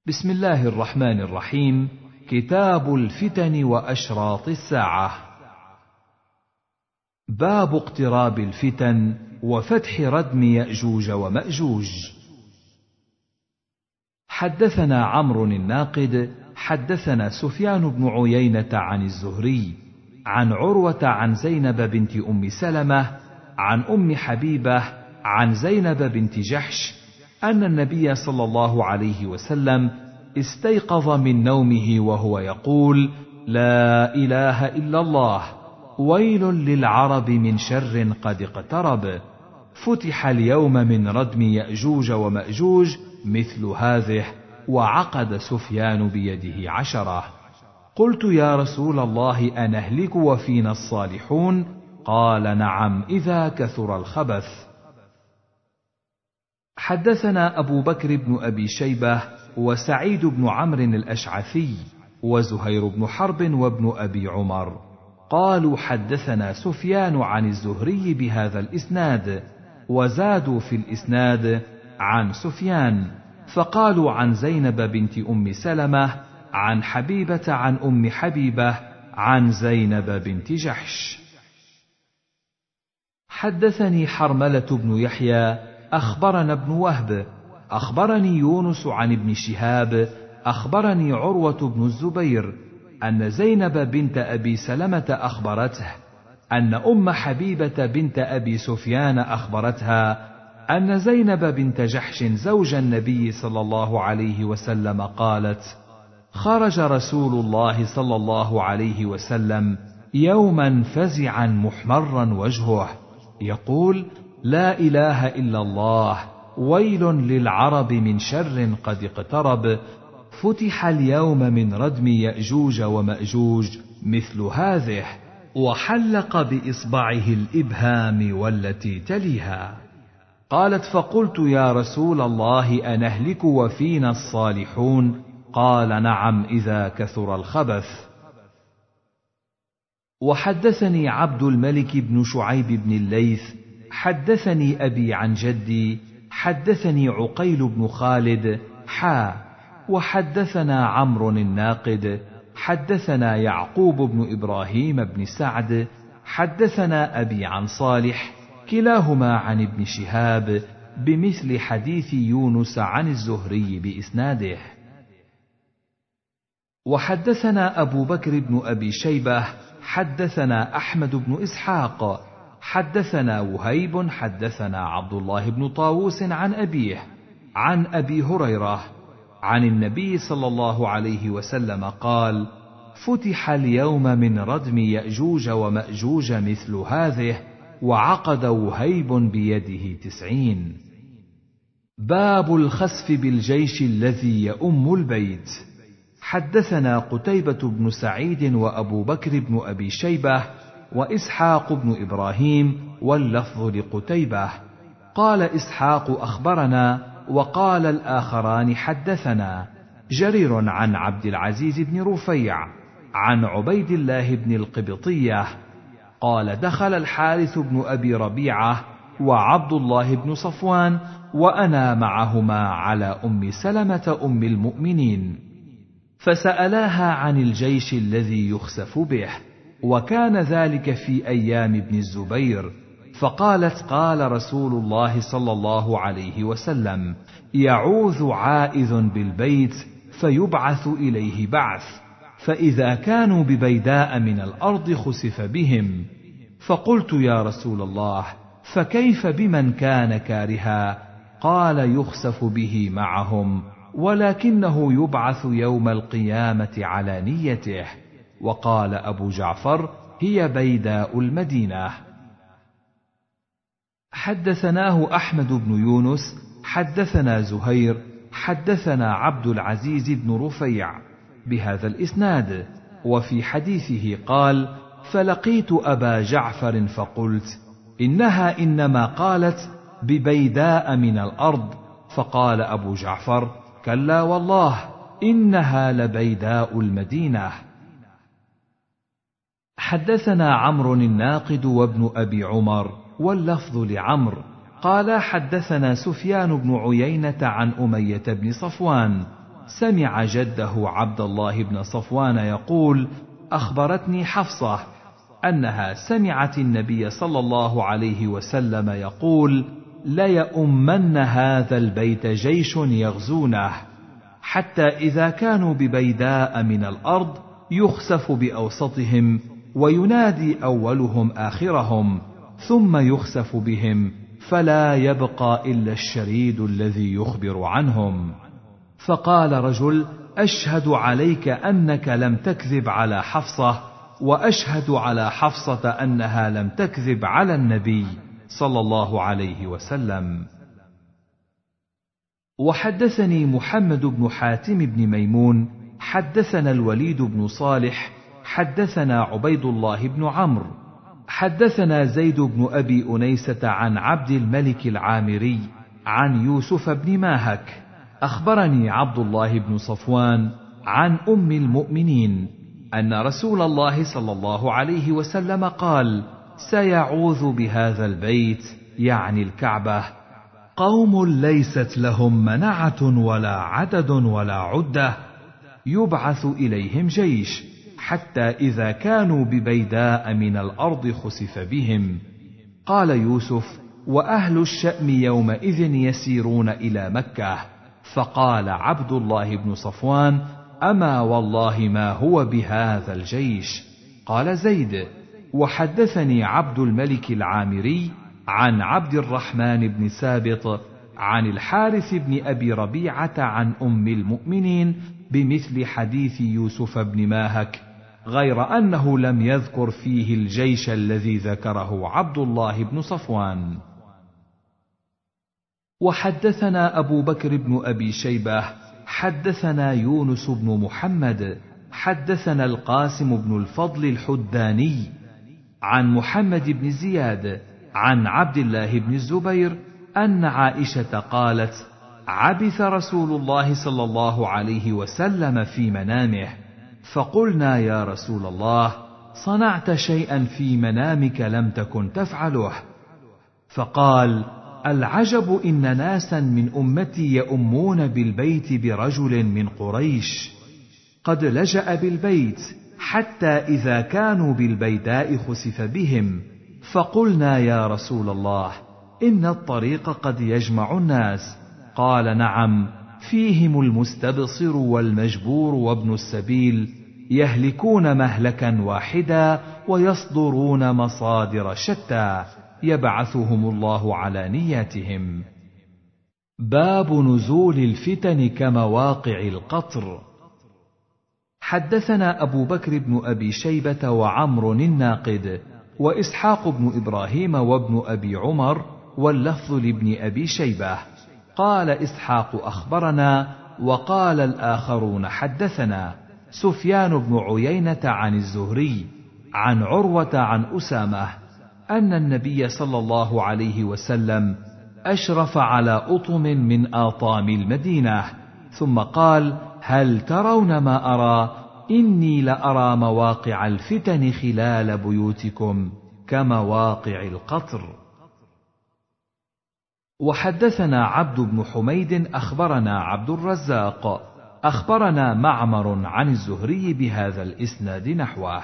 بسم الله الرحمن الرحيم. كتاب الفتن وأشراط الساعة. باب اقتراب الفتن وفتح ردم يأجوج ومأجوج. حدثنا عمرو الناقد حدثنا سفيان بن عيينة عن الزهري عن عروة عن زينب بنت أم سلمة عن أم حبيبة عن زينب بنت جحش أن النبي صلى الله عليه وسلم استيقظ من نومه وهو يقول: لا إله إلا الله، ويل للعرب من شر قد اقترب، فتح اليوم من ردم يأجوج ومأجوج مثل هذه، وعقد سفيان بيده 10. قلت: يا رسول الله أنهلك وفينا الصالحون؟ قال: نعم إذا كثر الخبث. حدثنا أبو بكر بن أبي شيبة وسعيد بن عمرو الأشعثي وزهير بن حرب وابن أبي عمر قالوا: حدثنا سفيان عن الزهري بهذا الإسناد، وزادوا في الإسناد عن سفيان، فقالوا عن زينب بنت أم سلمة عن حبيبة عن أم حبيبة عن زينب بنت جحش. حدثني حرملة بن يحيى أخبرنا ابن وهب أخبرني يونس عن ابن شهاب أخبرني عروة بن الزبير أن زينب بنت أبي سلمة أخبرته أن أم حبيبة بنت أبي سفيان أخبرتها أن زينب بنت جحش زوج النبي صلى الله عليه وسلم قالت: خرج رسول الله صلى الله عليه وسلم يوما فزعا محمرا وجهه يقول: لا إله إلا الله، ويل للعرب من شر قد اقترب، فتح اليوم من ردم يأجوج ومأجوج مثل هذه، وحلق بإصبعه الإبهام والتي تليها. قالت: فقلت: يا رسول الله أنهلك وفينا الصالحون؟ قال: نعم إذا كثر الخبث. وحدثني عبد الملك بن شعيب بن الليث حدثني أبي عن جدي حدثني عقيل بن خالد وحدثنا عمرو الناقد حدثنا يعقوب بن إبراهيم بن سعد حدثنا أبي عن صالح كلاهما عن ابن شهاب بمثل حديث يونس عن الزهري بإسناده. وحدثنا أبو بكر بن أبي شيبة حدثنا أحمد بن إسحاق حدثنا وهيب حدثنا عبد الله بن طاووس عن أبيه عن أبي هريرة عن النبي صلى الله عليه وسلم قال: فتح اليوم من ردم يأجوج ومأجوج مثل هذه، وعقد وهيب بيده 90. باب الخسف بالجيش الذي يؤم البيت. حدثنا قتيبة بن سعيد وأبو بكر بن أبي شيبة وإسحاق بن إبراهيم، واللفظ لقتيبة. قال إسحاق: أخبرنا، وقال الآخران: حدثنا جرير عن عبد العزيز بن رفيع عن عبيد الله بن القبطية قال: دخل الحارث بن أبي ربيعة وعبد الله بن صفوان وأنا معهما على أم سلمة أم المؤمنين، فسألاها عن الجيش الذي يخسف به، وكان ذلك في أيام ابن الزبير، فقالت: قال رسول الله صلى الله عليه وسلم: يعوذ عائذ بالبيت فيبعث إليه بعث، فإذا كانوا ببيداء من الأرض خسف بهم. فقلت: يا رسول الله، فكيف بمن كان كارها؟ قال: يخسف به معهم، ولكنه يبعث يوم القيامة على نيته. وقال أبو جعفر: هي بيداء المدينة. حدثناه أحمد بن يونس حدثنا زهير حدثنا عبد العزيز بن رفيع بهذا الإسناد، وفي حديثه قال: فلقيت أبا جعفر فقلت: إنها إنما قالت ببيداء من الأرض. فقال أبو جعفر: كلا والله، إنها لبيداء المدينة. حدثنا عمرو الناقد وابن أبي عمر، واللفظ لعمرو قال: حدثنا سفيان بن عيينة عن أمية بن صفوان سمع جده عبد الله بن صفوان يقول: أخبرتني حفصة أنها سمعت النبي صلى الله عليه وسلم يقول: ليؤمن هذا البيت جيش يغزونه، حتى إذا كانوا ببيداء من الأرض يخسف بأوسطهم وينادي أولهم آخرهم، ثم يخسف بهم فلا يبقى إلا الشريد الذي يخبر عنهم. فقال رجل: أشهد عليك أنك لم تكذب على حفصة، وأشهد على حفصة أنها لم تكذب على النبي صلى الله عليه وسلم. وحدثني محمد بن حاتم بن ميمون حدثنا الوليد بن صالح حدثنا عبيد الله بن عمرو حدثنا زيد بن أبي أنيسة عن عبد الملك العامري عن يوسف بن ماهك أخبرني عبد الله بن صفوان عن أم المؤمنين أن رسول الله صلى الله عليه وسلم قال: سيعوذ بهذا البيت، يعني الكعبة، قوم ليست لهم منعة ولا عدد ولا عدة، يبعث إليهم جيش، حتى إذا كانوا ببيداء من الأرض خسف بهم. قال يوسف: وأهل الشأم يومئذ يسيرون إلى مكة. فقال عبد الله بن صفوان: أما والله ما هو بهذا الجيش. قال زيد: وحدثني عبد الملك العامري عن عبد الرحمن بن سابط عن الحارث بن أبي ربيعة عن أم المؤمنين بمثل حديث يوسف بن ماهك، غير أنه لم يذكر فيه الجيش الذي ذكره عبد الله بن صفوان. وحدثنا أبو بكر بن أبي شيبة حدثنا يونس بن محمد حدثنا القاسم بن الفضل الحداني عن محمد بن زياد عن عبد الله بن الزبير أن عائشة قالت: عبث رسول الله صلى الله عليه وسلم في منامه، فقلنا: يا رسول الله، صنعت شيئا في منامك لم تكن تفعله. فقال: العجب إن ناسا من أمتي يؤمون بالبيت برجل من قريش قد لجأ بالبيت حتى إذا كانوا بالبيداء خسف بهم، فقلنا: يا رسول الله، إن الطريق قد يجمع الناس. قال: نعم، فيهم المستبصر والمجبور وابن السبيل، يهلكون مهلكا واحدا ويصدرون مصادر شتى، يبعثهم الله على نياتهم. باب نزول الفتن كمواقع القطر. حدثنا أبو بكر بن أبي شيبة وعمر الناقد وإسحاق بن إبراهيم وابن أبي عمر، واللفظ لابن أبي شيبة. قال إسحاق: أخبرنا، وقال الآخرون: حدثنا سفيان بن عيينة عن الزهري عن عروة عن أسامة أن النبي صلى الله عليه وسلم أشرف على أطم من آطام المدينة، ثم قال: هل ترون ما أرى؟ إني لأرى مواقع الفتن خلال بيوتكم كمواقع القطر. وحدثنا عبد بن حميد أخبرنا عبد الرزاق أخبرنا معمر عن الزهري بهذا الإسناد نحوه.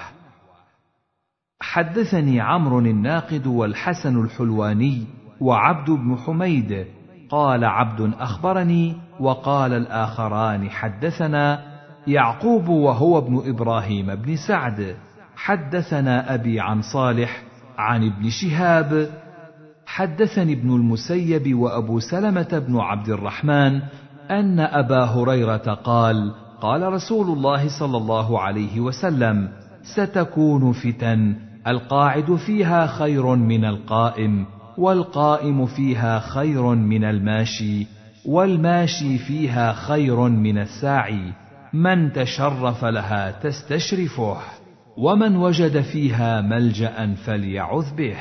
حدثني عمرو الناقد والحسن الحلواني وعبد بن حميد قال عبد أخبرني، وقال الآخران حدثنا يعقوب وهو ابن إبراهيم بن سعد حدثنا أبي عن صالح عن ابن شهاب حدثني ابن المسيب وأبو سلمة بن عبد الرحمن أن أبا هريرة قال: قال رسول الله صلى الله عليه وسلم: ستكون فتن القاعد فيها خير من القائم، والقائم فيها خير من الماشي، والماشي فيها خير من الساعي، من تشرف لها تستشرفه، ومن وجد فيها ملجأ فليعذ به.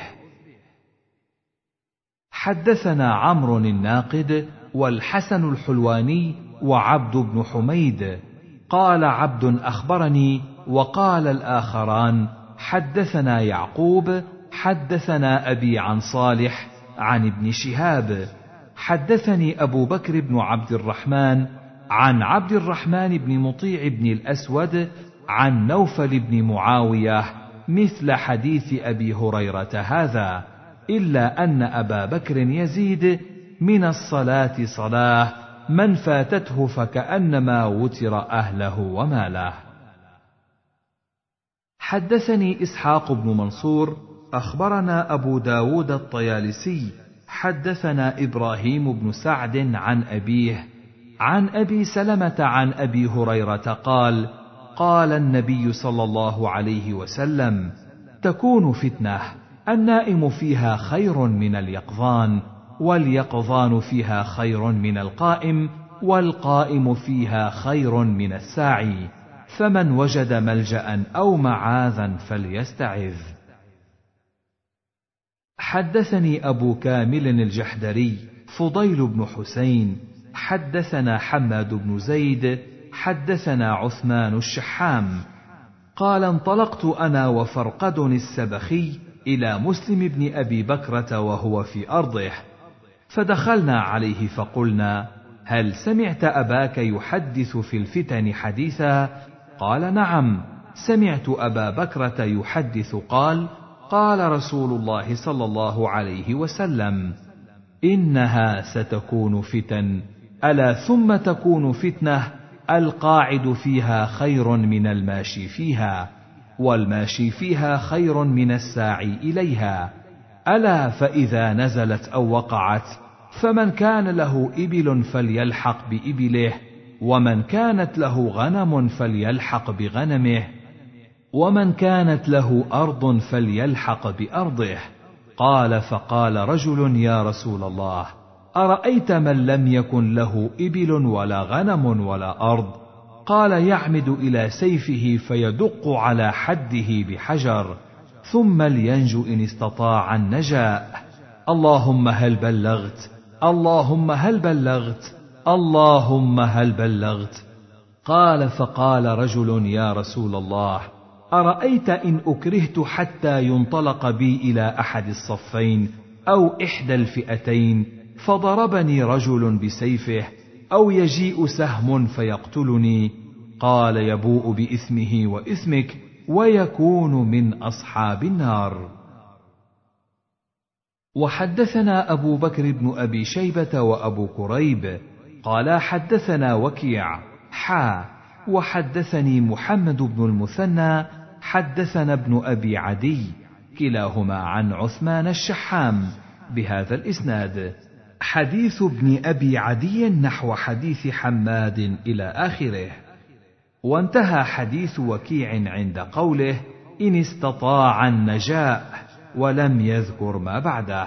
حدثنا عمرو الناقد والحسن الحلواني وعبد بن حميد قال عبد أخبرني، وقال الآخران حدثنا يعقوب حدثنا أبي عن صالح عن ابن شهاب حدثني أبو بكر بن عبد الرحمن عن عبد الرحمن بن مطيع بن الأسود عن نوفل بن معاوية مثل حديث أبي هريرة هذا، إلا أن أبا بكر يزيد: من الصلاة صلاة، من فاتته فكأنما وتر أهله وماله. حدثني إسحاق بن منصور أخبرنا أبو داود الطيالسي حدثنا إبراهيم بن سعد عن أبيه عن أبي سلمة عن أبي هريرة قال: قال النبي صلى الله عليه وسلم: تكون فتنة النائم فيها خير من اليقظان، واليقظان فيها خير من القائم، والقائم فيها خير من الساعي، فمن وجد ملجأ أو معاذا فليستعذ. حدثني أبو كامل الجحدري فضيل بن حسين حدثنا حماد بن زيد حدثنا عثمان الشحام قال: انطلقت أنا وفرقد السبخي إلى مسلم بن أبي بكرة وهو في أرضه، فدخلنا عليه فقلنا: هل سمعت أباك يحدث في الفتن حديثا؟ قال: نعم، سمعت أبا بكرة يحدث قال: قال رسول الله صلى الله عليه وسلم: إنها ستكون فتن، ألا ثم تكون فتنة القاعد فيها خير من الماشي فيها، والماشي فيها خير من الساعي إليها، ألا فإذا نزلت أو وقعت فمن كان له إبل فليلحق بإبله، ومن كانت له غنم فليلحق بغنمه، ومن كانت له أرض فليلحق بأرضه. قال: فقال رجل: يا رسول الله، أرأيت من لم يكن له إبل ولا غنم ولا أرض؟ قال: يعمد إلى سيفه فيدق على حده بحجر، ثم لينجو إن استطاع النجاء. اللهم هل بلغت؟ اللهم هل بلغت؟ اللهم هل بلغت؟ قال: فقال رجل: يا رسول الله، أرأيت إن أكرهت حتى ينطلق بي إلى أحد الصفين أو إحدى الفئتين فضربني رجل بسيفه، أو يجيء سهم فيقتلني؟ قال: يبوء بإثمه وإثمك، ويكون من أصحاب النار. وحدثنا أبو بكر بن أبي شيبة وأبو كريب قال: حدثنا وكيع وحدثني محمد بن المثنى حدثنا ابن أبي عدي كلاهما عن عثمان الشحام بهذا الإسناد. حديث ابن أبي عدي نحو حديث حماد إلى آخره. وانتهى حديث وكيع عند قوله: إن استطاع النجاء، ولم يذكر ما بعده.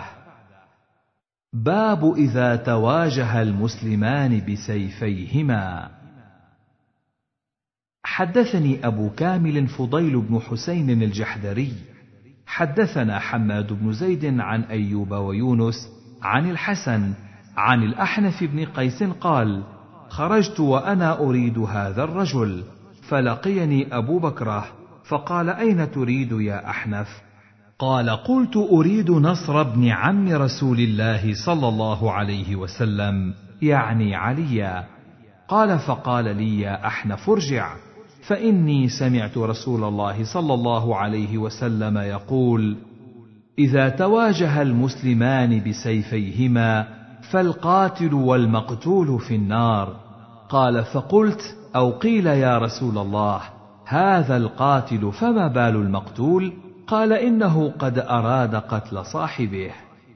باب إذا تواجه المسلمان بسيفيهما. حدثني أبو كامل فضيل بن حسين الجحدري حدثنا حماد بن زيد عن أيوب ويونس عن الحسن عن الأحنف بن قيس قال: خرجت وأنا أريد هذا الرجل، فلقيني أبو بكرة فقال: أين تريد يا أحنف؟ قال: قلت: أريد نصر بن عم رسول الله صلى الله عليه وسلم، يعني عليا. قال: فقال لي: يا أحنف ارجع، فإني سمعت رسول الله صلى الله عليه وسلم يقول: إذا تواجه المسلمان بسيفيهما فالقاتل والمقتول في النار. قال: فقلت: أو قيل يا رسول الله، هذا القاتل فما بال المقتول؟ قال: إنه قد أراد قتل صاحبه.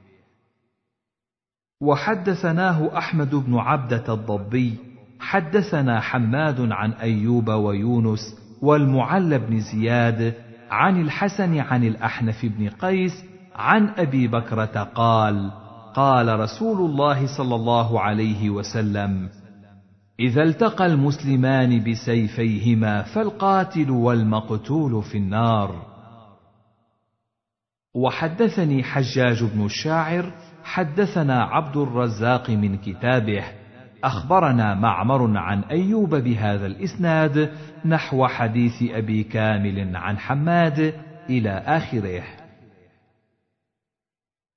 وحدثناه أحمد بن عبدة الضبي حدثنا حماد عن أيوب ويونس والمعل بن زياد عن الحسن عن الأحنف بن قيس عن أبي بكرة قال: قال رسول الله صلى الله عليه وسلم: إذا التقى المسلمان بسيفيهما فالقاتل والمقتول في النار. وحدثني حجاج بن الشاعر حدثنا عبد الرزاق من كتابه أخبرنا معمر عن أيوب بهذا الإسناد نحو حديث أبي كامل عن حماد إلى آخره.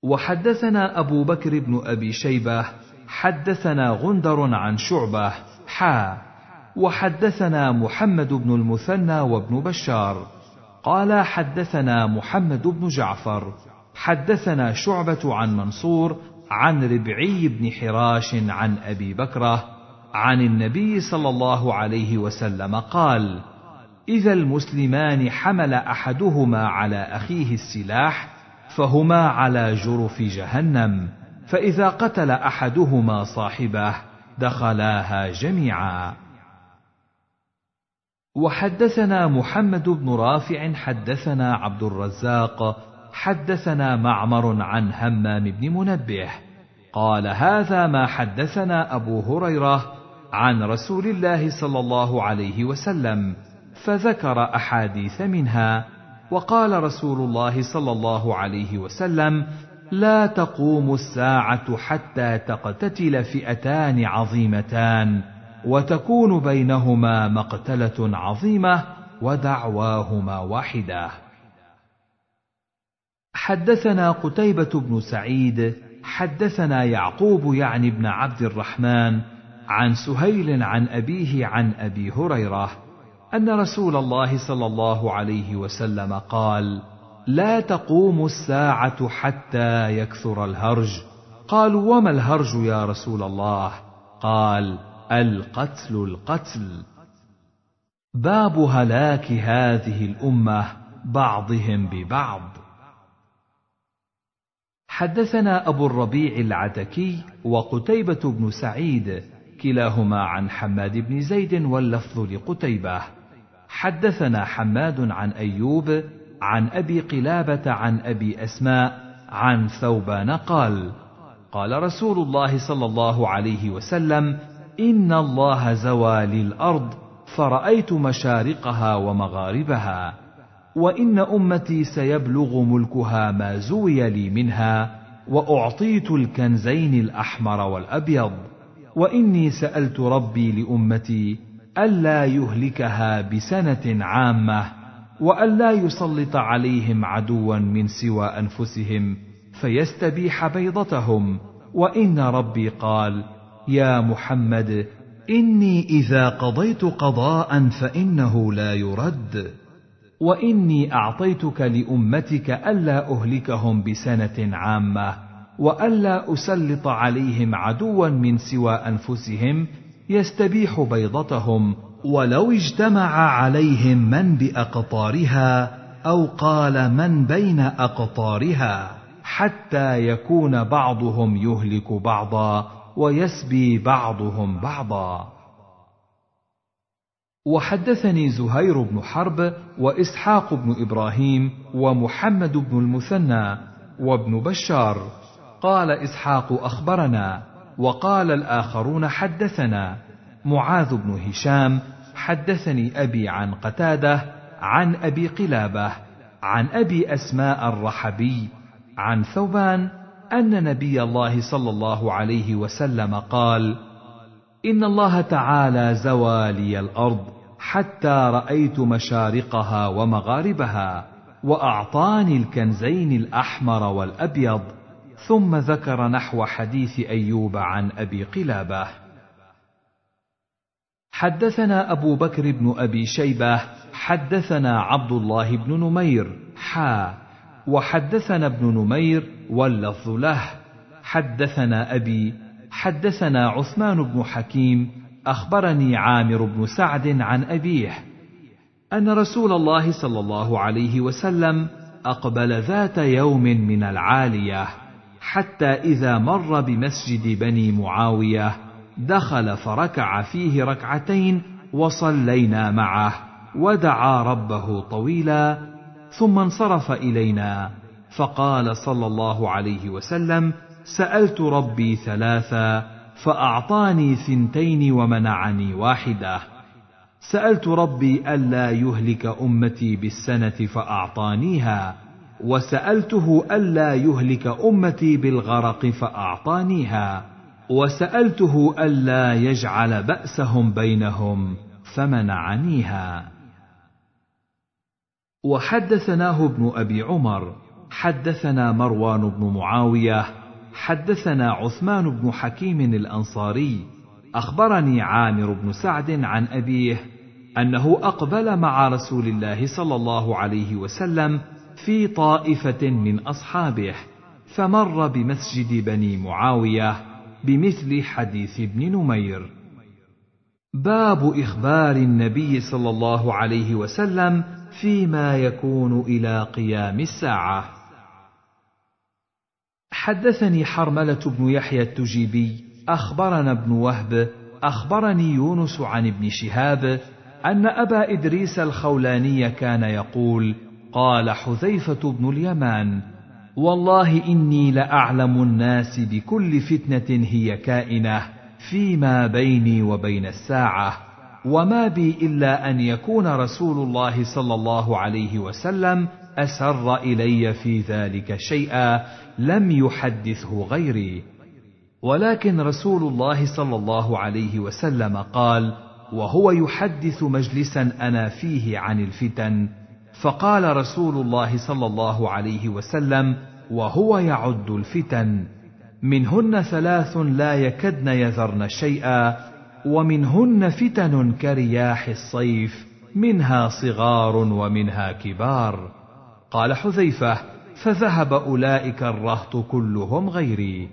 وحدثنا أبو بكر بن أبي شيبة حدثنا غندر عن شعبة وحدثنا محمد بن المثنى وابن بشار قال حدثنا محمد بن جعفر حدثنا شعبة عن منصور عن ربعي بن حراش عن أبي بكرة عن النبي صلى الله عليه وسلم قال: إذا المسلمان حمل أحدهما على أخيه السلاح فهما على جرف جهنم، فإذا قتل أحدهما صاحبه دخلاها جميعا. وحدثنا محمد بن رافع حدثنا عبد الرزاق حدثنا معمر عن همام بن منبه قال: هذا ما حدثنا أبو هريرة عن رسول الله صلى الله عليه وسلم، فذكر أحاديث منها. وقال رسول الله صلى الله عليه وسلم: لا تقوم الساعة حتى تقتتل فئتان عظيمتان وتكون بينهما مقتلة عظيمة ودعواهما واحدة. حدثنا قتيبة بن سعيد حدثنا يعقوب يعني بن عبد الرحمن عن سهيل عن أبيه عن أبي هريرة أن رسول الله صلى الله عليه وسلم قال: لا تقوم الساعة حتى يكثر الهرج. قالوا: وما الهرج يا رسول الله؟ قال: القتل. باب هلاك هذه الأمة بعضهم ببعض. حدثنا أبو الربيع العتكي وقتيبة بن سعيد كلاهما عن حماد بن زيد واللفظ لقتيبة. حدثنا حماد عن أيوب عن أبي قلابة عن أبي أسماء عن ثوبان قال: قال رسول الله صلى الله عليه وسلم: إن الله زوى للأرض فرأيت مشارقها ومغاربها، وإن أمتي سيبلغ ملكها ما زوي لي منها، وأعطيت الكنزين الأحمر والأبيض، وإني سألت ربي لأمتي ألا يهلكها بسنة عامة، وألا يسلط عليهم عدوا من سوى أنفسهم فيستبيح بيضتهم، وإن ربي قال: يا محمد إني إذا قضيت قضاء فإنه لا يرد، وإني أعطيتك لأمتك ألا أهلكهم بسنة عامة، وألا أسلط عليهم عدوا من سوى أنفسهم يستبيح بيضتهم، ولو اجتمع عليهم من بأقطارها أو قال من بين أقطارها، حتى يكون بعضهم يهلك بعضا ويسبي بعضهم بعضا. وحدثني زهير بن حرب وإسحاق بن إبراهيم ومحمد بن المثنى وابن بشار قال إسحاق أخبرنا، وقال الآخرون حدثنا. معاذ بن هشام حدثني أبي عن قتادة عن أبي قلابة عن أبي أسماء الرحبي عن ثوبان أن نبي الله صلى الله عليه وسلم قال: إن الله تعالى زوى لي الأرض حتى رأيت مشارقها ومغاربها، وأعطاني الكنزين الأحمر والأبيض. ثم ذكر نحو حديث أيوب عن أبي قلابة. حدثنا أبو بكر بن أبي شيبة حدثنا عبد الله بن نمير وحدثنا ابن نمير واللفظ له. حدثنا أبي حدثنا عثمان بن حكيم أخبرني عامر بن سعد عن أبيه أن رسول الله صلى الله عليه وسلم أقبل ذات يوم من العالية، حتى إذا مر بمسجد بني معاوية دخل فركع فيه ركعتين وصلينا معه، ودعا ربه طويلا، ثم انصرف إلينا، فقال صلى الله عليه وسلم: سألت ربي ثلاثا فأعطاني 2 ومنعني 1. سألت ربي ألا يهلك أمتي بالسنة فأعطانيها، وسألته ألا يهلك أمتي بالغرق فأعطانيها، وسألته ألا يجعل بأسهم بينهم فمنعنيها. وحدثناه ابن أبي عمر حدثنا مروان بن معاوية حدثنا عثمان بن حكيم الأنصاري أخبرني عامر بن سعد عن أبيه أنه أقبل مع رسول الله صلى الله عليه وسلم في طائفة من أصحابه، فمر بمسجد بني معاوية بمثل حديث ابن نمير. باب إخبار النبي صلى الله عليه وسلم فيما يكون إلى قيام الساعة. حدثني حرملة بن يحيى التجيبي أخبرنا ابن وهب أخبرني يونس عن ابن شهاب أن أبا إدريس الخولاني كان يقول: قال حذيفة بن اليمان: والله إني لأعلم الناس بكل فتنة هي كائنة فيما بيني وبين الساعة، وما بي إلا أن يكون رسول الله صلى الله عليه وسلم أسر إلي في ذلك شيئا لم يحدثه غيري. ولكن رسول الله صلى الله عليه وسلم قال وهو يحدث مجلسا أنا فيه عن الفتن، فقال رسول الله صلى الله عليه وسلم وهو يعد الفتن: منهن 3 لا يكدن يذرن شيئا، ومنهن فتن كرياح الصيف، منها صغار ومنها كبار. قال حذيفة: فذهب أولئك الرهط كلهم غيري.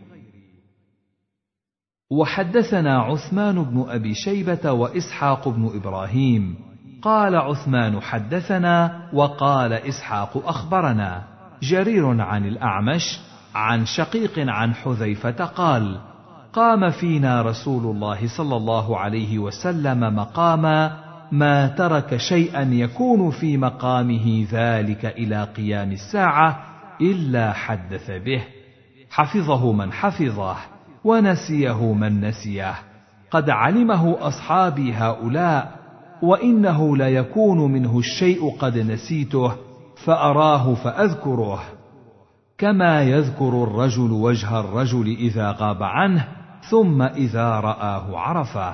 وحدثنا عثمان بن أبي شيبة وإسحاق بن إبراهيم. قال عثمان: حدثنا، وقال إسحاق: أخبرنا جرير عن الأعمش عن شقيق عن حذيفة قال: قام فينا رسول الله صلى الله عليه وسلم مقاما ما ترك شيئا يكون في مقامه ذلك إلى قيام الساعة إلا حدث به، حفظه من حفظه ونسيه من نسيه. قد علمه أصحابي هؤلاء، وإنه ليكون منه الشيء قد نسيته فأراه فأذكره، كما يذكر الرجل وجه الرجل إذا غاب عنه ثم إذا رآه عرفه.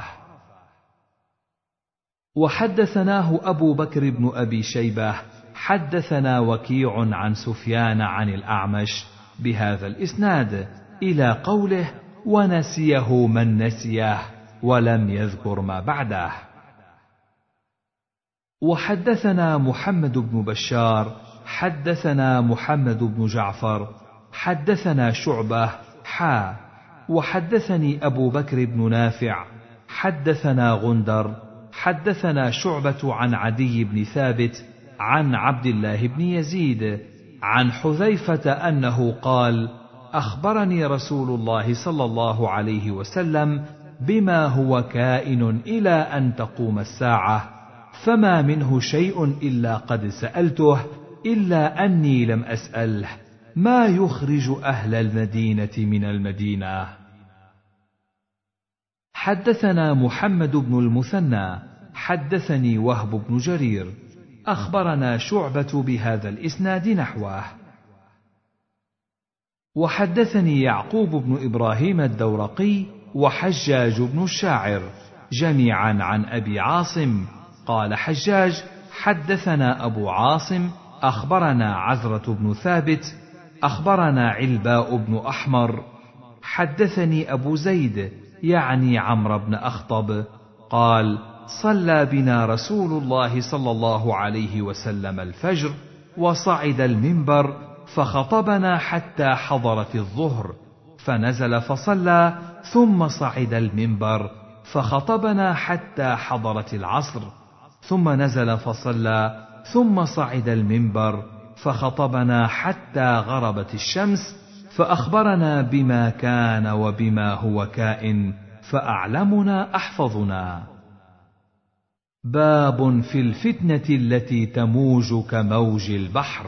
وحدثناه أبو بكر بن أبي شيبة حدثنا وكيع عن سفيان عن الأعمش بهذا الإسناد إلى قوله: ونسيه من نسيه، ولم يذكر ما بعده. وحدثنا محمد بن بشار حدثنا محمد بن جعفر حدثنا شعبة وحدثني أبو بكر بن نافع حدثنا غندر حدثنا شعبة عن عدي بن ثابت عن عبد الله بن يزيد عن حذيفة أنه قال: أخبرني رسول الله صلى الله عليه وسلم بما هو كائن إلى أن تقوم الساعة، فما منه شيء إلا قد سألته، إلا أني لم أسأله ما يخرج أهل المدينة من المدينة. حدثنا محمد بن المثنى حدثني وهب بن جرير أخبرنا شعبة بهذا الإسناد نحوه. وحدثني يعقوب بن إبراهيم الدورقي وحجاج بن الشاعر جميعا عن أبي عاصم قال حجاج: حدثنا أبو عاصم أخبرنا عزرة بن ثابت أخبرنا علباء بن أحمر حدثني أبو زيد يعني عمرو بن أخطب قال: صلى بنا رسول الله صلى الله عليه وسلم الفجر، وصعد المنبر فخطبنا حتى حضرت الظهر، فنزل فصلى، ثم صعد المنبر فخطبنا حتى حضرت العصر، ثم نزل فصلى، ثم صعد المنبر فخطبنا حتى غربت الشمس، فأخبرنا بما كان وبما هو كائن، فأعلمنا أحفظنا. باب في الفتنة التي تموج كموج البحر.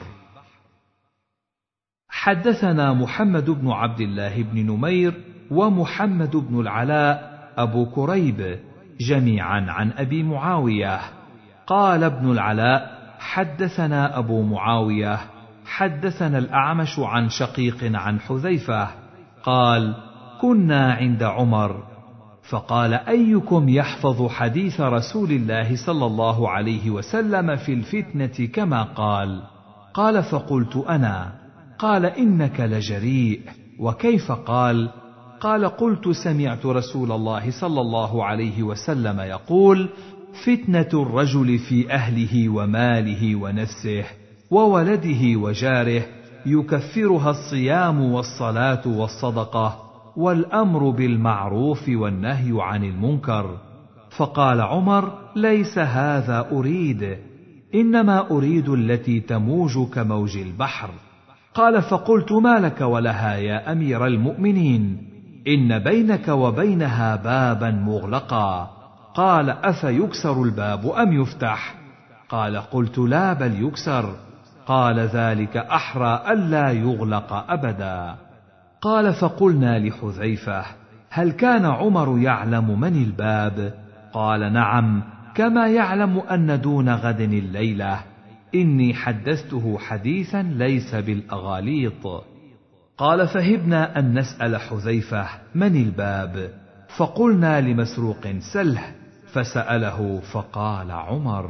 حدثنا محمد بن عبد الله بن نمير ومحمد بن العلاء أبو كريب جميعا عن أبي معاوية. قال ابن العلاء: حدثنا أبو معاوية حدثنا الأعمش عن شقيق عن حذيفة قال: كنا عند عمر فقال: أيكم يحفظ حديث رسول الله صلى الله عليه وسلم في الفتنة كما قال؟ قال: فقلت أنا. قال: إنك لجريء. وكيف؟ قال: قال: قلت: سمعت رسول الله صلى الله عليه وسلم يقول: فتنة الرجل في أهله وماله ونفسه وولده وجاره يكفرها الصيام والصلاة والصدقة والأمر بالمعروف والنهي عن المنكر. فقال عمر: ليس هذا أريد، إنما أريد التي تموج كموج البحر. قال: فقلت: ما لك ولها يا أمير المؤمنين؟ إن بينك وبينها بابا مغلقا. قال: أفيكسر الباب أم يفتح؟ قال: قلت: لا، بل يكسر. قال: ذلك أحرى ألا يغلق أبدا. قال: فقلنا لحذيفة: هل كان عمر يعلم من الباب؟ قال: نعم، كما يعلم أن دون غد الليلة. إني حدثته حديثا ليس بالأغاليط. قال: فهبنا أن نسأل حذيفة من الباب، فقلنا لمسروق: سله. فسأله فقال عمر.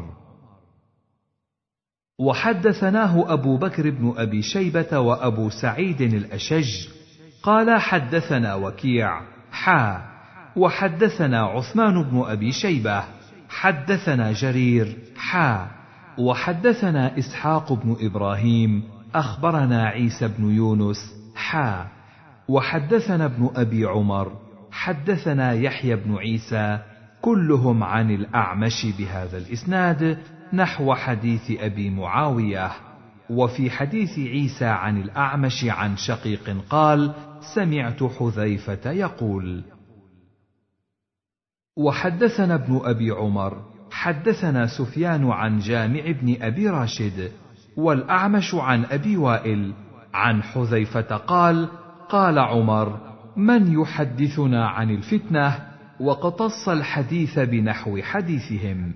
وحدثناه أبو بكر بن أبي شيبة وأبو سعيد الأشج قال: حدثنا وكيع وحدثنا عثمان بن أبي شيبة حدثنا جرير وحدثنا إسحاق بن إبراهيم أخبرنا عيسى بن يونس وحدثنا ابن أبي عمر حدثنا يحيى بن عيسى كلهم عن الأعمش بهذا الإسناد نحو حديث أبي معاوية. وفي حديث عيسى عن الأعمش عن شقيق قال: سمعت حذيفة يقول. وحدثنا ابن أبي عمر حدثنا سفيان عن جامع بن أبي راشد والأعمش عن أبي وائل عن حذيفة قال: قال عمر: من يحدثنا عن الفتنة؟ وقتص الحديث بنحو حديثهم.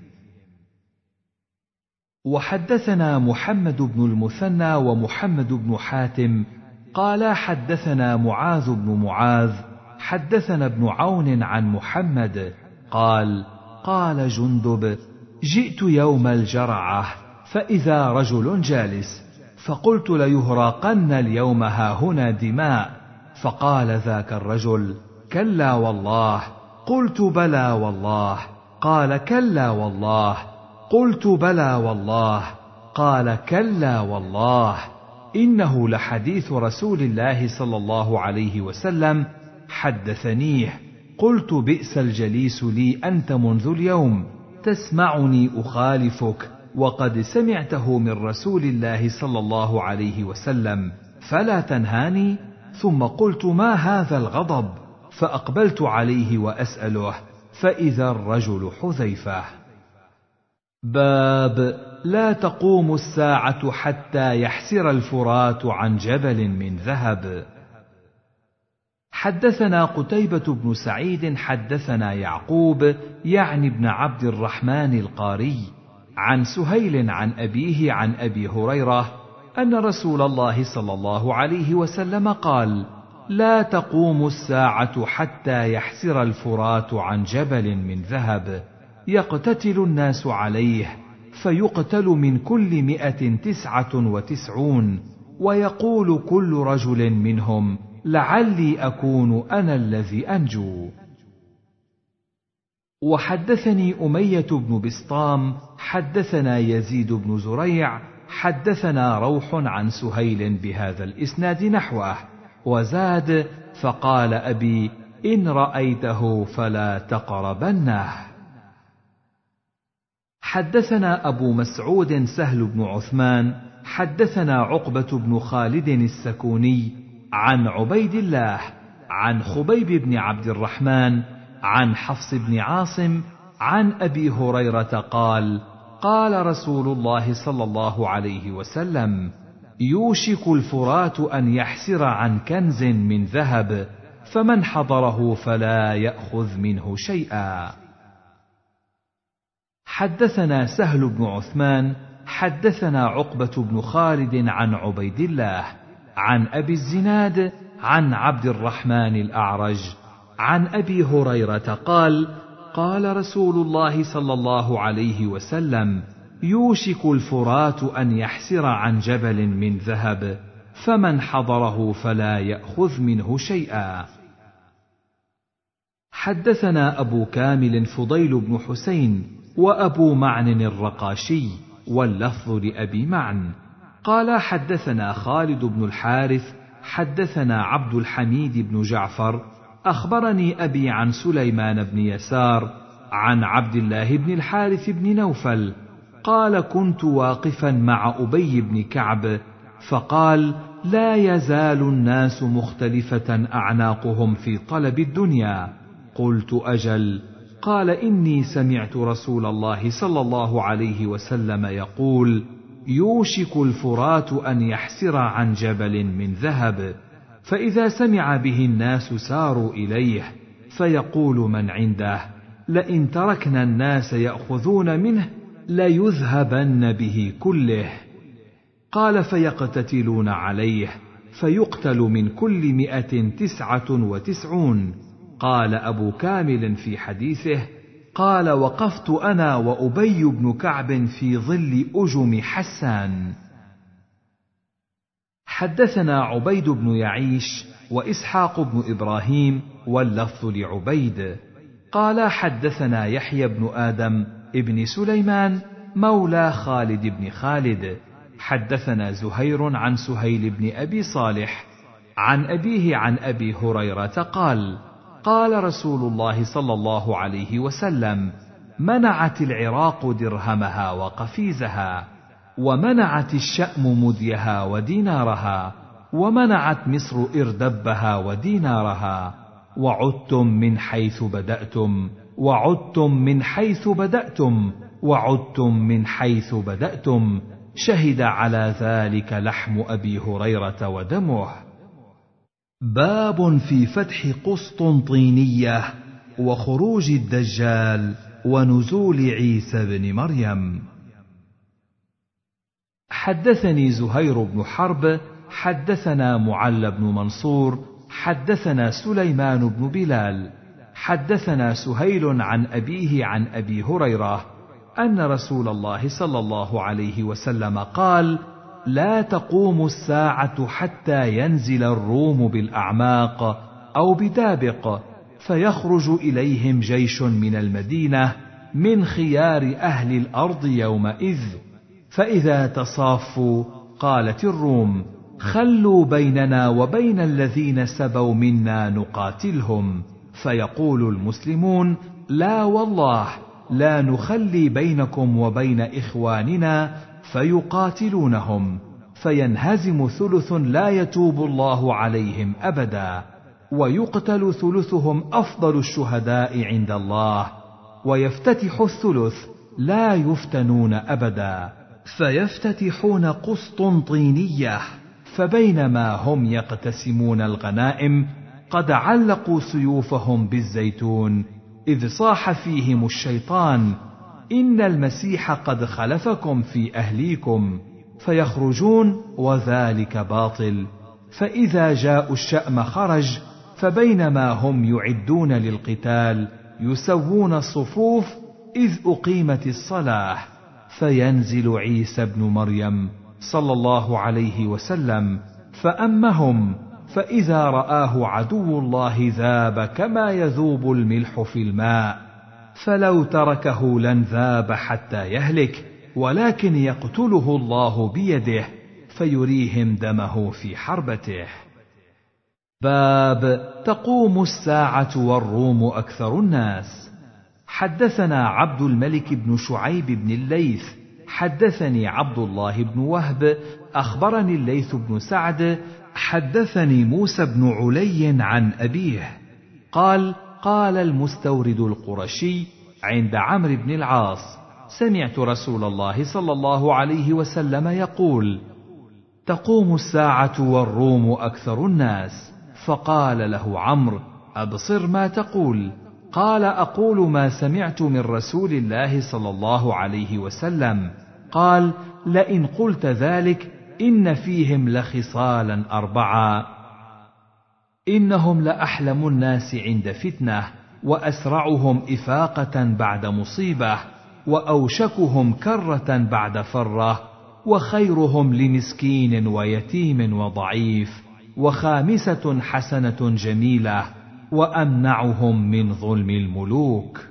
وحدثنا محمد بن المثنى ومحمد بن حاتم قال: حدثنا معاذ بن معاذ حدثنا ابن عون عن محمد قال: قال جندب: جئت يوم الجرعة فإذا رجل جالس، فقلت: ليهراقن اليوم هاهنا دماء. فقال ذاك الرجل: كلا والله. قلت: بلى والله. قال: كلا والله. قلت: بلى والله. قال: كلا والله. إنه لحديث رسول الله صلى الله عليه وسلم حدثنيه. قلت: بئس الجليس لي أنت منذ اليوم، تسمعني أخالفك وقد سمعته من رسول الله صلى الله عليه وسلم، فلا تنهاني؟ ثم قلت: ما هذا الغضب؟ فأقبلت عليه وأسأله، فإذا الرجل حذيفة. باب لا تقوم الساعة حتى يحسر الفرات عن جبل من ذهب. حدثنا قتيبة بن سعيد حدثنا يعقوب يعني بن عبد الرحمن القاري عن سهيل عن أبيه عن أبي هريرة أن رسول الله صلى الله عليه وسلم قال: لا تقوم الساعة حتى يحسر الفرات عن جبل من ذهب يقتتل الناس عليه، فيقتل من كل 199 ويقول كل رجل منهم: لعلي أكون أنا الذي أنجو. وحدثني أمية بن بسطام حدثنا يزيد بن زريع حدثنا روح عن سهيل بهذا الإسناد نحوه، وزاد: فقال أبي: إن رأيته فلا تقربنه. حدثنا أبو مسعود سهل بن عثمان حدثنا عقبة بن خالد السكوني عن عبيد الله عن خبيب بن عبد الرحمن عن حفص بن عاصم عن أبي هريرة قال: قال رسول الله صلى الله عليه وسلم: يوشك الفرات أن يحسر عن كنز من ذهب، فمن حضره فلا يأخذ منه شيئا. حدثنا سهل بن عثمان حدثنا عقبة بن خالد عن عبيد الله عن أبي الزناد عن عبد الرحمن الأعرج عن أبي هريرة قال: قال رسول الله صلى الله عليه وسلم: يوشك الفرات أن يحسر عن جبل من ذهب، فمن حضره فلا يأخذ منه شيئا. حدثنا أبو كامل فضيل بن حسين وأبو معن الرقاشي، واللفظ لأبي معن. قال حدثنا خالد بن الحارث حدثنا عبد الحميد بن جعفر أخبرني أبي عن سليمان بن يسار عن عبد الله بن الحارث بن نوفل قال كنت واقفا مع أبي بن كعب فقال لا يزال الناس مختلفة أعناقهم في طلب الدنيا. قلت أجل. قال إني سمعت رسول الله صلى الله عليه وسلم يقول يوشك الفرات أن يحسر عن جبل من ذهب، فإذا سمع به الناس ساروا إليه، فيقول من عنده لئن تركنا الناس يأخذون منه ليذهبن به كله. قال فيقتتلون عليه، فيقتل من كل 199. قال أبو كامل في حديثه قال وقفت أنا وأبي بن كعب في ظل أجم حسان. حدثنا عبيد بن يعيش وإسحاق بن إبراهيم، واللفظ لعبيد. قال حدثنا يحيى بن آدم ابن سليمان مولى خالد بن خالد حدثنا زهير عن سهيل بن أبي صالح عن أبيه عن أبي هريرة قال قال رسول الله صلى الله عليه وسلم منعت العراق درهمها وقفيزها، ومنعت الشأم مديها ودينارها، ومنعت مصر إردبها ودينارها، وعدتم من حيث بدأتم، وعدتم من حيث بدأتم، وعدتم من حيث بدأتم. شهد على ذلك لحم أبي هريرة ودمه. باب في فتح قسطنطينية وخروج الدجال ونزول عيسى بن مريم. حدثني زهير بن حرب حدثنا معل بن منصور حدثنا سليمان بن بلال حدثنا سهيل عن أبيه عن أبي هريرة أن رسول الله صلى الله عليه وسلم قال لا تقوم الساعة حتى ينزل الروم بالأعماق أو بدابق، فيخرج إليهم جيش من المدينة من خيار أهل الأرض يومئذ، فإذا تصافوا قالت الروم خلوا بيننا وبين الذين سبوا منا نقاتلهم، فيقول المسلمون لا والله لا نخلي بينكم وبين إخواننا، فيقاتلونهم، فينهزم ثلث لا يتوب الله عليهم أبدا، ويقتل ثلثهم أفضل الشهداء عند الله، ويفتتح الثلث لا يفتنون أبدا، فيفتتحون قسطنطينية، فبينما هم يقتسمون الغنائم قد علقوا سيوفهم بالزيتون، إذ صاح فيهم الشيطان إن المسيح قد خلفكم في أهليكم، فيخرجون وذلك باطل، فإذا جاءوا الشأم خرج، فبينما هم يعدون للقتال يسوون الصفوف إذ أقيمت الصلاة، فينزل عيسى بن مريم صلى الله عليه وسلم فأمهم، فإذا رآه عدو الله ذاب كما يذوب الملح في الماء، فلو تركه لن ذاب حتى يهلك، ولكن يقتله الله بيده فيريهم دمه في حربته. باب تقوم الساعة والروم أكثر الناس. حدثنا عبد الملك بن شعيب بن الليث حدثني عبد الله بن وهب أخبرني الليث بن سعد حدثني موسى بن علي عن أبيه قال قال المستورد القرشي عند عمرو بن العاص سمعت رسول الله صلى الله عليه وسلم يقول تقوم الساعة والروم أكثر الناس، فقال له عمرو أبصر ما تقول، قال أقول ما سمعت من رسول الله صلى الله عليه وسلم، قال لئن قلت ذلك إن فيهم لخصالا 4: إنهم لأحلم الناس عند فتنة، وأسرعهم إفاقة بعد مصيبة، وأوشكهم كرة بعد فرة، وخيرهم لمسكين ويتيم وضعيف، وخامسة حسنة جميلة، وأمنعهم من ظلم الملوك.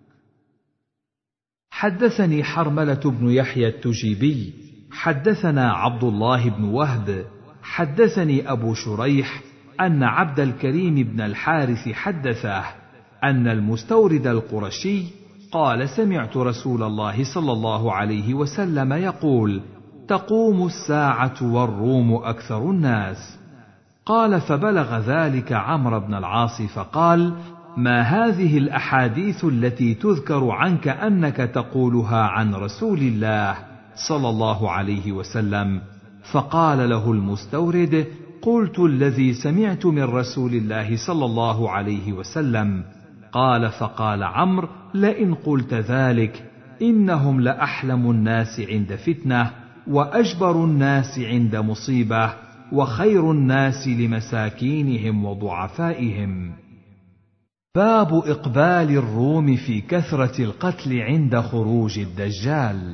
حدثني حرملة بن يحيى التجيبي حدثنا عبد الله بن وهب حدثني أبو شريح أن عبد الكريم بن الحارث حدثه أن المستورد القرشي قال: سمعت رسول الله صلى الله عليه وسلم يقول: تقوم الساعة والروم أكثر الناس. قال: فبلغ ذلك عمرو بن العاص فقال: ما هذه الأحاديث التي تذكر عنك أنك تقولها عن رسول الله صلى الله عليه وسلم؟ فقال له المستورد: قلت الذي سمعت من رسول الله صلى الله عليه وسلم. قال: فقال عمرو: لئن قلت ذلك إنهم لأحلم الناس عند فتنة، وأجبر الناس عند مصيبة، وخير الناس لمساكينهم وضعفائهم. باب إقبال الروم في كثرة القتل عند خروج الدجال.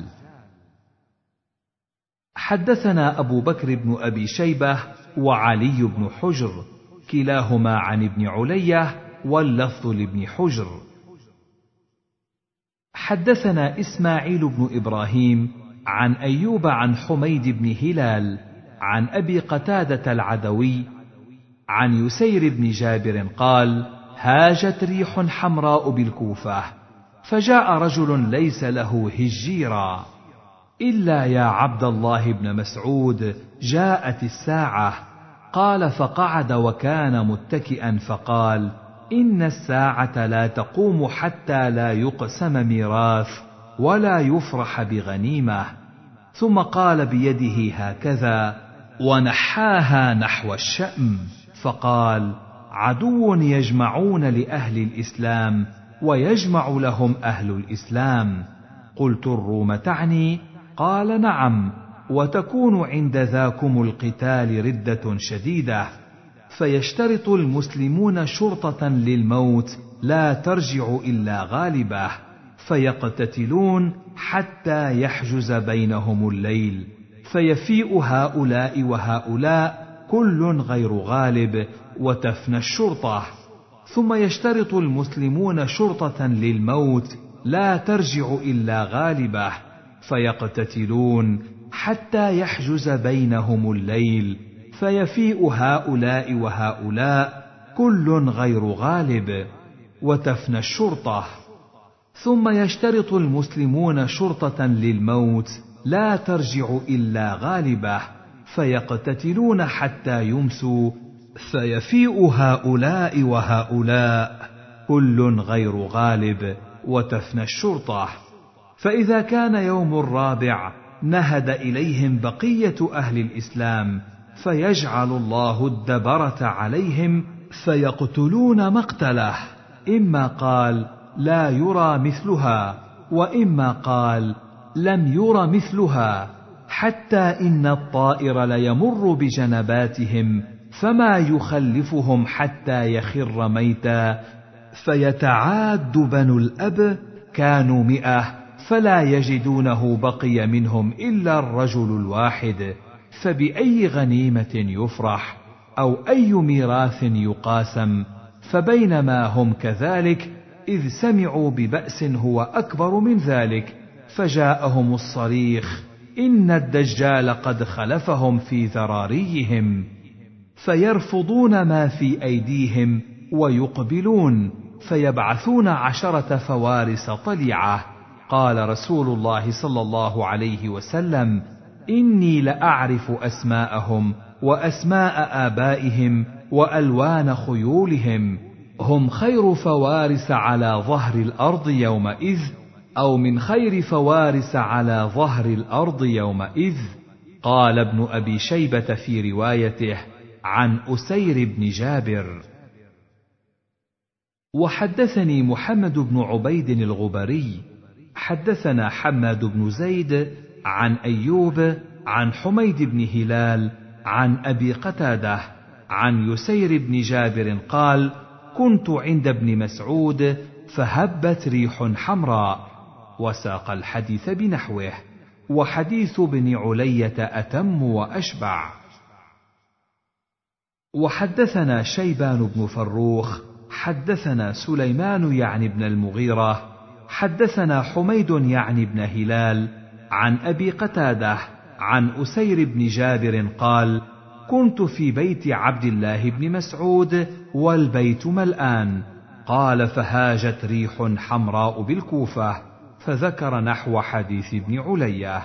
حدثنا أبو بكر بن أبي شيبة وعلي بن حجر كلاهما عن ابن علية واللفظ لابن حجر. حدثنا إسماعيل بن إبراهيم عن أيوب عن حميد بن هلال عن أبي قتادة العدوي عن يسير بن جابر قال: هاجت ريح حمراء بالكوفة، فجاء رجل ليس له هجيرا: إلا يا عبد الله بن مسعود جاءت الساعة. قال: فقعد وكان متكئا فقال: إن الساعة لا تقوم حتى لا يقسم ميراث ولا يفرح بغنيمة. ثم قال بيده هكذا ونحاها نحو الشأم فقال: عدو يجمعون لأهل الإسلام ويجمع لهم أهل الإسلام. قلت: الروم تعني؟ قال: نعم، وتكون عند ذاكم القتال ردة شديدة، فيشترط المسلمون شرطة للموت لا ترجع إلا غالبة، فيقتتلون حتى يحجز بينهم الليل، فيفيء هؤلاء وهؤلاء كل غير غالب، وتفنى الشرطة. ثم يشترط المسلمون شرطة للموت لا ترجع إلا غالبة، فيقتتلون حتى يحجز بينهم الليل، فيفيء هؤلاء وهؤلاء كل غير غالب، وتفنى الشرطة. ثم يشترط المسلمون شرطة للموت لا ترجع إلا غالبة، فيقتتلون حتى يمسوا، فيفيء هؤلاء وهؤلاء كل غير غالب، وتفنى الشرطة. فإذا كان يوم الرابع نهد إليهم بقية أهل الإسلام، فيجعل الله الدبرة عليهم فيقتلون مقتله، إما قال: لا يرى مثلها، وإما قال: لم ير مثلها، حتى إن الطائر ليمر بجنباتهم فما يخلفهم حتى يخر ميتا، فيتعاد بنو الأب كانوا 100 فلا يجدونه بقي منهم إلا الرجل الواحد، فبأي غنيمة يفرح أو أي ميراث يقاسم؟ فبينما هم كذلك إذ سمعوا ببأس هو أكبر من ذلك، فجاءهم الصريخ: إن الدجال قد خلفهم في ذراريهم. فيرفضون ما في أيديهم ويقبلون، فيبعثون 10 فوارس طليعة. قال رسول الله صلى الله عليه وسلم: إني لأعرف أسماءهم وأسماء آبائهم وألوان خيولهم، هم خير فوارس على ظهر الأرض يومئذ، أو من خير فوارس على ظهر الأرض يومئذ. قال ابن أبي شيبة في روايته عن أسير بن جابر. وحدثني محمد بن عبيد الغبري حدثنا حماد بن زيد عن أيوب عن حميد بن هلال عن أبي قتادة عن يسير بن جابر قال: كنت عند ابن مسعود فهبت ريح حمراء، وساق الحديث بنحوه، وحديث ابن علية أتم وأشبع. وحدثنا شيبان بن فروخ حدثنا سليمان يعني بن المغيرة حدثنا حميد يعني بن هلال عن أبي قتادة عن أسير بن جابر قال: كنت في بيت عبد الله بن مسعود والبيت ملآن. قال: فهاجت ريح حمراء بالكوفة، فذكر نحو حديث ابن علية.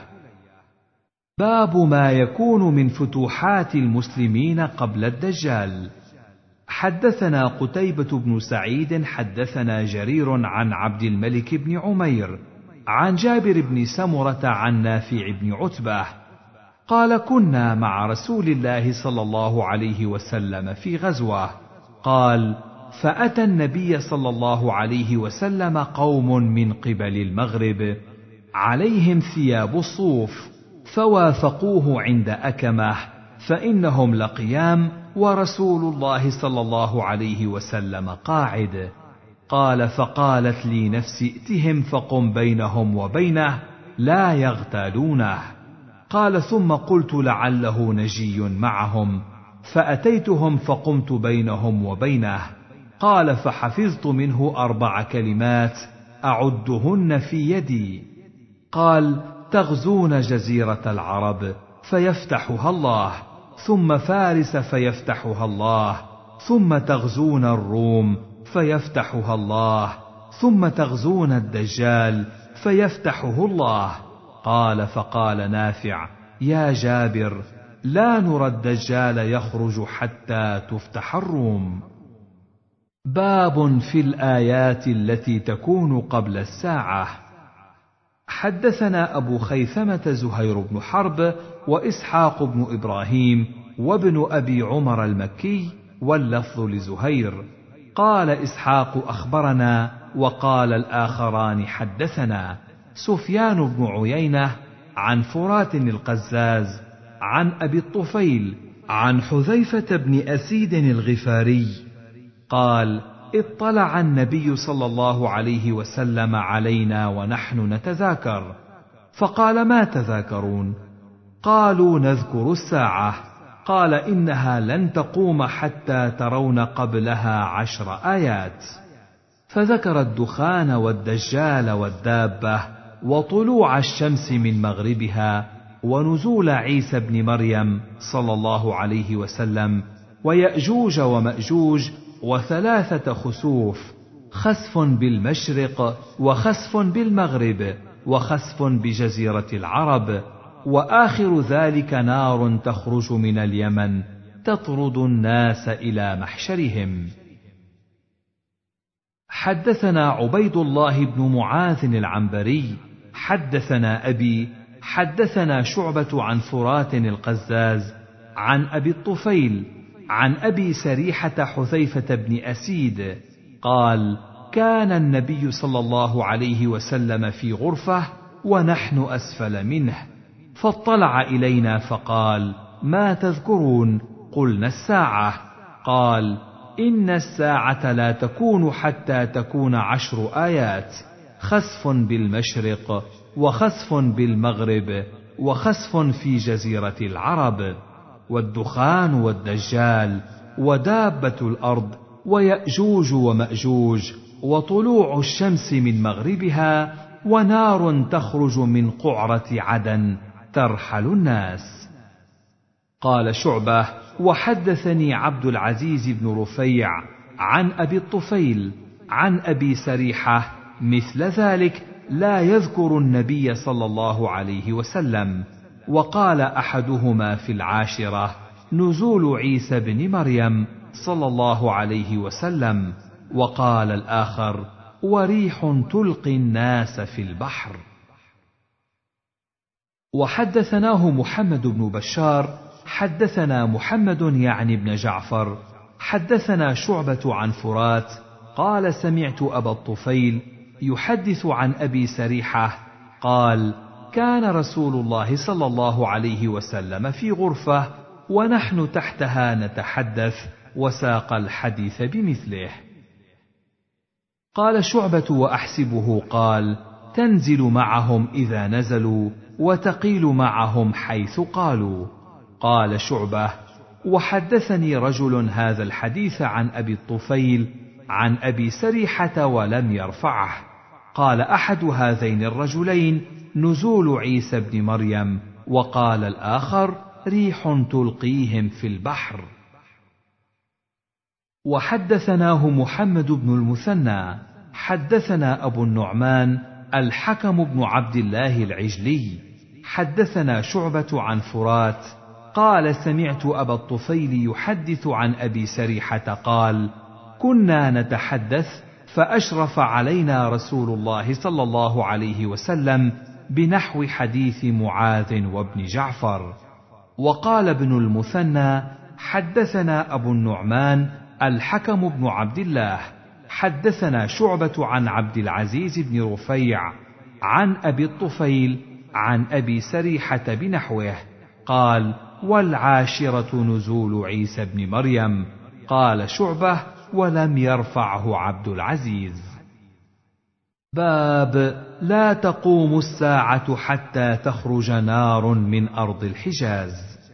باب ما يكون من فتوحات المسلمين قبل الدجال. حدثنا قتيبة بن سعيد حدثنا جرير عن عبد الملك بن عمير عن جابر بن سمرة عن نافع بن عتبة قال: كنا مع رسول الله صلى الله عليه وسلم في غزوة. قال: فأتى النبي صلى الله عليه وسلم قوم من قبل المغرب عليهم ثياب الصوف، فوافقوه عند أكمه، فإنهم لقيام ورسول الله صلى الله عليه وسلم قاعد. قال: فقالت لي نفسي: ائتهم فقم بينهم وبينه لا يغتالونه. قال: ثم قلت: لعله نجي معهم، فأتيتهم فقمت بينهم وبينه. قال: فحفظت منه 4 كلمات أعدهن في يدي. قال: تغزون جزيرة العرب فيفتحها الله، ثم فارس فيفتحها الله، ثم تغزون الروم فيفتحها الله، ثم تغزون الدجال فيفتحه الله. قال: فقال نافع: يا جابر، لا نرى الدجال يخرج حتى تفتح الروم. باب في الآيات التي تكون قبل الساعة. حدثنا أبو خيثمة زهير بن حرب وإسحاق بن إبراهيم وابن أبي عمر المكي، واللفظ لزهير. قال إسحاق: أخبرنا، وقال الآخران: حدثنا سفيان بن عيينة عن فرات القزاز عن أبي الطفيل عن حذيفة بن أسيد الغفاري قال: اطلع النبي صلى الله عليه وسلم علينا ونحن نتذاكر، فقال: ما تذاكرون؟ قالوا: نذكر الساعة. قال: إنها لن تقوم حتى ترون قبلها 10 آيات. فذكر الدخان والدجال والدابة وطلوع الشمس من مغربها ونزول عيسى بن مريم صلى الله عليه وسلم ويأجوج ومأجوج و3 خسوف، خسف بالمشرق وخسف بالمغرب وخسف بجزيرة العرب، وآخر ذلك نار تخرج من اليمن تطرد الناس إلى محشرهم. حدثنا عبيد الله بن معاذ العنبري حدثنا أبي حدثنا شعبة عن فرات القزاز عن أبي الطفيل عن أبي سريحة حذيفة بن أسيد قال: كان النبي صلى الله عليه وسلم في غرفة ونحن أسفل منه، فاطلع إلينا فقال: ما تذكرون؟ قلنا: الساعة. قال: إن الساعة لا تكون حتى تكون 10 آيات، خسف بالمشرق وخسف بالمغرب وخسف في جزيرة العرب، والدخان والدجال ودابة الأرض ويأجوج ومأجوج وطلوع الشمس من مغربها ونار تخرج من قعرة عدن ترحل الناس. قال شعبة: وحدثني عبد العزيز بن رفيع عن أبي الطفيل عن أبي سريحة مثل ذلك لا يذكر النبي صلى الله عليه وسلم. وقال أحدهما في 10 نزول عيسى بن مريم صلى الله عليه وسلم، وقال الآخر: وريح تلقي الناس في البحر. وحدثناه محمد بن بشار حدثنا محمد يعني بن جعفر حدثنا شعبة عن فرات قال: سمعت أبا الطفيل يحدث عن أبي سريحة قال: كان رسول الله صلى الله عليه وسلم في غرفة ونحن تحتها نتحدث، وساق الحديث بمثله. قال شعبة: وأحسبه قال: تنزل معهم إذا نزلوا وتقيل معهم حيث قالوا. قال شعبة: وحدثني رجل هذا الحديث عن أبي الطفيل عن أبي سريحة ولم يرفعه. قال أحد هذين الرجلين: نزول عيسى بن مريم، وقال الآخر: ريح تلقيهم في البحر. وحدثناه محمد بن المثنى حدثنا أبو النعمان الحكم بن عبد الله العجلي حدثنا شعبة عن فرات قال: سمعت أبا الطفيل يحدث عن أبي سريحة قال: كنا نتحدث فأشرف علينا رسول الله صلى الله عليه وسلم بنحو حديث معاذ وابن جعفر. وقال ابن المثنى: حدثنا أبو النعمان الحكم بن عبد الله حدثنا شعبة عن عبد العزيز بن رفيع عن أبي الطفيل عن أبي سريحة بنحوه. قال: والعاشرة نزول عيسى بن مريم. قال شعبة: ولم يرفعه عبد العزيز. باب لا تقوم الساعة حتى تخرج نار من أرض الحجاز.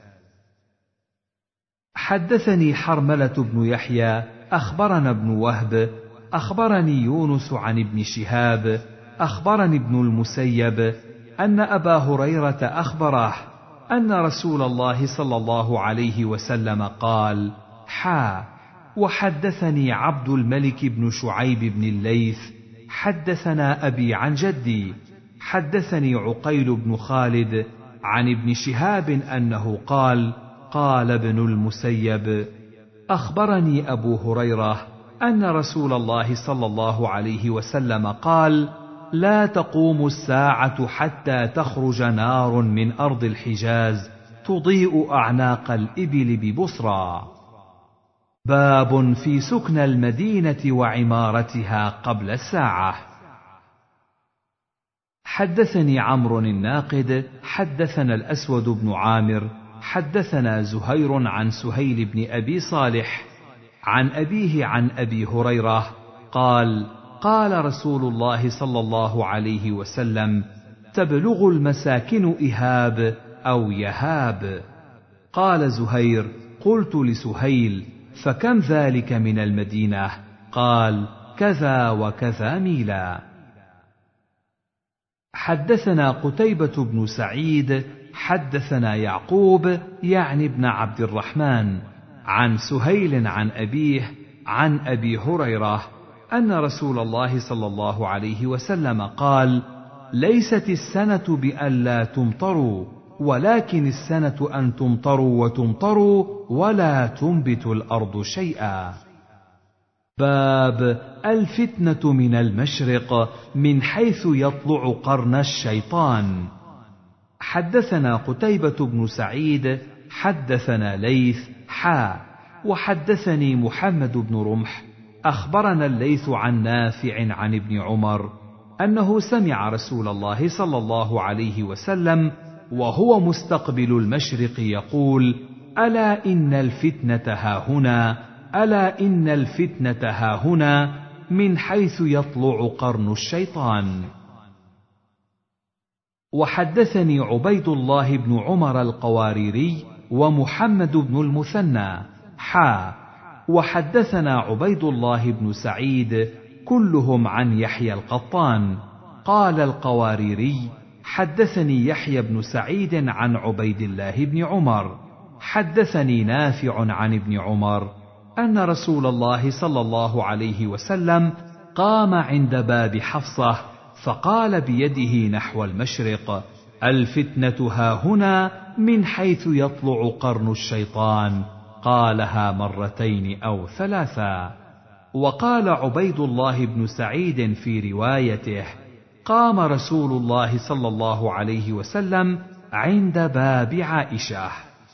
حدثني حرملة بن يحيى أخبرنا ابن وهب أخبرني يونس عن ابن شهاب أخبرني ابن المسيب أن أبا هريرة أخبره أن رسول الله صلى الله عليه وسلم قال: وحدثني عبد الملك بن شعيب بن الليث حدثنا أبي عن جدي حدثني عقيل بن خالد عن ابن شهاب أنه قال: قال ابن المسيب: أخبرني أبو هريرة أن رسول الله صلى الله عليه وسلم قال: لا تقوم الساعة حتى تخرج نار من أرض الحجاز تضيء أعناق الإبل ببصرى. باب في سكن المدينة وعمارتها قبل الساعة. حدثني عمرو الناقد حدثنا الأسود بن عامر حدثنا زهير عن سهيل بن أبي صالح عن أبيه عن أبي هريرة قال: قال رسول الله صلى الله عليه وسلم: تبلغ المساكن إهاب أو يهاب. قال زهير: قلت لسهيل: فكم ذلك من المدينة؟ قال: كذا وكذا ميلا. حدثنا قتيبة بن سعيد حدثنا يعقوب يعني ابن عبد الرحمن عن سهيل عن أبيه عن أبي هريرة أن رسول الله صلى الله عليه وسلم قال: ليست السنة بأن لا تمطروا، ولكن السنة أن تمطروا وتمطروا ولا تنبت الأرض شيئا. باب الفتنة من المشرق من حيث يطلع قرن الشيطان. حدثنا قتيبة بن سعيد حدثنا ليث وحدثني محمد بن رمح أخبرنا الليث عن نافع عن ابن عمر أنه سمع رسول الله صلى الله عليه وسلم وهو مستقبل المشرق يقول: ألا إن الفتنة هاهنا، ألا إن الفتنة هاهنا، من حيث يطلع قرن الشيطان. وحدثني عبيد الله بن عمر القواريري ومحمد بن المثنى وحدثنا عبيد الله بن سعيد كلهم عن يحيى القطان. قال القواريري: حدثني يحيى بن سعيد عن عبيد الله بن عمر حدثني نافع عن ابن عمر أن رسول الله صلى الله عليه وسلم قام عند باب حفصة فقال بيده نحو المشرق: الفتنة هاهنا من حيث يطلع قرن الشيطان. قالها مرتين أو ثلاثا. وقال عبيد الله بن سعيد في روايته: قام رسول الله صلى الله عليه وسلم عند باب عائشة.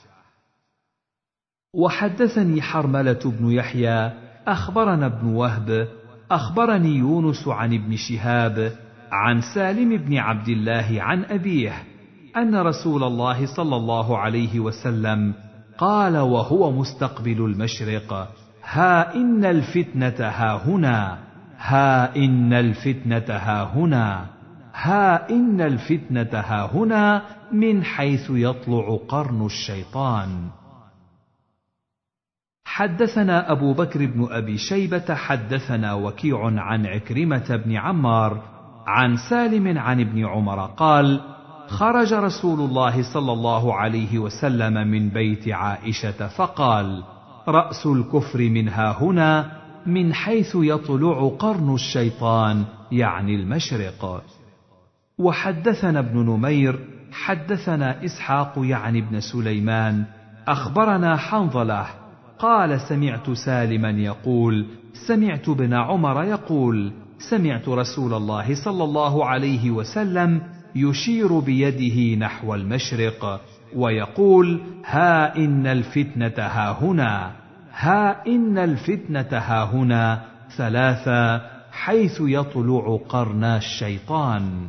وحدثني حرملة بن يحيى أخبرنا ابن وهب أخبرني يونس عن ابن شهاب عن سالم بن عبد الله عن أبيه أن رسول الله صلى الله عليه وسلم قال وهو مستقبل المشرق: ها إن الفتنة هاهنا، ها إن الفتنة هاهنا، ها إن الفتنة هاهنا، من حيث يطلع قرن الشيطان. حدثنا أبو بكر بن أبي شيبة حدثنا وكيع عن عكرمة بن عمار عن سالم عن ابن عمر قال: خرج رسول الله صلى الله عليه وسلم من بيت عائشة فقال: رأس الكفر منها هنا، من حيث يطلع قرن الشيطان، يعني المشرق. وحدثنا ابن نمير حدثنا إسحاق يعني ابن سليمان أخبرنا حنظلة قال: سمعت سالما يقول: سمعت ابن عمر يقول: سمعت رسول الله صلى الله عليه وسلم يشير بيده نحو المشرق ويقول: ها إن الفتنة هاهنا، ها إن الفتنة هاهنا ثلاثا، حيث يطلع قرنا الشيطان.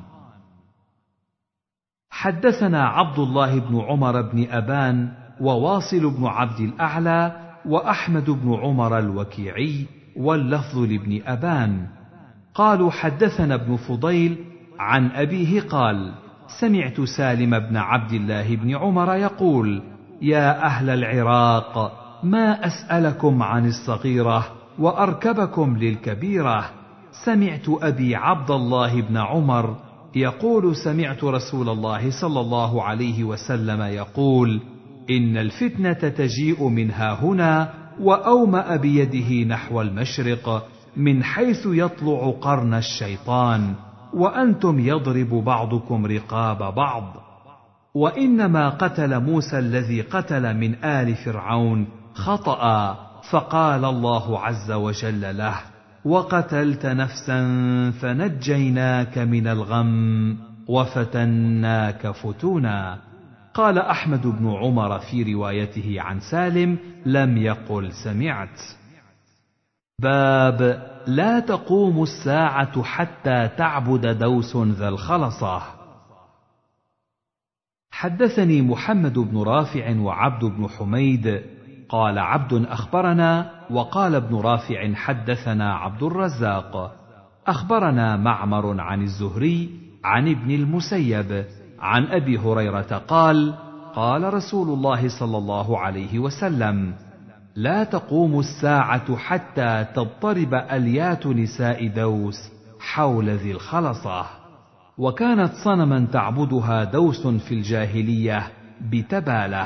حدثنا عبد الله بن عمر بن أبان وواصل بن عبد الأعلى وأحمد بن عمر الوكيعي واللفظ لابن أبان قالوا: حدثنا ابن فضيل عن أبيه قال: سمعت سالم بن عبد الله بن عمر يقول: يا أهل العراق، ما أسألكم عن الصغيرة وأركبكم للكبيرة. سمعت أبي عبد الله بن عمر يقول: سمعت رسول الله صلى الله عليه وسلم يقول: إن الفتنة تجيء من هاهنا، وأومأ بيده نحو المشرق، من حيث يطلع قرن الشيطان، وأنتم يضرب بعضكم رقاب بعض. وإنما قتل موسى الذي قتل من آل فرعون خطأ، فقال الله عز وجل له: وقتلت نفسا فنجيناك من الغم وفتناك فتونا. قال أحمد بن عمر في روايته عن سالم: لم يقل سمعت. باب لا تقوم الساعة حتى تعبد دوس ذا الخلصة. حدثني محمد بن رافع وعبد بن حميد قال عبد أخبرنا، وقال ابن رافع حدثنا عبد الرزاق أخبرنا معمر عن الزهري عن ابن المسيب عن أبي هريرة قال: قال رسول الله صلى الله عليه وسلم: لا تقوم الساعة حتى تضطرب أليات نساء دوس حول ذي الخلصة. وكانت صنما تعبدها دوس في الجاهلية بتباله.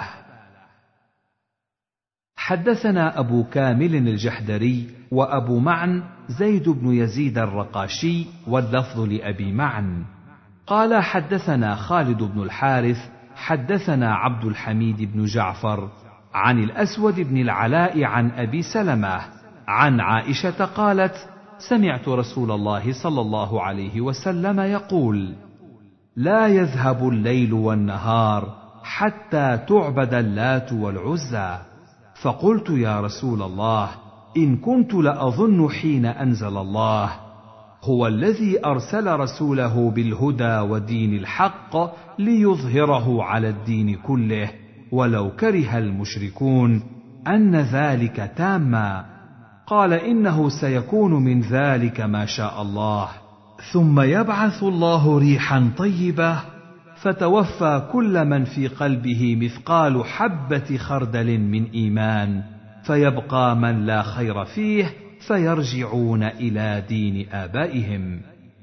حدثنا أبو كامل الجحدري وأبو معن زيد بن يزيد الرقاشي واللفظ لأبي معن قال: حدثنا خالد بن الحارث حدثنا عبد الحميد بن جعفر عن الأسود بن العلاء عن أبي سلمة عن عائشة قالت: سمعت رسول الله صلى الله عليه وسلم يقول: لا يذهب الليل والنهار حتى تعبد اللات والعزى. فقلت: يا رسول الله، إن كنت لأظن حين أنزل الله: هو الذي أرسل رسوله بالهدى ودين الحق ليظهره على الدين كله ولو كره المشركون، أن ذلك تاما. قال: إنه سيكون من ذلك ما شاء الله، ثم يبعث الله ريحا طيبة فتوفى كل من في قلبه مثقال حبة خردل من إيمان، فيبقى من لا خير فيه فيرجعون إلى دين آبائهم.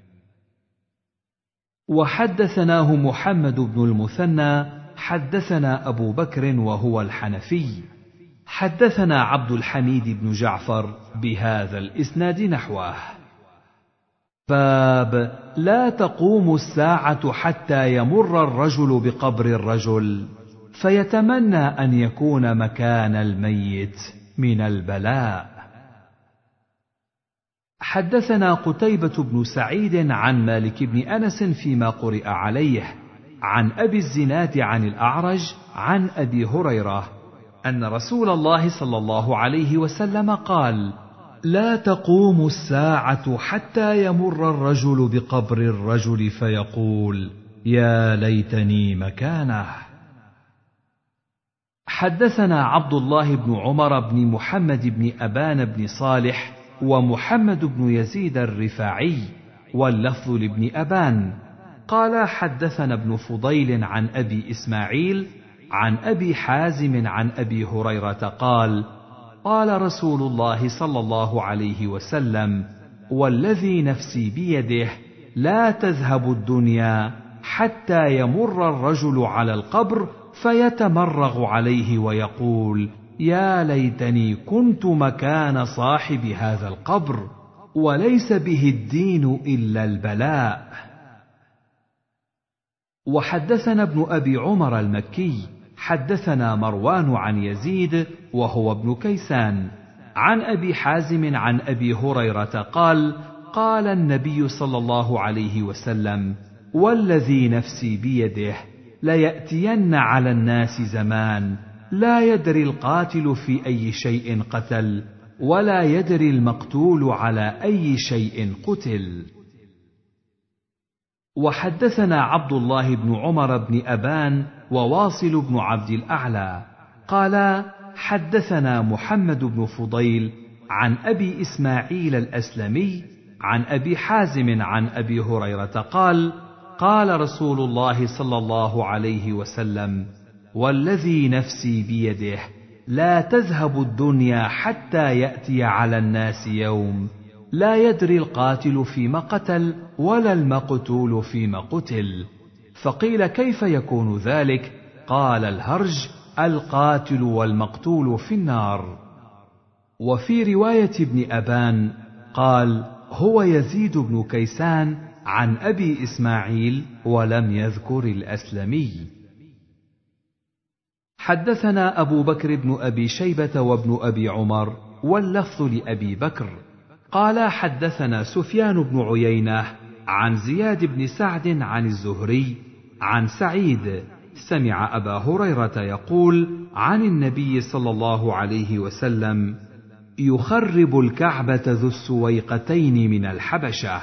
وحدثناه محمد بن المثنى حدثنا أبو بكر وهو الحنفي حدثنا عبد الحميد بن جعفر بهذا الإسناد نحوه. باب لا تقوم الساعة حتى يمر الرجل بقبر الرجل فيتمنى أن يكون مكان الميت من البلاء. حدثنا قتيبة بن سعيد عن مالك بن أنس فيما قرئ عليه عن أبي الزناد عن الأعرج عن أبي هريرة أن رسول الله صلى الله عليه وسلم قال: لا تقوم الساعة حتى يمر الرجل بقبر الرجل فيقول: يا ليتني مكانه. حدثنا عبد الله بن عمر بن محمد بن أبان بن صالح ومحمد بن يزيد الرفاعي واللفظ لابن أبان قال: حدثنا ابن فضيل عن أبي إسماعيل عن أبي حازم عن أبي هريرة قال: قال رسول الله صلى الله عليه وسلم: والذي نفسي بيده لا تذهب الدنيا حتى يمر الرجل على القبر فيتمرغ عليه ويقول: يا ليتني كنت مكان صاحب هذا القبر، وليس به الدين إلا البلاء. وحدثنا ابن أبي عمر المكي حدثنا مروان عن يزيد وهو ابن كيسان عن أبي حازم عن أبي هريرة قال: قال النبي صلى الله عليه وسلم: والذي نفسي بيده ليأتين على الناس زمان لا يدري القاتل في أي شيء قتل، ولا يدري المقتول على أي شيء قتل. وحدثنا عبد الله بن عمر بن أبان وواصل بن عبد الأعلى قالا: حدثنا محمد بن فضيل عن أبي إسماعيل الأسلمي عن أبي حازم عن أبي هريرة قال: قال رسول الله صلى الله عليه وسلم: والذي نفسي بيده لا تذهب الدنيا حتى يأتي على الناس يوم لا يدري القاتل فيما قتل ولا المقتول فيما قتل. فقيل: كيف يكون ذلك؟ قال: الهرج: القاتل والمقتول في النار. وفي رواية ابن أبان قال: هو يزيد بن كيسان عن أبي إسماعيل ولم يذكر الأسلمي. حدثنا أبو بكر بن أبي شيبة وابن أبي عمر واللفظ لأبي بكر قال: حدثنا سفيان بن عيينة عن زياد بن سعد عن الزهري عن سعيد سمع أبا هريرة يقول عن النبي صلى الله عليه وسلم: يخرب الكعبة ذو السويقتين من الحبشة.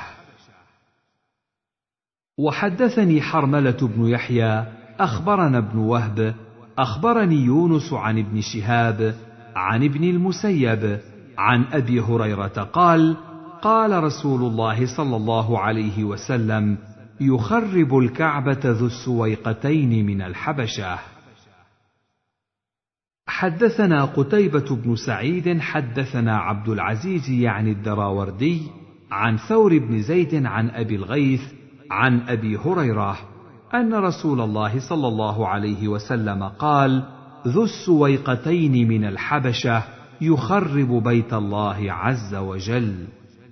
وحدثني حرملة بن يحيى أخبرنا ابن وهب أخبرني يونس عن ابن شهاب عن ابن المسيب عن أبي هريرة قال: قال رسول الله صلى الله عليه وسلم: يخرب الكعبة ذو السويقتين من الحبشة. حدثنا قتيبة بن سعيد حدثنا عبد العزيز يعني الدراوردي عن ثور بن زيد عن أبي الغيث عن أبي هريرة أن رسول الله صلى الله عليه وسلم قال: ذو السويقتين من الحبشة يخرب بيت الله عز وجل.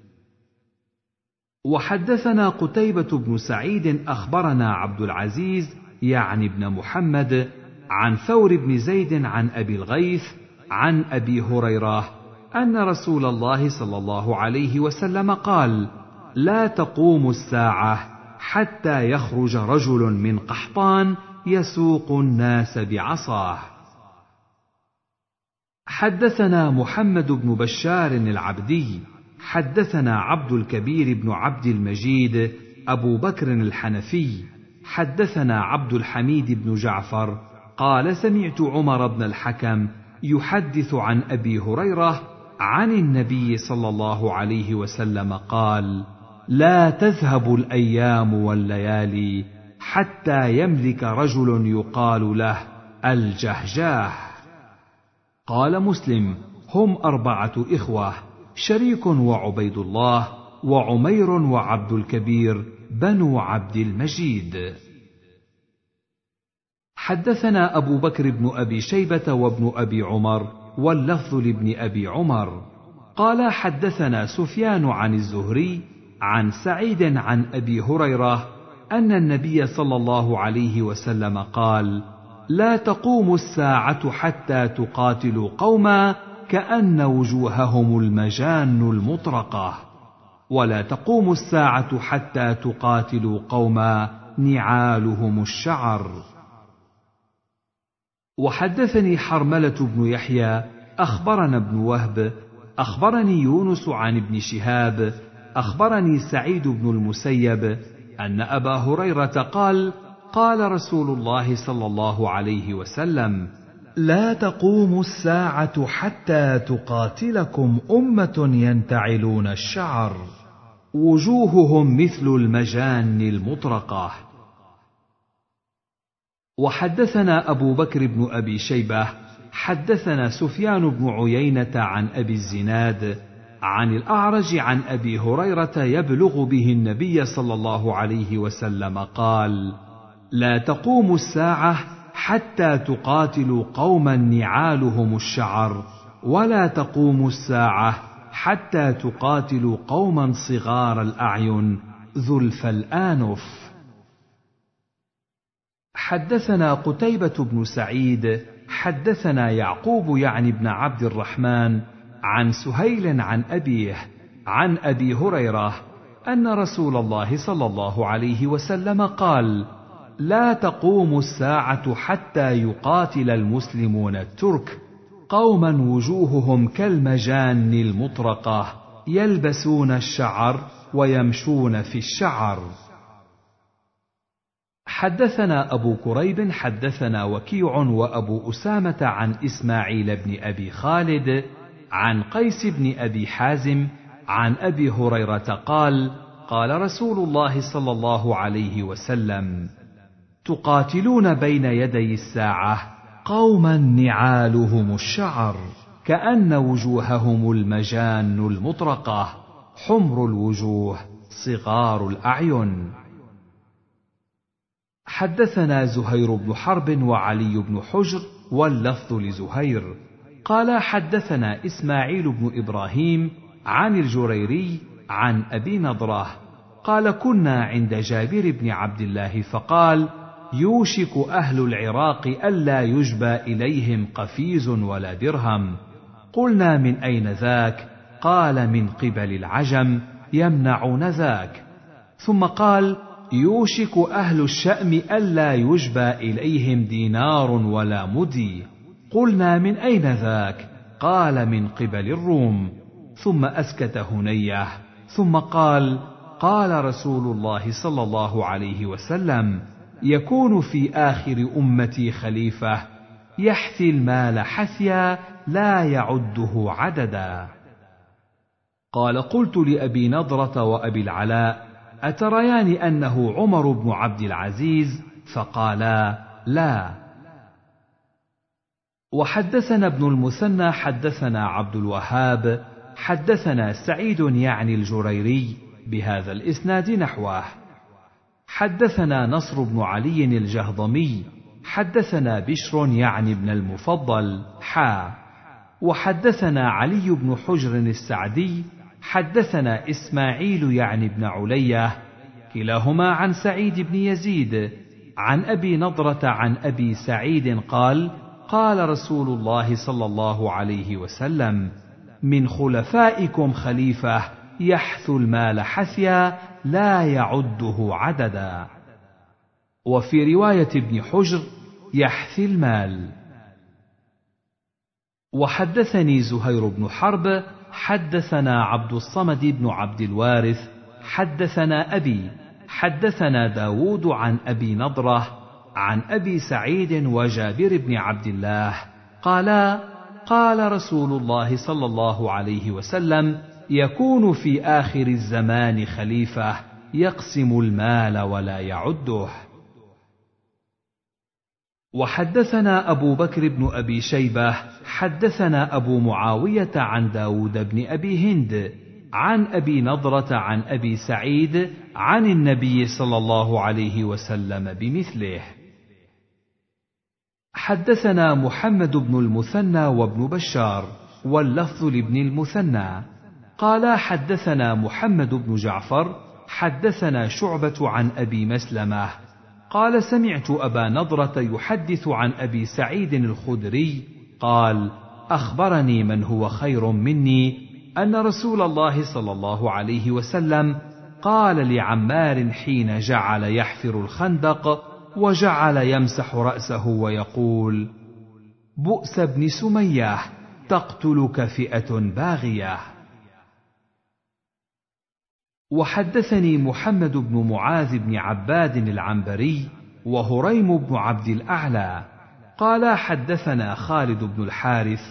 وحدثنا قتيبة بن سعيد أخبرنا عبد العزيز يعني ابن محمد عن ثور بن زيد عن أبي الغيث عن أبي هريرة أن رسول الله صلى الله عليه وسلم قال: لا تقوم الساعة حتى يخرج رجل من قحطان يسوق الناس بعصاه. حدثنا محمد بن بشار العبدي حدثنا عبد الكبير بن عبد المجيد أبو بكر الحنفي حدثنا عبد الحميد بن جعفر قال: سمعت عمر بن الحكم يحدث عن أبي هريرة عن النبي صلى الله عليه وسلم قال: لا تذهب الأيام والليالي حتى يملك رجل يقال له الجهجاه. قال مسلم: هم 4 إخوة: شريك وعبيد الله وعمير وعبد الكبير بنو عبد المجيد. حدثنا أبو بكر بن أبي شيبة وابن أبي عمر واللفظ لابن أبي عمر قال: حدثنا سفيان عن الزهري عن سعيد عن أبي هريرة أن النبي صلى الله عليه وسلم قال: لا تقوم الساعة حتى تقاتلوا قوما كأن وجوههم المجان المطرقة، ولا تقوم الساعة حتى تقاتلوا قوما نعالهم الشعر. وحدثني حرملة بن يحيى أخبرنا ابن وهب أخبرني يونس عن ابن شهاب أخبرني سعيد بن المسيب أن أبا هريرة قال: قال رسول الله صلى الله عليه وسلم: لا تقوم الساعة حتى تقاتلكم أمة ينتعلون الشعر وجوههم مثل المجان المطرقة. وحدثنا أبو بكر بن أبي شيبة حدثنا سفيان بن عيينة عن أبي الزناد عن الأعرج عن أبي هريرة يبلغ به النبي صلى الله عليه وسلم قال: لا تقوم الساعة حتى تقاتلوا قوما نعالهم الشعر، ولا تقوم الساعة حتى تقاتلوا قوما صغار الأعين ذلف الآنف. حدثنا قتيبة بن سعيد حدثنا يعقوب يعني بن عبد الرحمن عن سهيل عن أبيه عن أبي هريرة أن رسول الله صلى الله عليه وسلم قال: لا تقوم الساعة حتى يقاتل المسلمون الترك قوما وجوههم كالمجان المطرقة يلبسون الشعر ويمشون في الشعر. حدثنا أبو كريب حدثنا وكيع وأبو أسامة عن إسماعيل بن أبي خالد عن قيس بن أبي حازم عن أبي هريرة قال: قال رسول الله صلى الله عليه وسلم: تقاتلون بين يدي الساعة قوما نعالهم الشعر كأن وجوههم المجان المطرقة حمر الوجوه صغار الأعين. حدثنا زهير بن حرب وعلي بن حجر واللفظ لزهير قال: حدثنا إسماعيل بن إبراهيم عن الجريري عن أبي نضرة قال: كنا عند جابر بن عبد الله فقال: يوشك أهل العراق ألا يجبى إليهم قفيز ولا درهم. قلنا: من أين ذاك؟ قال: من قبل العجم يمنعون ذاك. ثم قال: يوشك أهل الشأم ألا يجبى إليهم دينار ولا مدي. قلنا: من أين ذاك؟ قال: من قبل الروم. ثم أسكت هنيه ثم قال: قال رسول الله صلى الله عليه وسلم: يكون في آخر أمتي خليفة يحثي المال حثيا لا يعده عددا. قال: قلت لأبي نضرة وأبي العلاء: أتريان أنه عمر بن عبد العزيز؟ فقالا: لا. وحدثنا ابن المثنى حدثنا عبد الوهاب حدثنا سعيد يعني الجريري بهذا الإسناد نحوه. حدثنا نصر بن علي الجهضمي حدثنا بشر يعني ابن المفضل وحدثنا علي بن حجر السعدي حدثنا إسماعيل يعني ابن علية كلاهما عن سعيد بن يزيد عن أبي نضرة عن أبي سعيد قال: قال رسول الله صلى الله عليه وسلم: من خلفائكم خليفة يحث المال حثيا لا يعده عددا. وفي رواية ابن حجر: يحثي المال. وحدثني زهير بن حرب حدثنا عبد الصمد بن عبد الوارث حدثنا أبي حدثنا داود عن أبي نضرة عن أبي سعيد وجابر بن عبد الله قالا: قال رسول الله صلى الله عليه وسلم: يكون في آخر الزمان خليفة يقسم المال ولا يعده. وحدثنا أبو بكر بن أبي شيبة حدثنا أبو معاوية عن داود بن أبي هند عن أبي نضرة عن أبي سعيد عن النبي صلى الله عليه وسلم بمثله. حدثنا محمد بن المثنى وابن بشار واللفظ لابن المثنى قال: حدثنا محمد بن جعفر حدثنا شعبة عن أبي مسلمة قال: سمعت أبا نضرة يحدث عن أبي سعيد الخدري قال: أخبرني من هو خير مني أن رسول الله صلى الله عليه وسلم قال لعمار حين جعل يحفر الخندق وجعل يمسح رأسه ويقول: بؤس ابن سمية تقتلك فئة باغية. وحدثني محمد بن معاذ بن عباد العنبري وهريم بن عبد الأعلى قال: حدثنا خالد بن الحارث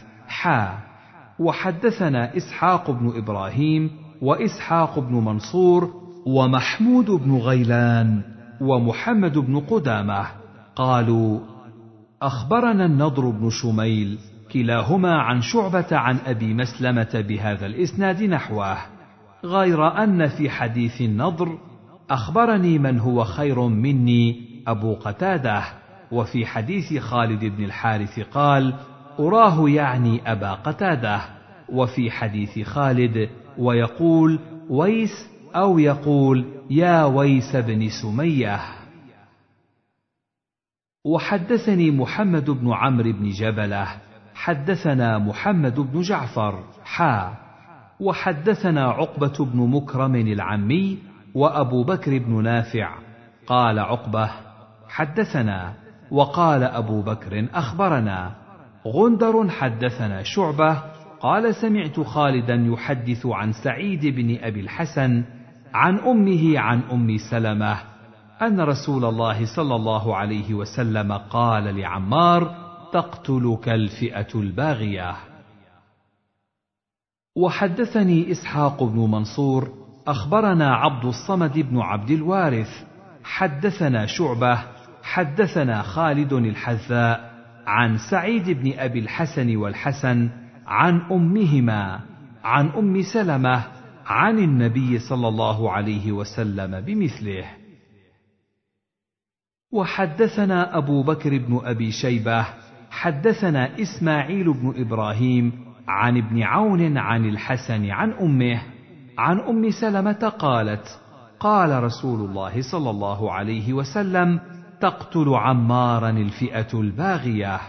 وحدثنا إسحاق بن إبراهيم وإسحاق بن منصور ومحمود بن غيلان ومحمد بن قدامة قالوا: أخبرنا النضر بن شميل كلاهما عن شعبة عن أبي مسلمة بهذا الإسناد نحوه، غير أن في حديث النضر أخبرني من هو خير مني أبو قتادة، وفي حديث خالد بن الحارث قال أراه يعني أبا قتادة، وفي حديث خالد ويقول ويس أو يقول يا ويس بن سمية. وحدثني محمد بن عمرو بن جبلة حدثنا محمد بن جعفر وحدثنا عقبة بن مكرم العمي وأبو بكر بن نافع قال عقبة حدثنا، وقال أبو بكر أخبرنا. غندر حدثنا شعبة قال سمعت خالدا يحدث عن سعيد بن أبي الحسن عن أمه عن أم سلمة أن رسول الله صلى الله عليه وسلم قال لعمار تقتلك الفئة الباغية. وحدثني إسحاق بن منصور أخبرنا عبد الصمد بن عبد الوارث حدثنا شعبة حدثنا خالد الحذاء عن سعيد بن أبي الحسن والحسن عن أمهما عن أم سلمة عن النبي صلى الله عليه وسلم بمثله. وحدثنا أبو بكر بن أبي شيبة حدثنا إسماعيل بن إبراهيم عن ابن عون عن الحسن عن أمه عن أم سلمة قالت قال رسول الله صلى الله عليه وسلم تقتل عمارا الفئة الباغية.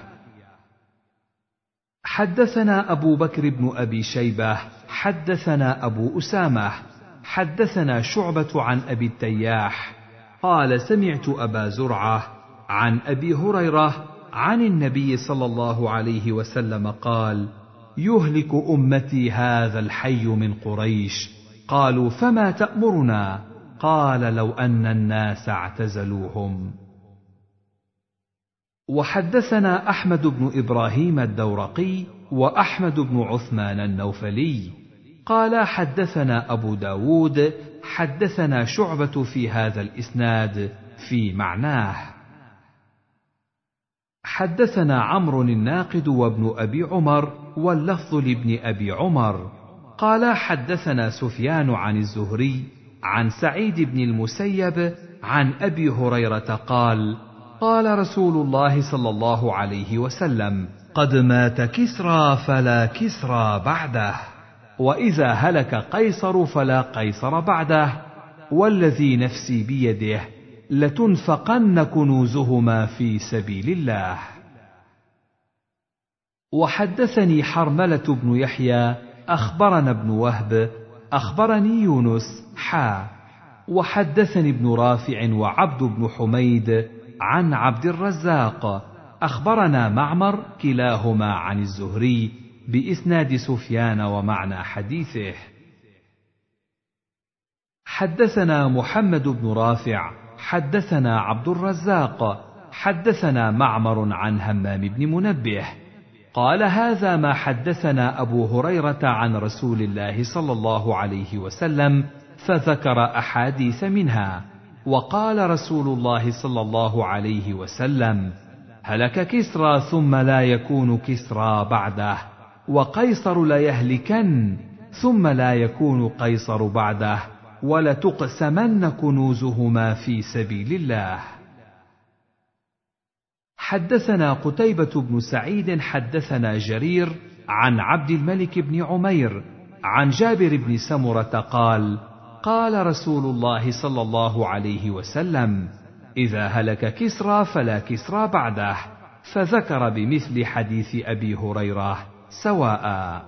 حدثنا أبو بكر بن أبي شيبة حدثنا أبو أسامة حدثنا شعبة عن أبي التياح قال سمعت أبا زرعة عن أبي هريرة عن النبي صلى الله عليه وسلم قال يهلك أمتي هذا الحي من قريش. قالوا فما تأمرنا؟ قال لو أن الناس اعتزلوهم. وحدثنا أحمد بن إبراهيم الدورقي وأحمد بن عثمان النوفلي قال حدثنا أبو داود حدثنا شعبة في هذا الإسناد في معناه. حدثنا عمرو الناقد وابن أبي عمر واللفظ لابن أبي عمر قال حدثنا سفيان عن الزهري عن سعيد بن المسيب عن أبي هريرة قال قال رسول الله صلى الله عليه وسلم قد مات كسرى فلا كسرى بعده، وإذا هلك قيصر فلا قيصر بعده، والذي نفسي بيده لتنفقن كنوزهما في سبيل الله. وحدثني حرملة بن يحيى أخبرنا ابن وهب أخبرني يونس وحدثني ابن رافع وعبد بن حميد عن عبد الرزاق أخبرنا معمر كلاهما عن الزهري بإسناد سفيان ومعنى حديثه. حدثنا محمد بن رافع حدثنا عبد الرزاق حدثنا معمر عن همام بن منبه قال هذا ما حدثنا أبو هريرة عن رسول الله صلى الله عليه وسلم، فذكر أحاديث منها. وقال رسول الله صلى الله عليه وسلم هلك كسرى ثم لا يكون كسرى بعده، وقيصر ليهلكن ثم لا يكون قيصر بعده، ولتقسمن كنوزهما في سبيل الله. حدثنا قتيبة بن سعيد حدثنا جرير عن عبد الملك بن عمير عن جابر بن سمرة قال قال رسول الله صلى الله عليه وسلم إذا هلك كسرى فلا كسرى بعده، فذكر بمثل حديث أبي هريرة سواء.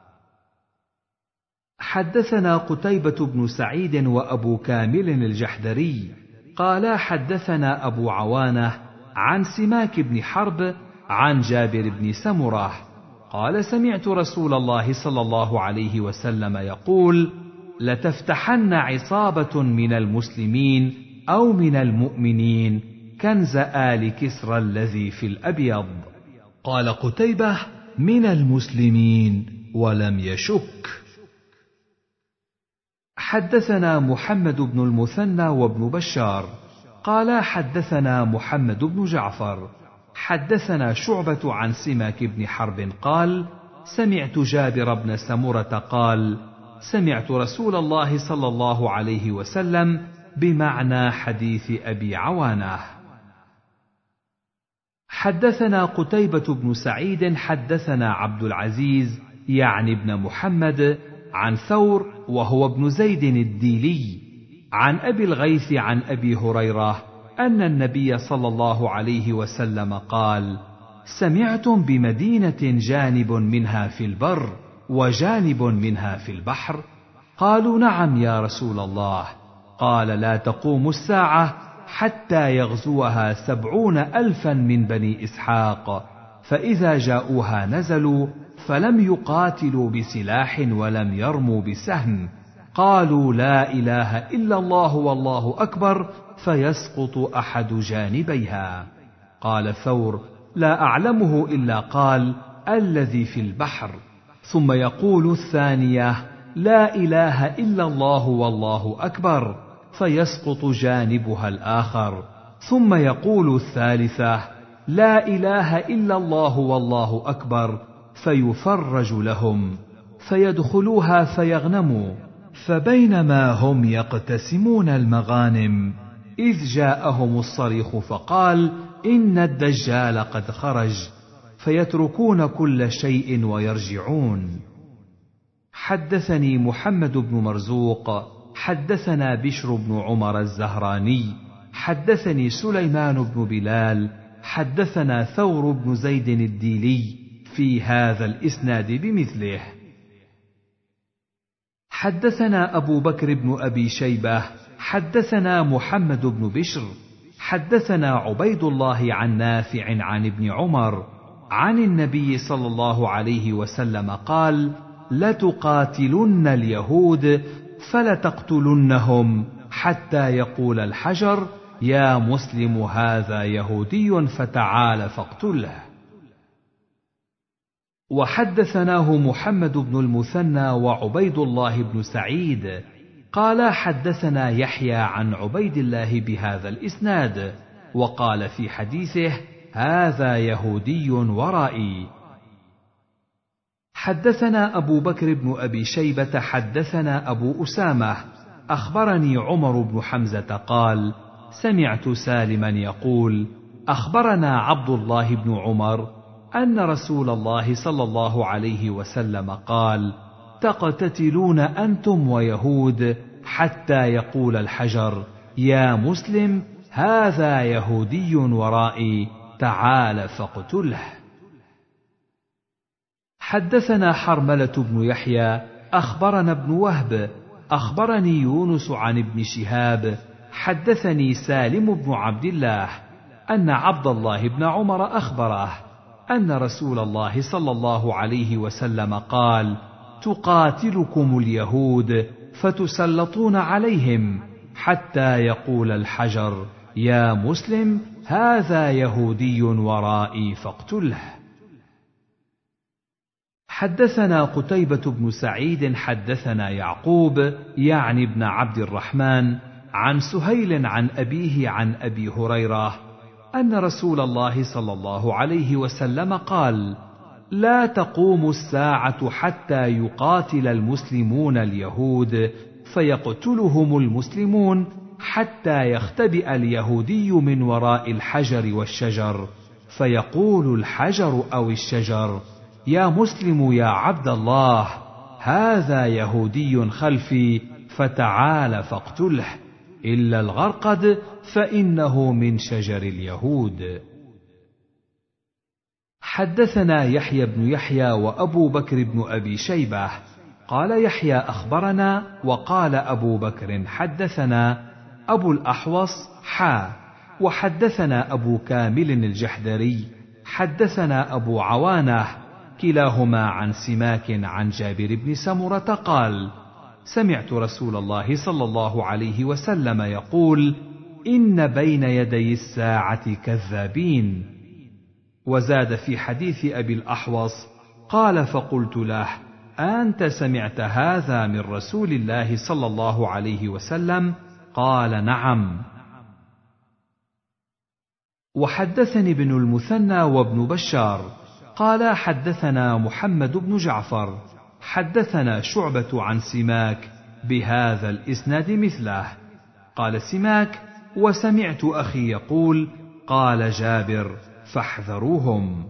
حدثنا قتيبة بن سعيد وأبو كامل الجحدري قال حدثنا أبو عوانة عن سماك بن حرب عن جابر بن سمرة قال سمعت رسول الله صلى الله عليه وسلم يقول لتفتحن عصابة من المسلمين أو من المؤمنين كنز آل كسرى الذي في الأبيض. قال قتيبة من المسلمين ولم يشك. حدثنا محمد بن المثنى وابن بشار قال حدثنا محمد بن جعفر حدثنا شعبة عن سماك بن حرب قال: سمعت جابر بن سمرة قال: سمعت رسول الله صلى الله عليه وسلم بمعنى حديث أبي عوانة. حدثنا قتيبة بن سعيد حدثنا عبد العزيز يعني ابن محمد عن ثور وهو ابن زيد الديلي عن أبي الغيث عن أبي هريرة أن النبي صلى الله عليه وسلم قال: سمعتم بمدينة جانب منها في البر وجانب منها في البحر؟ قالوا: نعم يا رسول الله. قال: لا تقوم الساعة حتى يغزوها 70,000 من بني إسحاق، فإذا جاءوها نزلوا فلم يقاتلوا بسلاح ولم يرموا بسهم، قالوا: لا إله إلا الله والله أكبر، فيسقط أحد جانبيها. قال ثور: لا أعلمه إلا قال: الذي في البحر. ثم يقول الثانية: لا إله إلا الله والله أكبر، فيسقط جانبها الآخر. ثم يقول الثالثة: لا إله إلا الله والله أكبر، فيفرج لهم، فيدخلوها فيغنموا. فبينما هم يقتسمون المغانم إذ جاءهم الصريخ فقال: إن الدجال قد خرج، فيتركون كل شيء ويرجعون. حدثني محمد بن مرزوق حدثنا بشر بن عمر الزهراني حدثني سليمان بن بلال حدثنا ثور بن زيد الديلي في هذا الإسناد بمثله. حدثنا أبو بكر بن أبي شيبة حدثنا محمد بن بشر حدثنا عبيد الله عن نافع عن ابن عمر عن النبي صلى الله عليه وسلم قال: لتقاتلن اليهود فلتقتلنهم حتى يقول الحجر: يا مسلم هذا يهودي فتعال فاقتله. وحدثناه محمد بن المثنى وعبيد الله بن سعيد قال: حدثنا يحيى عن عبيد الله بهذا الإسناد، وقال في حديثه: هذا يهودي ورائي. حدثنا أبو بكر بن أبي شيبة حدثنا أبو أسامة أخبرني عمر بن حمزة قال: سمعت سالما يقول: أخبرنا عبد الله بن عمر أن رسول الله صلى الله عليه وسلم قال: تقتتلون أنتم ويهود حتى يقول الحجر: يا مسلم هذا يهودي ورائي، تعال فاقتله. حدثنا حرملة بن يحيى أخبرنا ابن وهب أخبرني يونس عن ابن شهاب حدثني سالم بن عبد الله أن عبد الله بن عمر أخبره أن رسول الله صلى الله عليه وسلم قال: تقاتلكم اليهود فتسلطون عليهم حتى يقول الحجر: يا مسلم هذا يهودي ورائي فاقتله. حدثنا قتيبة بن سعيد حدثنا يعقوب يعني ابن عبد الرحمن عن سهيل عن أبيه عن أبي هريرة أن رسول الله صلى الله عليه وسلم قال: لا تقوم الساعة حتى يقاتل المسلمون اليهود فيقتلهم المسلمون حتى يختبئ اليهودي من وراء الحجر والشجر، فيقول الحجر أو الشجر: يا مسلم يا عبد الله هذا يهودي خلفي، فتعال فاقتله، إلا الغرقد فإنه من شجر اليهود. حدثنا يحيى بن يحيى وأبو بكر بن أبي شيبة قال يحيى أخبرنا وقال أبو بكر حدثنا أبو الأحوص وحدثنا أبو كامل الجحدري حدثنا أبو عوانة كلاهما عن سماك عن جابر بن سمرة قال: سمعت رسول الله صلى الله عليه وسلم يقول: إن بين يدي الساعة كذابين. وزاد في حديث أبي الأحوص قال: فقلت له: أنت سمعت هذا من رسول الله صلى الله عليه وسلم؟ قال: نعم. وحدثني ابن المثنى وابن بشار قال حدثنا محمد بن جعفر حدثنا شعبة عن سماك بهذا الإسناد مثله. قال سماك: وسمعت أخي يقول: قال جابر: فاحذروهم.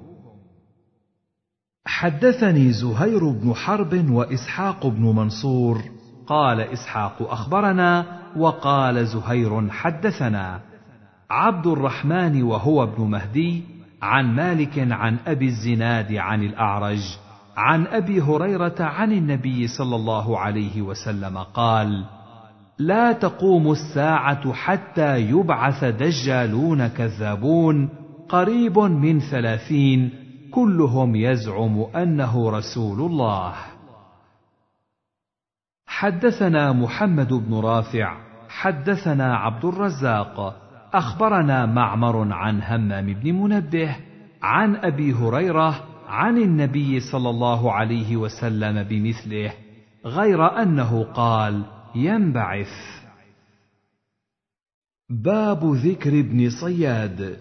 حدثني زهير بن حرب وإسحاق بن منصور قال إسحاق أخبرنا وقال زهير حدثنا عبد الرحمن وهو ابن مهدي عن مالك عن أبي الزناد عن الأعرج عن أبي هريرة عن النبي صلى الله عليه وسلم قال: لا تقوم الساعة حتى يبعث دجالون كذابون قريب من 30 كلهم يزعم أنه رسول الله. حدثنا محمد بن رافع حدثنا عبد الرزاق أخبرنا معمر عن همام بن منبه عن أبي هريرة عن النبي صلى الله عليه وسلم بمثله غير أنه قال: ينبعث. باب ذكر ابن صياد.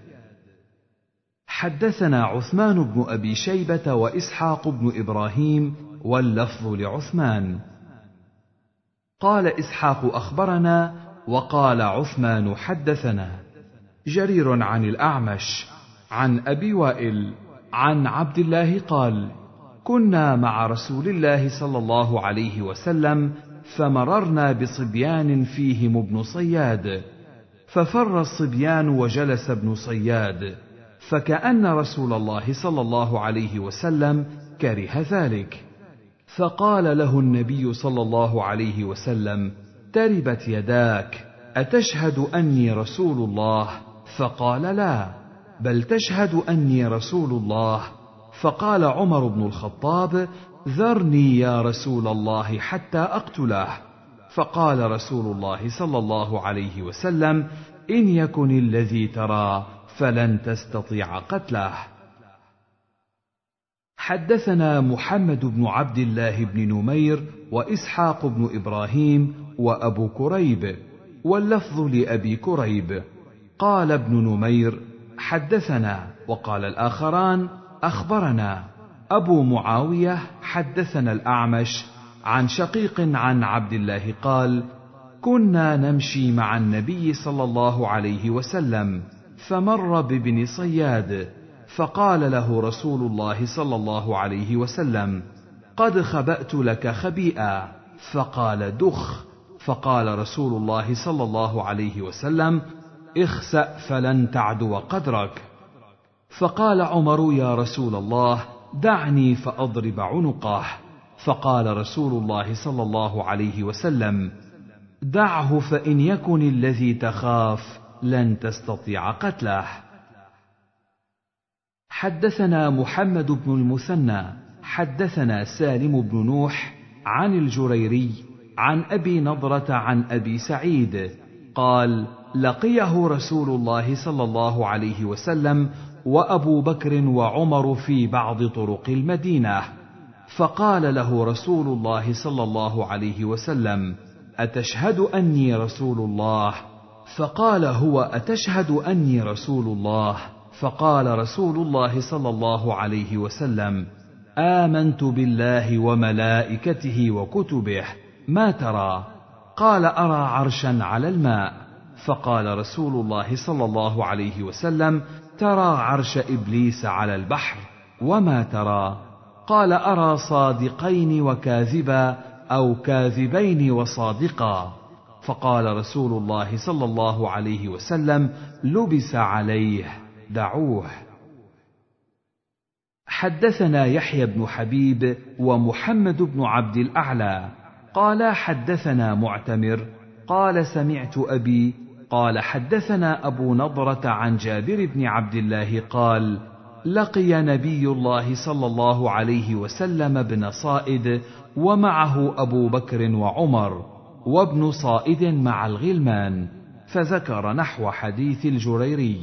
حدثنا عثمان بن أبي شيبة وإسحاق بن إبراهيم واللفظ لعثمان. قال إسحاق أخبرنا وقال عثمان حدثنا جرير عن الأعمش عن أبي وائل عن عبد الله قال: كنا مع رسول الله صلى الله عليه وسلم فمررنا بصبيان فيهم ابن صياد، ففر الصبيان وجلس ابن صياد، فكأن رسول الله صلى الله عليه وسلم كره ذلك، فقال له النبي صلى الله عليه وسلم: تربت يداك، أتشهد أني رسول الله؟ فقال: لا، بل تشهد أني رسول الله. فقال عمر بن الخطاب: ذرني يا رسول الله حتى أقتله. فقال رسول الله صلى الله عليه وسلم: إن يكن الذي ترى فلن تستطيع قتله. حدثنا محمد بن عبد الله بن نمير وإسحاق بن إبراهيم وأبو كريب، واللفظ لأبي كريب. قال ابن نمير: حدثنا، وقال الآخران: أخبرنا. أبو معاوية حدثنا الأعمش عن شقيق عن عبد الله قال: كنا نمشي مع النبي صلى الله عليه وسلم، فمر بابن صياد، فقال له رسول الله صلى الله عليه وسلم: قد خبأت لك خبيئا. فقال: دخ. فقال رسول الله صلى الله عليه وسلم: اخسأ فلن تعدو قدرك. فقال عمر: يا رسول الله، دعني فأضرب عنقه. فقال رسول الله صلى الله عليه وسلم: دعه، فإن يكن الذي تخاف لن تستطيع قتله. حدثنا محمد بن المثنى حدثنا سالم بن نوح عن الجريري عن أبي نضرة عن أبي سعيد قال: لقيه رسول الله صلى الله عليه وسلم وأبو بكر وعمر في بعض طرق المدينة، فقال له رسول الله صلى الله عليه وسلم: أتشهد أني رسول الله؟ فقال هو: أتشهد أني رسول الله؟ فقال رسول الله صلى الله عليه وسلم: آمنت بالله وملائكته وكتبه، ما ترى؟ قال: أرى عرشا على الماء. فقال رسول الله صلى الله عليه وسلم: ترى عرش إبليس على البحر، وما ترى؟ قال: أرى صادقين وكاذبا، أو كاذبين وصادقا. فقال رسول الله صلى الله عليه وسلم: لبس عليه، دعوه. حدثنا يحيى بن حبيب ومحمد بن عبد الأعلى قال حدثنا معتمر قال سمعت أبي قال حدثنا أبو نضرة عن جابر بن عبد الله قال: لقي نبي الله صلى الله عليه وسلم ابن صائد ومعه أبو بكر وعمر، وابن صائد مع الغلمان، فذكر نحو حديث الجريري.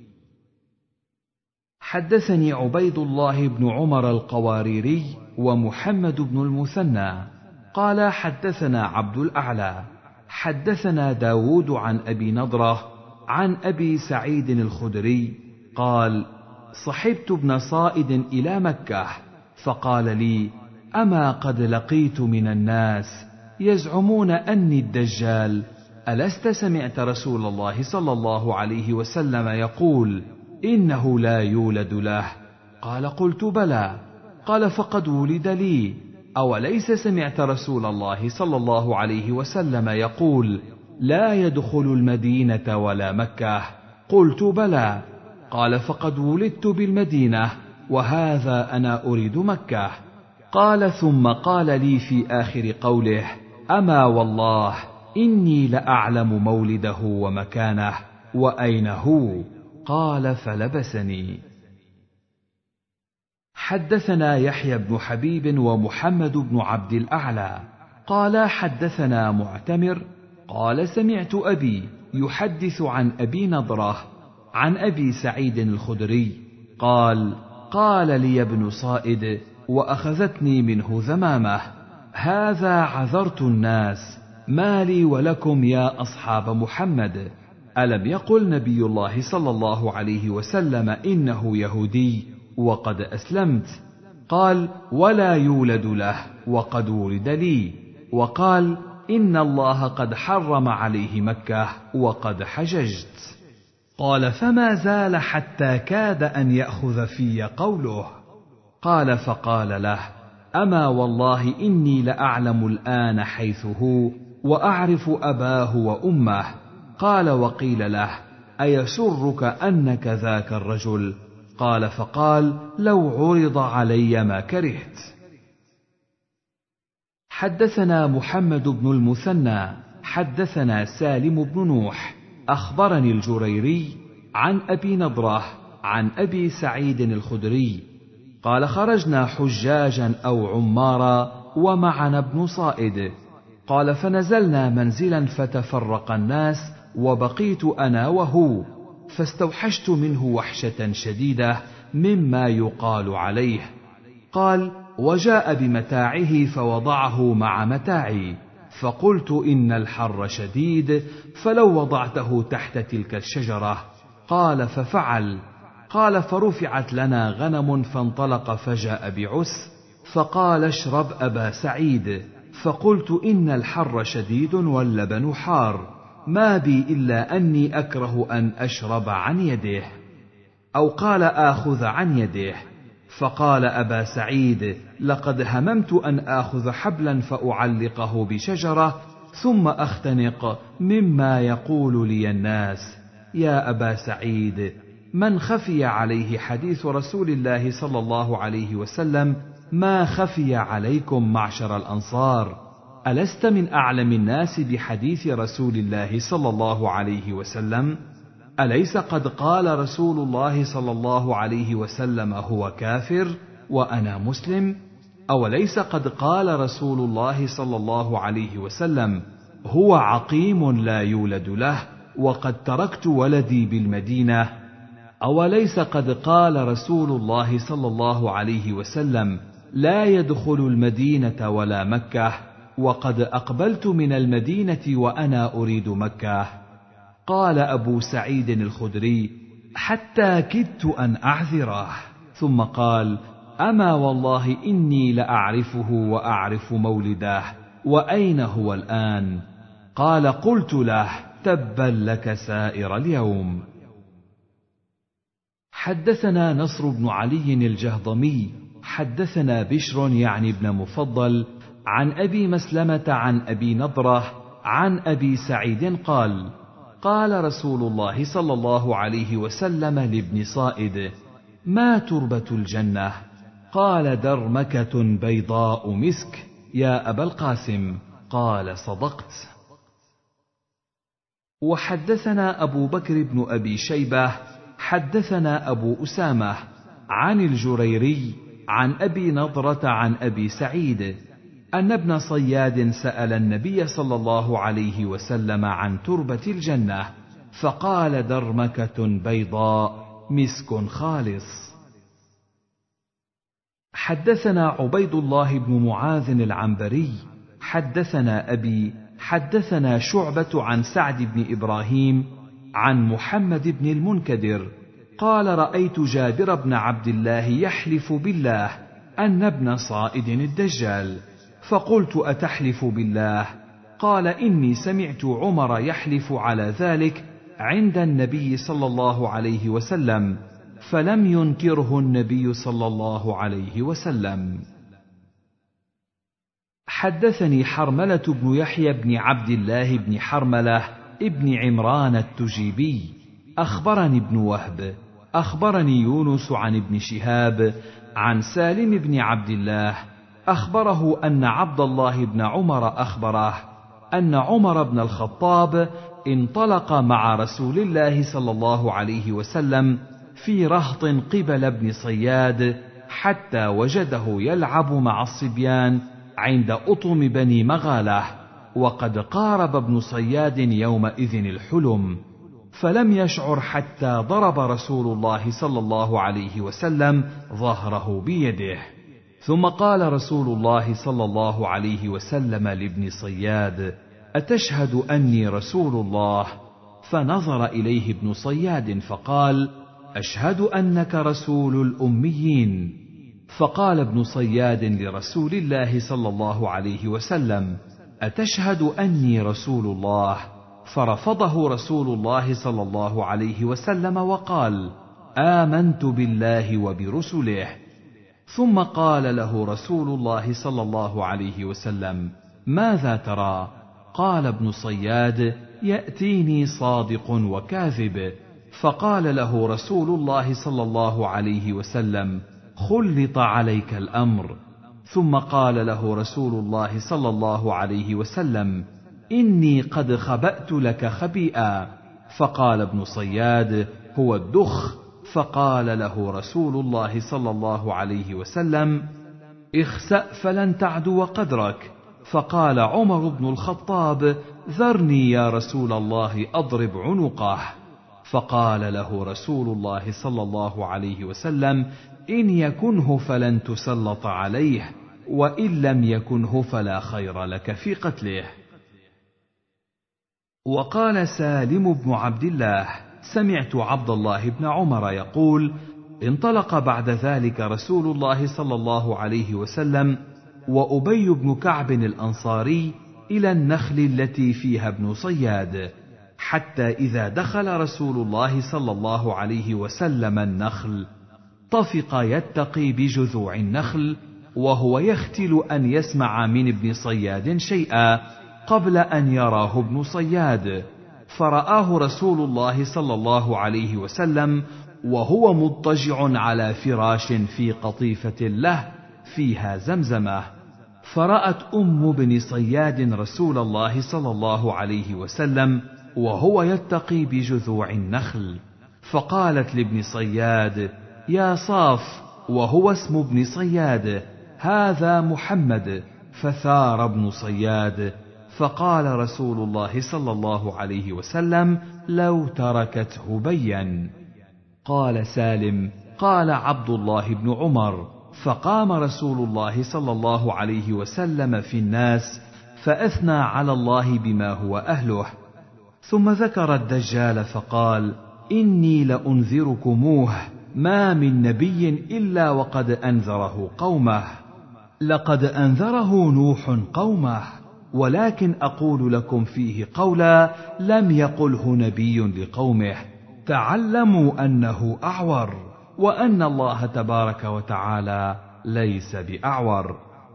حدثني عبيد الله بن عمر القواريري ومحمد بن المثنى قال حدثنا عبد الأعلى حدثنا داود عن أبي نضرة عن أبي سعيد الخدري قال: صحبت ابن صائد إلى مكة، فقال لي: أما قد لقيت من الناس يزعمون أني الدجال، ألست سمعت رسول الله صلى الله عليه وسلم يقول: إنه لا يولد له؟ قال: قلت: بلى. قال: فقد ولد لي. أوليس سمعت رسول الله صلى الله عليه وسلم يقول: لا يدخل المدينة ولا مكة؟ قلت: بلى. قال: فقد ولدت بالمدينة، وهذا أنا أريد مكة. قال: ثم قال لي في آخر قوله: أما والله إني لأعلم مولده ومكانه وأين هو. قال: فلبسني. حدثنا يحيى بن حبيب ومحمد بن عبد الأعلى قال: حدثنا معتمر قال: سمعت أبي يحدث عن أبي نضرة عن أبي سعيد الخدري قال: قال لي ابن صائد وأخذتني منه ذمامة: هذا عذرت الناس، ما لي ولكم يا أصحاب محمد؟ ألم يقل نبي الله صلى الله عليه وسلم إنه يهودي وقد أسلمت؟ قال: ولا يولد له وقد ولد لي. وقال: إن الله قد حرم عليه مكة وقد حججت. قال: فما زال حتى كاد أن يأخذ في قوله. قال: فقال له: أما والله إني لأعلم الآن حيث هو، وأعرف أباه وأمه. قال: وقيل له: أيسرك أنك ذاك الرجل؟ قال: فقال: لو عرض علي ما كرهت. حدثنا محمد بن المثنى حدثنا سالم بن نوح أخبرني الجريري عن أبي نضرة عن أبي سعيد الخدري قال: خرجنا حجاجا أو عمارا ومعنا ابن صائد. قال: فنزلنا منزلا فتفرق الناس وبقيت أنا وهو، فاستوحشت منه وحشة شديدة مما يقال عليه. قال: وجاء بمتاعه فوضعه مع متاعي، فقلت: إن الحر شديد، فلو وضعته تحت تلك الشجرة. قال: ففعل. قال: فرفعت لنا غنم فانطلق فجاء بعس، فقال: اشرب أبا سعيد. فقلت: إن الحر شديد واللبن حار، ما بي إلا أني أكره أن أشرب عن يده، أو قال: آخذ عن يده. فقال أبا سعيد: لقد هممت أن آخذ حبلا فأعلقه بشجرة ثم أختنق مما يقول لي الناس. يا أبا سعيد، من خفي عليه حديث رسول الله صلى الله عليه وسلم ما خفي عليكم معشر الأنصار. ألست من أعلم الناس بحديث رسول الله صلى الله عليه وسلم؟ أليس قد قال رسول الله صلى الله عليه وسلم: هو كافر وأنا مسلم؟ أوليس قد قال رسول الله صلى الله عليه وسلم: هو عقيم لا يولد له وقد تركت ولدي بالمدينة؟ أوليس قد قال رسول الله صلى الله عليه وسلم: لا يدخل المدينة ولا مكة، وقد أقبلت من المدينة وأنا أريد مكة؟ قال أبو سعيد الخدري: حتى كدت أن أعذره. ثم قال: أما والله إني لأعرفه وأعرف مولده، وأين هو الآن؟ قال: قلت له: تبا لك سائر اليوم. حدثنا نصر بن علي الجهضمي حدثنا بشر يعني ابن مفضل عن أبي مسلمة عن أبي نضرة عن أبي سعيد قال: قال رسول الله صلى الله عليه وسلم لابن صائد: ما تربة الجنة؟ قال: درمكة بيضاء مسك يا أبا القاسم. قال: صدقت. وحدثنا أبو بكر بن أبي شيبة حدثنا أبو أسامة عن الجريري عن أبي نضرة عن أبي سعيد أن ابن صياد سأل النبي صلى الله عليه وسلم عن تربة الجنة، فقال: درمكة بيضاء مسك خالص. حدثنا عبيد الله بن معاذ العنبري حدثنا أبي حدثنا شعبة عن سعد بن إبراهيم عن محمد بن المنكدر قال: رأيت جابر بن عبد الله يحلف بالله أن ابن صائد الدجال، فقلت: أتحلف بالله؟ قال: إني سمعت عمر يحلف على ذلك عند النبي صلى الله عليه وسلم، فلم ينكره النبي صلى الله عليه وسلم. حدثني حرملة بن يحيى بن عبد الله بن حرملة ابن عمران التجيبي أخبرني ابن وهب أخبرني يونس عن ابن شهاب عن سالم بن عبد الله أخبره أن عبد الله بن عمر أخبره أن عمر بن الخطاب انطلق مع رسول الله صلى الله عليه وسلم في رهط قبل ابن صياد حتى وجده يلعب مع الصبيان عند أطم بني مغالة، وقد قارب ابن صياد يومئذ الحلم، فلم يشعر حتى ضرب رسول الله صلى الله عليه وسلم ظهره بيده. ثم قال رسول الله صلى الله عليه وسلم لابن صياد: أتشهد أني رسول الله؟ فنظر إليه ابن صياد فقال: أشهد أنك رسول الأميين. فقال ابن صياد لرسول الله صلى الله عليه وسلم: أتشهد أني رسول الله؟ فرفضه رسول الله صلى الله عليه وسلم وقال: آمنت بالله وبرسله. ثم قال له رسول الله صلى الله عليه وسلم: ماذا ترى؟ قال ابن صياد: يأتيني صادق وكاذب. فقال له رسول الله صلى الله عليه وسلم: خلط عليك الأمر. ثم قال له رسول الله صلى الله عليه وسلم: إني قد خبأت لك خبيئا. فقال ابن صياد: هو الدخ. فقال له رسول الله صلى الله عليه وسلم: اخسأ فلن تعدو قدرك. فقال عمر بن الخطاب: ذرني يا رسول الله أضرب عنقه. فقال له رسول الله صلى الله عليه وسلم: إن يكنه فلن تسلط عليه، وإن لم يكنه فلا خير لك في قتله. وقال سالم بن عبد الله: سمعت عبد الله بن عمر يقول: انطلق بعد ذلك رسول الله صلى الله عليه وسلم وأبي بن كعب الأنصاري إلى النخل التي فيها ابن صياد، حتى إذا دخل رسول الله صلى الله عليه وسلم النخل طفق يتقي بجذوع النخل، وهو يختل أن يسمع من ابن صياد شيئا قبل أن يراه ابن صياد، فرآه رسول الله صلى الله عليه وسلم وهو مضطجع على فراش في قطيفة له فيها زمزمة. فرأت أم ابن صياد رسول الله صلى الله عليه وسلم وهو يتقي بجذوع النخل، فقالت لابن صياد: يا صاف، وهو اسم ابن صياد، هذا محمد. فثار ابن صياد، فقال رسول الله صلى الله عليه وسلم: لو تركته بين. قال سالم: قال عبد الله بن عمر: فقام رسول الله صلى الله عليه وسلم في الناس فأثنى على الله بما هو أهله، ثم ذكر الدجال فقال: إني لأنذركموه، ما من نبي إلا وقد أنذره قومه، لقد أنذره نوح قومه، ولكن أقول لكم فيه قولا لم يقله نبي لقومه: تعلموا أنه أعور، وأن الله تبارك وتعالى ليس بأعور.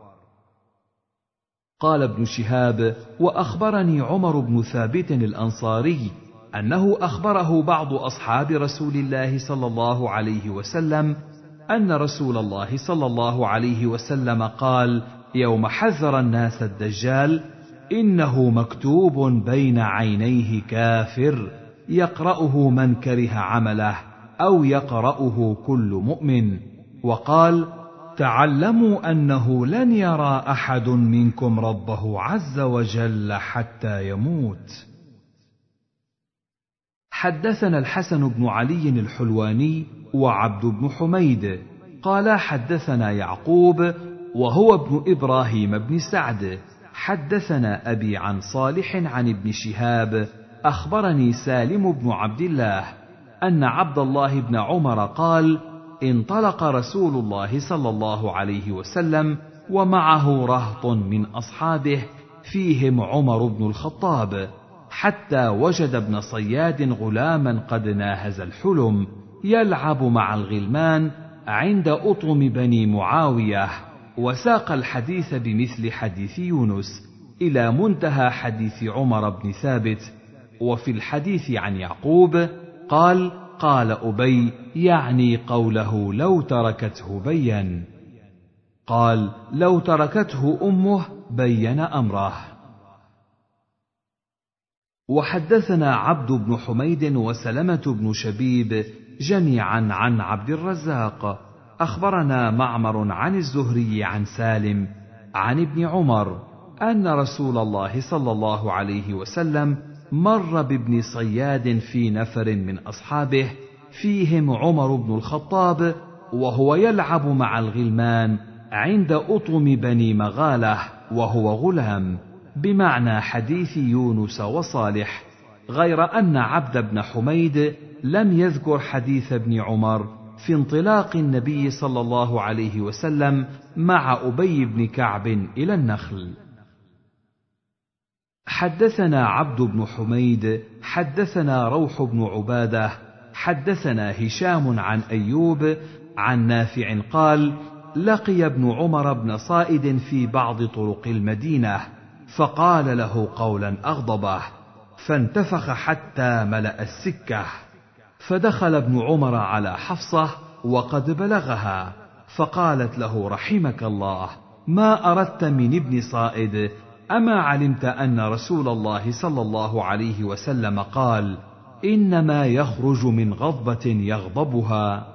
قال ابن شهاب: وأخبرني عمر بن ثابت الأنصاري أنه أخبره بعض أصحاب رسول الله صلى الله عليه وسلم أن رسول الله صلى الله عليه وسلم قال يوم حذر الناس الدجال: إنه مكتوب بين عينيه كافر، يقرأه من كره عمله أو يقرأه كل مؤمن. وقال: تعلموا أنه لن يرى أحد منكم ربه عز وجل حتى يموت. حدثنا الحسن بن علي الحلواني وعبد بن حميد قال حدثنا يعقوب وهو ابن إبراهيم بن سعد حدثنا أبي عن صالح عن ابن شهاب أخبرني سالم بن عبد الله أن عبد الله بن عمر قال: انطلق رسول الله صلى الله عليه وسلم ومعه رهط من أصحابه فيهم عمر بن الخطاب، حتى وجد ابن صياد غلاما قد ناهز الحلم يلعب مع الغلمان عند أطم بني معاوية، وساق الحديث بمثل حديث يونس إلى منتهى حديث عمر بن ثابت. وفي الحديث عن يعقوب قال: قال أبي، يعني قوله لو تركته بين. قال: لو تركته أمه بين أمره. وحدثنا عبد بن حميد وسلمة بن شبيب جميعا عن عبد الرزاق أخبرنا معمر عن الزهري عن سالم عن ابن عمر أن رسول الله صلى الله عليه وسلم مر بابن صياد في نفر من أصحابه فيهم عمر بن الخطاب وهو يلعب مع الغلمان عند أطم بني مغالة وهو غلام، بمعنى حديث يونس وصالح، غير أن عبد بن حميد لم يذكر حديث ابن عمر في انطلاق النبي صلى الله عليه وسلم مع أبي بن كعب إلى النخل. حدثنا عبد بن حميد حدثنا روح بن عبادة حدثنا هشام عن أيوب عن نافع قال: لقي ابن عمر بن صائد في بعض طرق المدينة فقال له قولا أغضبه فانتفخ حتى ملأ السكة، فدخل ابن عمر على حفصة وقد بلغها فقالت له: رحمك الله، ما أردت من ابن صائد؟ أما علمت أن رسول الله صلى الله عليه وسلم قال: إنما يخرج من غضبة يغضبها.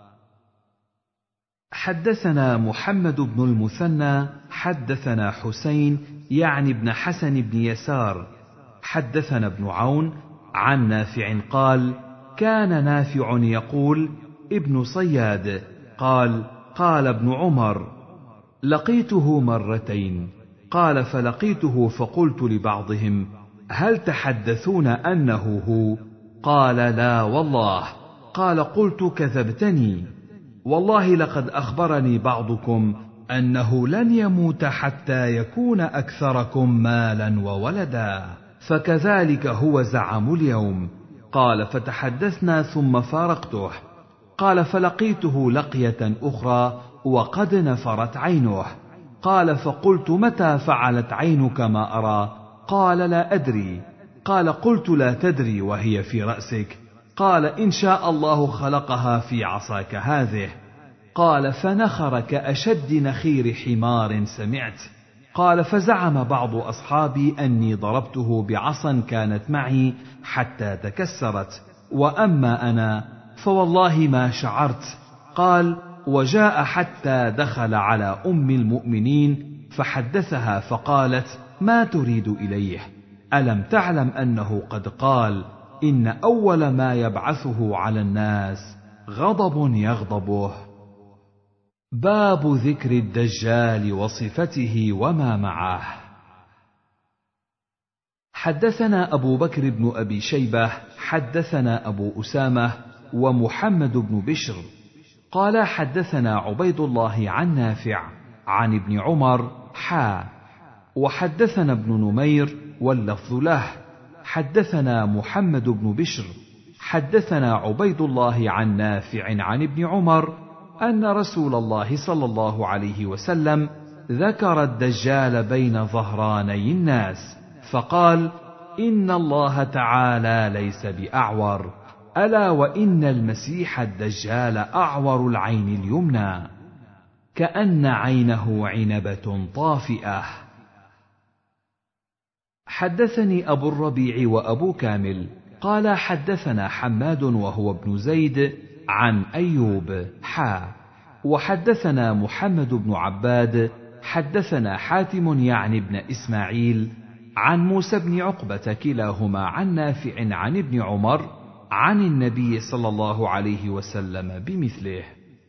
حدثنا محمد بن المثنى حدثنا حسين يعني ابن حسن بن يسار حدثنا ابن عون عن نافع قال: كان نافع يقول: ابن صياد قال: قال ابن عمر: لقيته مرتين. قال: فلقيته فقلت لبعضهم: هل تحدثون أنه هو؟ قال: لا والله. قال: قلت: كذبتني، والله لقد أخبرني بعضكم أنه لن يموت حتى يكون أكثركم مالا وولدا، فكذلك هو زعم اليوم. قال: فتحدثنا ثم فارقته. قال: فلقيته لقية أخرى وقد نفرت عينه. قال: فقلت: متى فعلت عينك ما أرى؟ قال: لا أدري. قال: قلت: لا تدري وهي في رأسك؟ قال: إن شاء الله خلقها في عصاك هذه. قال: فنخر كأشد نخير حمار سمعت. قال: فزعم بعض أصحابي أني ضربته بعصا كانت معي حتى تكسرت، وأما أنا فوالله ما شعرت. قال: وجاء حتى دخل على أم المؤمنين فحدثها فقالت: ما تريد إليه؟ ألم تعلم أنه قد قال: إن أول ما يبعثه على الناس غضب يغضبه. باب ذكر الدجال وصفته وما معه. حدثنا أبو بكر بن أبي شيبة حدثنا أبو أسامة ومحمد بن بشر قال: حدثنا عبيد الله عن نافع عن ابن عمر وحدثنا ابن نمير واللفظ له. حدثنا محمد بن بشر حدثنا عبيد الله عن نافع عن ابن عمر أن رسول الله صلى الله عليه وسلم ذكر الدجال بين ظهراني الناس فقال: إن الله تعالى ليس بأعور، ألا وإن المسيح الدجال أعور العين اليمنى كأن عينه عنبة طافئة. حدثني أبو الربيع وأبو كامل قال: حدثنا حماد وهو ابن زيد عن أيوب وحدثنا محمد بن عباد حدثنا حاتم يعني ابن إسماعيل عن موسى بن عقبة كلاهما عن نافع عن ابن عمر عن النبي صلى الله عليه وسلم بمثله.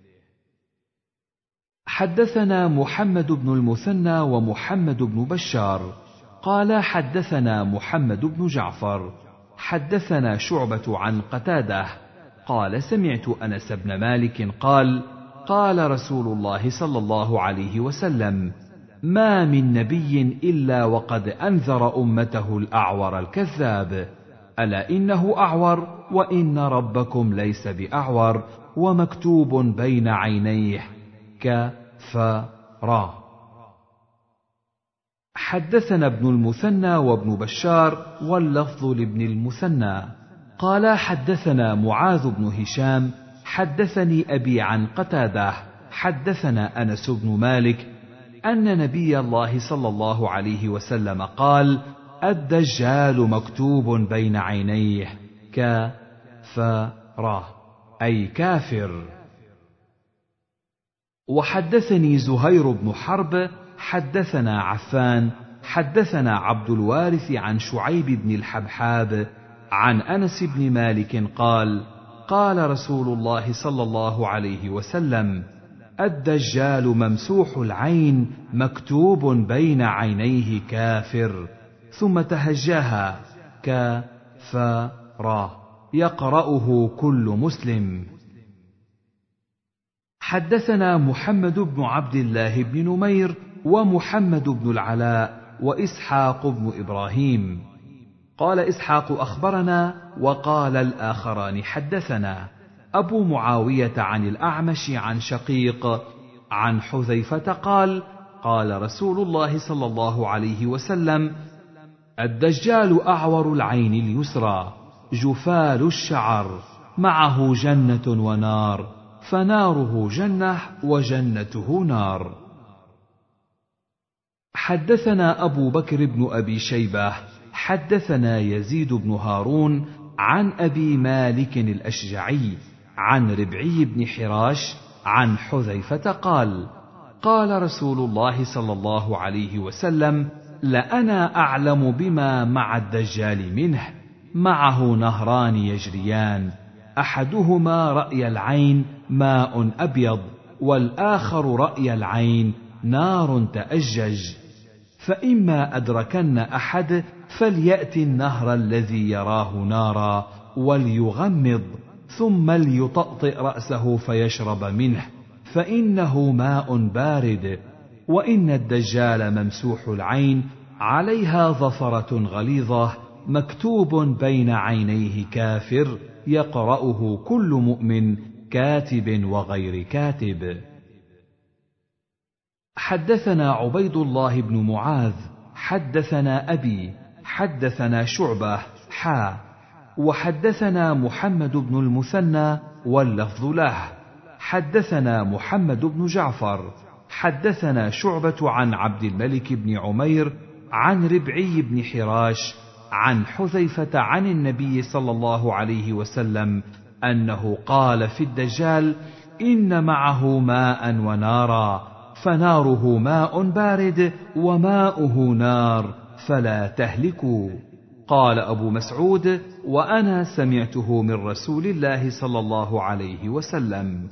حدثنا محمد بن المثنى ومحمد بن بشار قال: حدثنا محمد بن جعفر حدثنا شعبة عن قتادة قال سمعت أنس بن مالك قال قال رسول الله صلى الله عليه وسلم ما من نبي إلا وقد أنذر أمته الأعور الكذاب ألا إنه أعور وإن ربكم ليس بأعور ومكتوب بين عينيه كفر. حدثنا ابن المثنى وابن بشار واللفظ لابن المثنى قال حدثنا معاذ بن هشام حدثني أبي عن قتادة حدثنا أنس بن مالك أن نبي الله صلى الله عليه وسلم قال الدجال مكتوب بين عينيه كفر أي كافر. وحدثني زهير بن حرب حدثنا عفان حدثنا عبد الوارث عن شعيب بن الحبحاب عن أنس بن مالك قال قال رسول الله صلى الله عليه وسلم الدجال ممسوح العين مكتوب بين عينيه كافر، ثم تهجاها كفر يقرأه كل مسلم. حدثنا محمد بن عبد الله بن نمير ومحمد بن العلاء وإسحاق بن إبراهيم قال إسحاق أخبرنا وقال الآخران حدثنا أبو معاوية عن الأعمش عن شقيق عن حذيفة قال قال رسول الله صلى الله عليه وسلم الدجال أعور العين اليسرى جفال الشعر معه جنة ونار فناره جنة وجنته نار. حدثنا أبو بكر بن أبي شيبة حدثنا يزيد بن هارون عن أبي مالك الأشجعي عن ربعي بن حراش عن حذيفة قال قال رسول الله صلى الله عليه وسلم لأنا أعلم بما مع الدجال منه معه نهران يجريان أحدهما رأي العين ماء أبيض والآخر رأي العين نار تأجج فإما أدركن أحد فليأت النهر الذي يراه نارا وليغمض ثم ليطأطئ رأسه فيشرب منه فإنه ماء بارد، وإن الدجال ممسوح العين عليها ظفرة غليظة مكتوب بين عينيه كافر يقرأه كل مؤمن كاتب وغير كاتب. حدثنا عبيد الله بن معاذ حدثنا أبي حدثنا شعبة وحدثنا محمد بن المثنى واللفظ له حدثنا محمد بن جعفر حدثنا شعبة عن عبد الملك بن عمير عن ربعي بن حراش عن حذيفة عن النبي صلى الله عليه وسلم أنه قال في الدجال إن معه ماء ونارا فناره ماء بارد وماؤه نار فلا تهلكوا. قال أبو مسعود وأنا سمعته من رسول الله صلى الله عليه وسلم.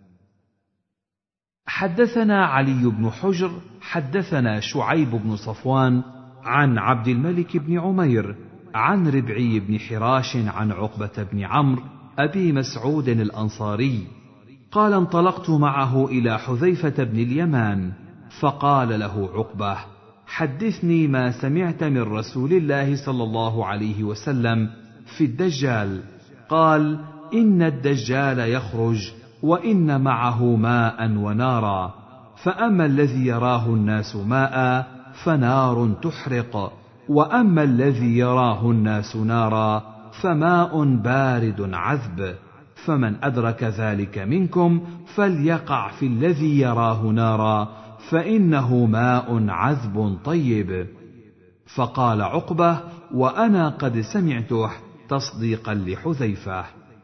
حدثنا علي بن حجر حدثنا شعيب بن صفوان عن عبد الملك بن عمير عن ربعي بن حراش عن عقبة بن عمرو أبي مسعود الأنصاري قال انطلقت معه إلى حذيفة بن اليمان فقال له عقبة حدثني ما سمعت من رسول الله صلى الله عليه وسلم في الدجال. قال إن الدجال يخرج وإن معه ماء ونارا فأما الذي يراه الناس ماء فنار تحرق وأما الذي يراه الناس نارا فماء بارد عذب فمن أدرك ذلك منكم فليقع في الذي يراه نارا فإنه ماء عذب طيب. فقال عقبة وأنا قد سمعته تصديقا لحذيفة.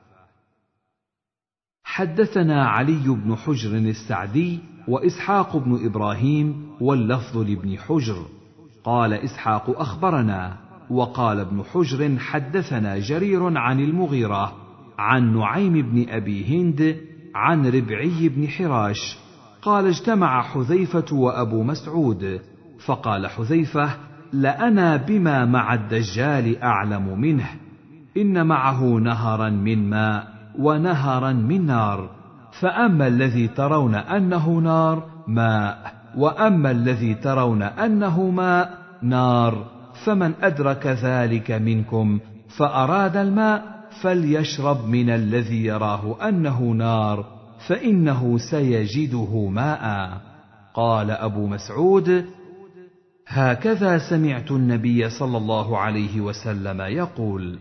حدثنا علي بن حجر السعدي وإسحاق بن إبراهيم واللفظ لابن حجر قال إسحاق أخبرنا وقال ابن حجر حدثنا جرير عن المغيرة عن نعيم بن أبي هند عن ربعي بن حراش قال اجتمع حذيفة وأبو مسعود فقال حذيفة لأنا بما مع الدجال أعلم منه إن معه نهرا من ماء ونهرا من نار، فأما الذي ترون أنه نار ماء، وأما الذي ترون أنه ماء نار، فمن أدرك ذلك منكم فأراد الماء فليشرب من الذي يراه أنه نار، فإنه سيجده ماء. قال أبو مسعود: هكذا سمعت النبي صلى الله عليه وسلم يقول.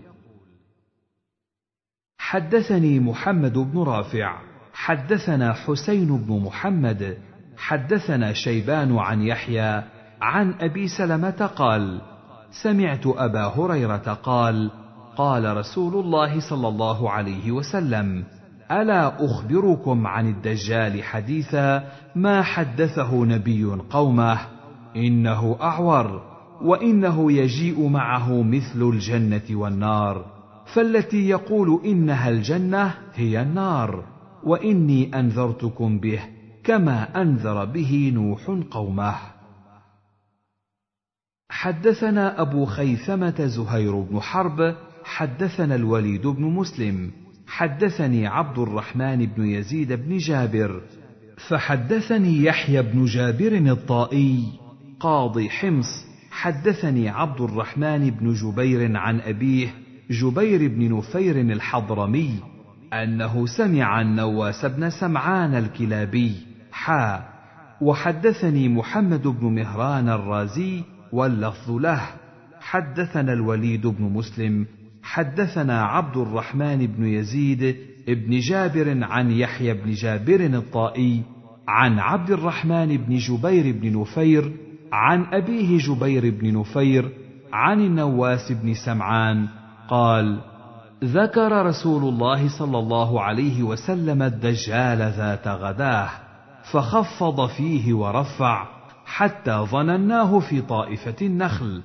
حدثني محمد بن رافع حدثنا حسين بن محمد حدثنا شيبان عن يحيى عن أبي سلمة قال: سمعت أبا هريرة قال: قال رسول الله صلى الله عليه وسلم: ألا أخبركم عن الدجال حديثا ما حدثه نبي قومه؟ إنه أعور، وإنه يجيء معه مثل الجنة والنار، فالتي يقول إنها الجنة هي النار، وإني أنذرتكم به كما أنذر به نوح قومه. حدثنا أبو خيثمة زهير بن حرب حدثنا الوليد بن مسلم حدثني عبد الرحمن بن يزيد بن جابر، فحدثني يحيى بن جابر الطائي قاضي حمص حدثني عبد الرحمن بن جبير عن أبيه جبير بن نفير الحضرمي أنه سمع النواس بن سمعان الكلابي وحدثني محمد بن مهران الرازي واللفظ له. حدثنا الوليد بن مسلم حدثنا عبد الرحمن بن يزيد بن جابر عن يحيى بن جابر الطائي عن عبد الرحمن بن جبير بن نفير عن أبيه جبير بن نفير عن النواس بن سمعان قال: ذكر رسول الله صلى الله عليه وسلم الدجال ذات غداه، فخفض فيه ورفع حتى ظنناه في طائفة النخل،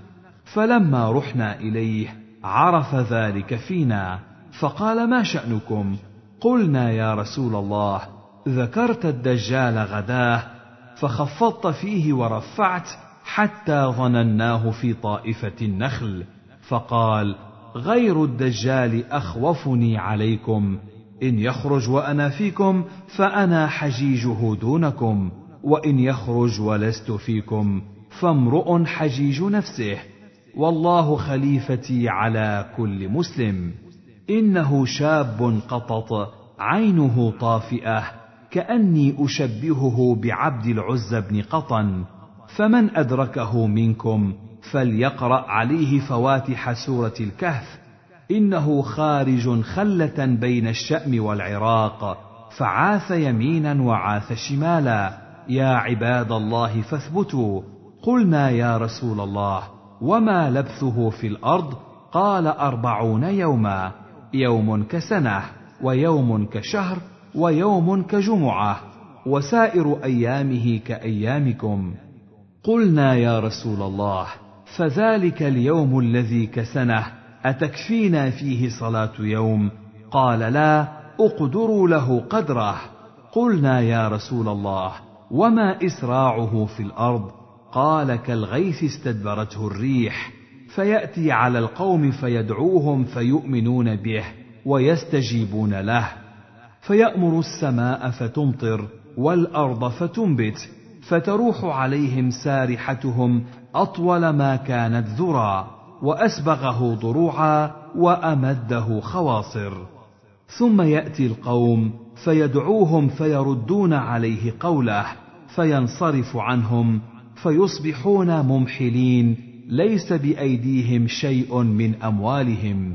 فلما رحنا إليه عرف ذلك فينا، فقال: ما شأنكم؟ قلنا: يا رسول الله، ذكرت الدجال غداه فخفضت فيه ورفعت حتى ظنناه في طائفة النخل. فقال: غير الدجال أخوفني عليكم، إن يخرج وأنا فيكم فأنا حجيجه دونكم، وإن يخرج ولست فيكم فامرؤ حجيج نفسه، والله خليفتي على كل مسلم. إنه شاب قطط عينه طافئة، كأني أشبهه بعبد العزى بن قطن، فمن أدركه منكم فليقرأ عليه فواتح سورة الكهف، إنه خارج خلة بين الشأم والعراق، فعاث يمينا وعاث شمالا، يا عباد الله فاثبتوا. قلنا: يا رسول الله، وما لبثه في الأرض؟ قال: 40 يوما، يوم كسنة، ويوم كشهر، ويوم كجمعة، وسائر أيامه كأيامكم. قلنا: يا رسول الله، فذلك اليوم الذي كسنه أتكفينا فيه صلاة يوم؟ قال: لا، أقدروا له قدره. قلنا: يا رسول الله، وما إسراعه في الأرض؟ قال: كالغيث استدبرته الريح، فيأتي على القوم فيدعوهم فيؤمنون به ويستجيبون له، فيأمر السماء فتمطر والأرض فتنبت، فتروح عليهم سارحتهم أطول ما كانت ذرى، وأسبغه ضروعا وأمده خواصر. ثم يأتي القوم فيدعوهم فيردون عليه قوله، فينصرف عنهم، فيصبحون ممحلين ليس بأيديهم شيء من أموالهم.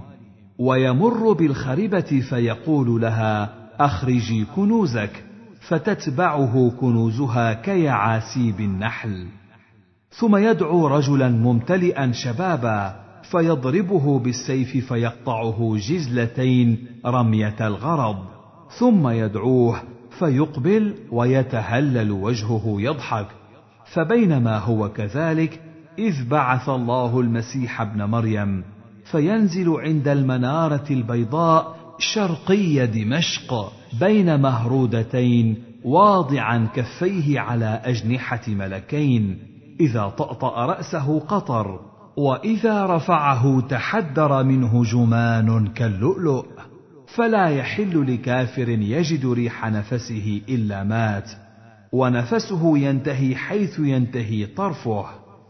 ويمر بالخربة فيقول لها: أخرجي كنوزك، فتتبعه كنوزها كيعاسيب النحل. ثم يدعو رجلا ممتلئا شبابا فيضربه بالسيف فيقطعه جزلتين رمية الغرض، ثم يدعوه فيقبل ويتهلل وجهه يضحك. فبينما هو كذلك إذ بعث الله المسيح ابن مريم، فينزل عند المنارة البيضاء شرقي دمشق بين مهرودتين، واضعا كفيه على أجنحة ملكين، إذا طأطأ رأسه قطر، وإذا رفعه تحدر منه جمان كاللؤلؤ، فلا يحل لكافر يجد ريح نفسه إلا مات، ونفسه ينتهي حيث ينتهي طرفه،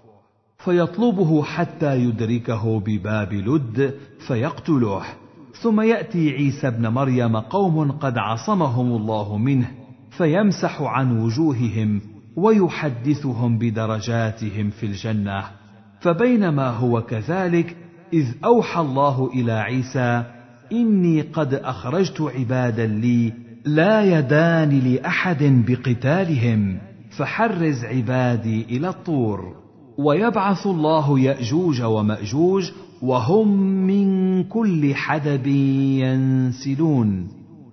فيطلبه حتى يدركه بباب لد فيقتله. ثم يأتي عيسى ابن مريم قوم قد عصمهم الله منه، فيمسح عن وجوههم ويحدثهم بدرجاتهم في الجنة. فبينما هو كذلك إذ أوحى الله إلى عيسى: إني قد أخرجت عبادا لي لا يدان لأحد بقتالهم، فحرز عبادي إلى الطور. ويبعث الله يأجوج ومأجوج وهم من كل حدب ينسلون،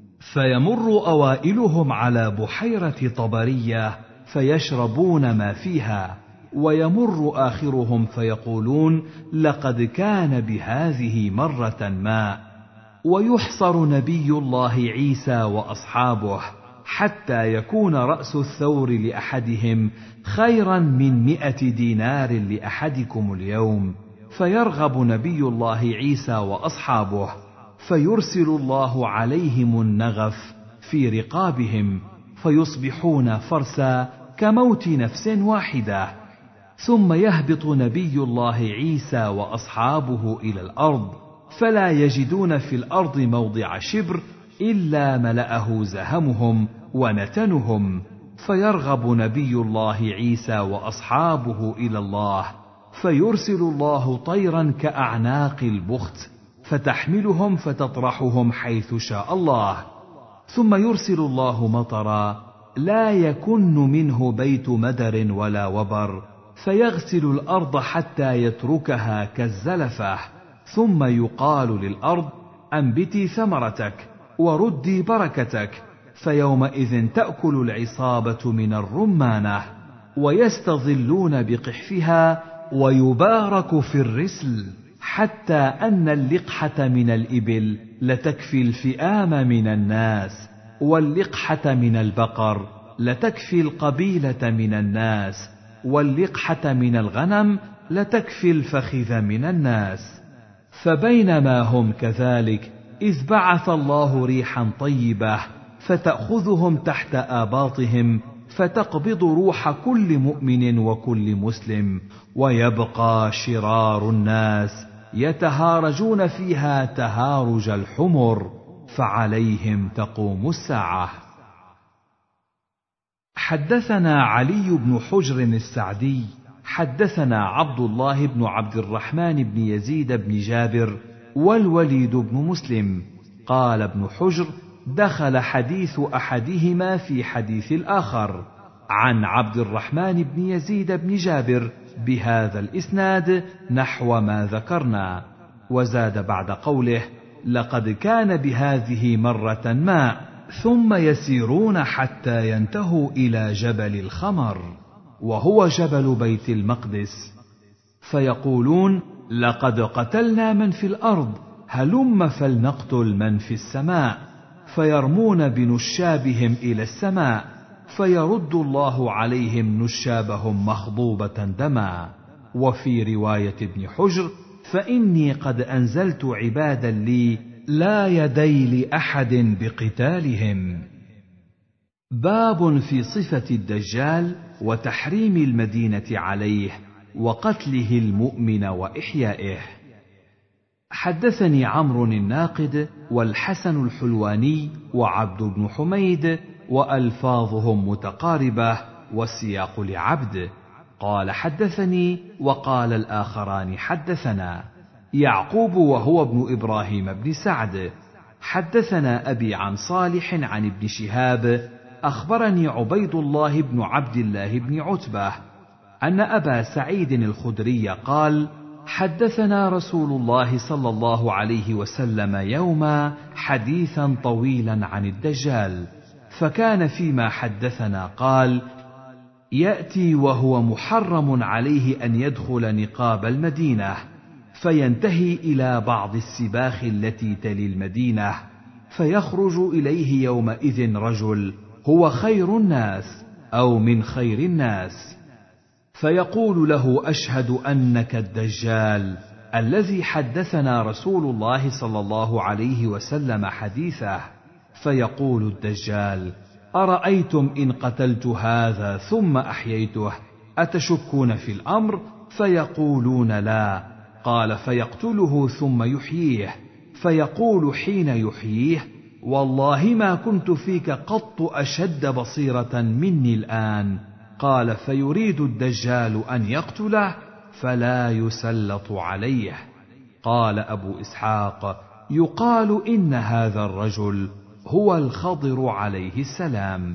فيمر أوائلهم على بحيرة طبرية فيشربون ما فيها، ويمر آخرهم فيقولون: لقد كان بهذه مرة ماء. ويحصر نبي الله عيسى وأصحابه حتى يكون رأس الثور لأحدهم خيرا من 100 دينار لأحدكم اليوم، فيرغب نبي الله عيسى وأصحابه، فيرسل الله عليهم النغف في رقابهم، فيصبحون فرسا كموت نفس واحدة. ثم يهبط نبي الله عيسى وأصحابه إلى الأرض، فلا يجدون في الأرض موضع شبر إلا ملأه زهمهم ونتنهم، فيرغب نبي الله عيسى وأصحابه إلى الله، فيرسل الله طيرا كأعناق البخت فتحملهم فتطرحهم حيث شاء الله. ثم يرسل الله مطرا لا يكن منه بيت مدر ولا وبر، فيغسل الأرض حتى يتركها كالزلفة، ثم يقال للأرض: أنبتي ثمرتك وردي بركتك، فيومئذ تأكل العصابة من الرمانة، ويستظلون بقحفها، ويبارك في الرسل، حتى أن اللقحة من الإبل لتكفي الفئام من الناس، واللقحة من البقر لتكفي القبيلة من الناس، واللقحة من الغنم لتكفي الفخذ من الناس. فبينما هم كذلك إذ بعث الله ريحا طيبة فتأخذهم تحت آباطهم، فتقبض روح كل مؤمن وكل مسلم، ويبقى شرار الناس يتهارجون فيها تهارج الحمر، فعليهم تقوم الساعة. حدثنا علي بن حجر السعدي حدثنا عبد الله بن عبد الرحمن بن يزيد بن جابر والوليد بن مسلم قال ابن حجر: دخل حديث أحدهما في حديث الآخر عن عبد الرحمن بن يزيد بن جابر بهذا الإسناد نحو ما ذكرنا، وزاد بعد قوله: لقد كان بهذه مرة ماء، ثم يسيرون حتى ينتهوا إلى جبل الخمر، وهو جبل بيت المقدس، فيقولون: لقد قتلنا من في الأرض، هلم فلنقتل من في السماء، فيرمون بنشابهم إلى السماء، فيرد الله عليهم نشابهم مخضوبة دما. وفي رواية ابن حجر: فإني قد أنزلت عبادا لي لا يدي لأحد بقتالهم. باب في صفة الدجال وتحريم المدينة عليه وقتله المؤمن وإحيائه. حدثني عمرو الناقد والحسن الحلواني وعبد بن حميد، وألفاظهم متقاربة والسياق لعبد. قال: حدثني، وقال الآخران: حدثنا يعقوب وهو ابن إبراهيم بن سعد. حدثنا أبي عن صالح عن ابن شهاب أخبرني عبيد الله بن عبد الله بن عتبة أن أبا سعيد الخدري قال: حدثنا رسول الله صلى الله عليه وسلم يوما حديثا طويلا عن الدجال، فكان فيما حدثنا قال: يأتي وهو محرم عليه أن يدخل نقاب المدينة، فينتهي إلى بعض السباخ التي تلي المدينة، فيخرج إليه يومئذ رجل هو خير الناس أو من خير الناس، فيقول له: أشهد أنك الدجال الذي حدثنا رسول الله صلى الله عليه وسلم حديثه. فيقول الدجال: أرأيتم إن قتلت هذا ثم أحييته أتشكون في الأمر؟ فيقولون: لا. قال: فيقتله ثم يحييه، فيقول حين يحييه: والله ما كنت فيك قط أشد بصيرة مني الآن. قال: فيريد الدجال أن يقتله فلا يسلط عليه. قال أبو إسحاق: يقال إن هذا الرجل هو الخضر عليه السلام.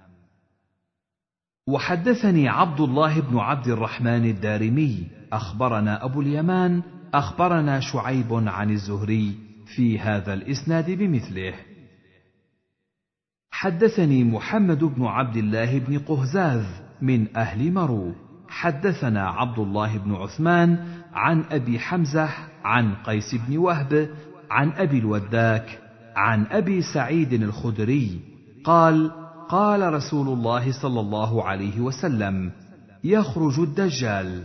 وحدثني عبد الله بن عبد الرحمن الدارمي أخبرنا أبو اليمان أخبرنا شعيب عن الزهري في هذا الإسناد بمثله. حدثني محمد بن عبد الله بن قهزاذ من أهل مرو حدثنا عبد الله بن عثمان عن أبي حمزة عن قيس بن وهب عن أبي الوداك عن أبي سعيد الخدري قال: قال رسول الله صلى الله عليه وسلم: يخرج الدجال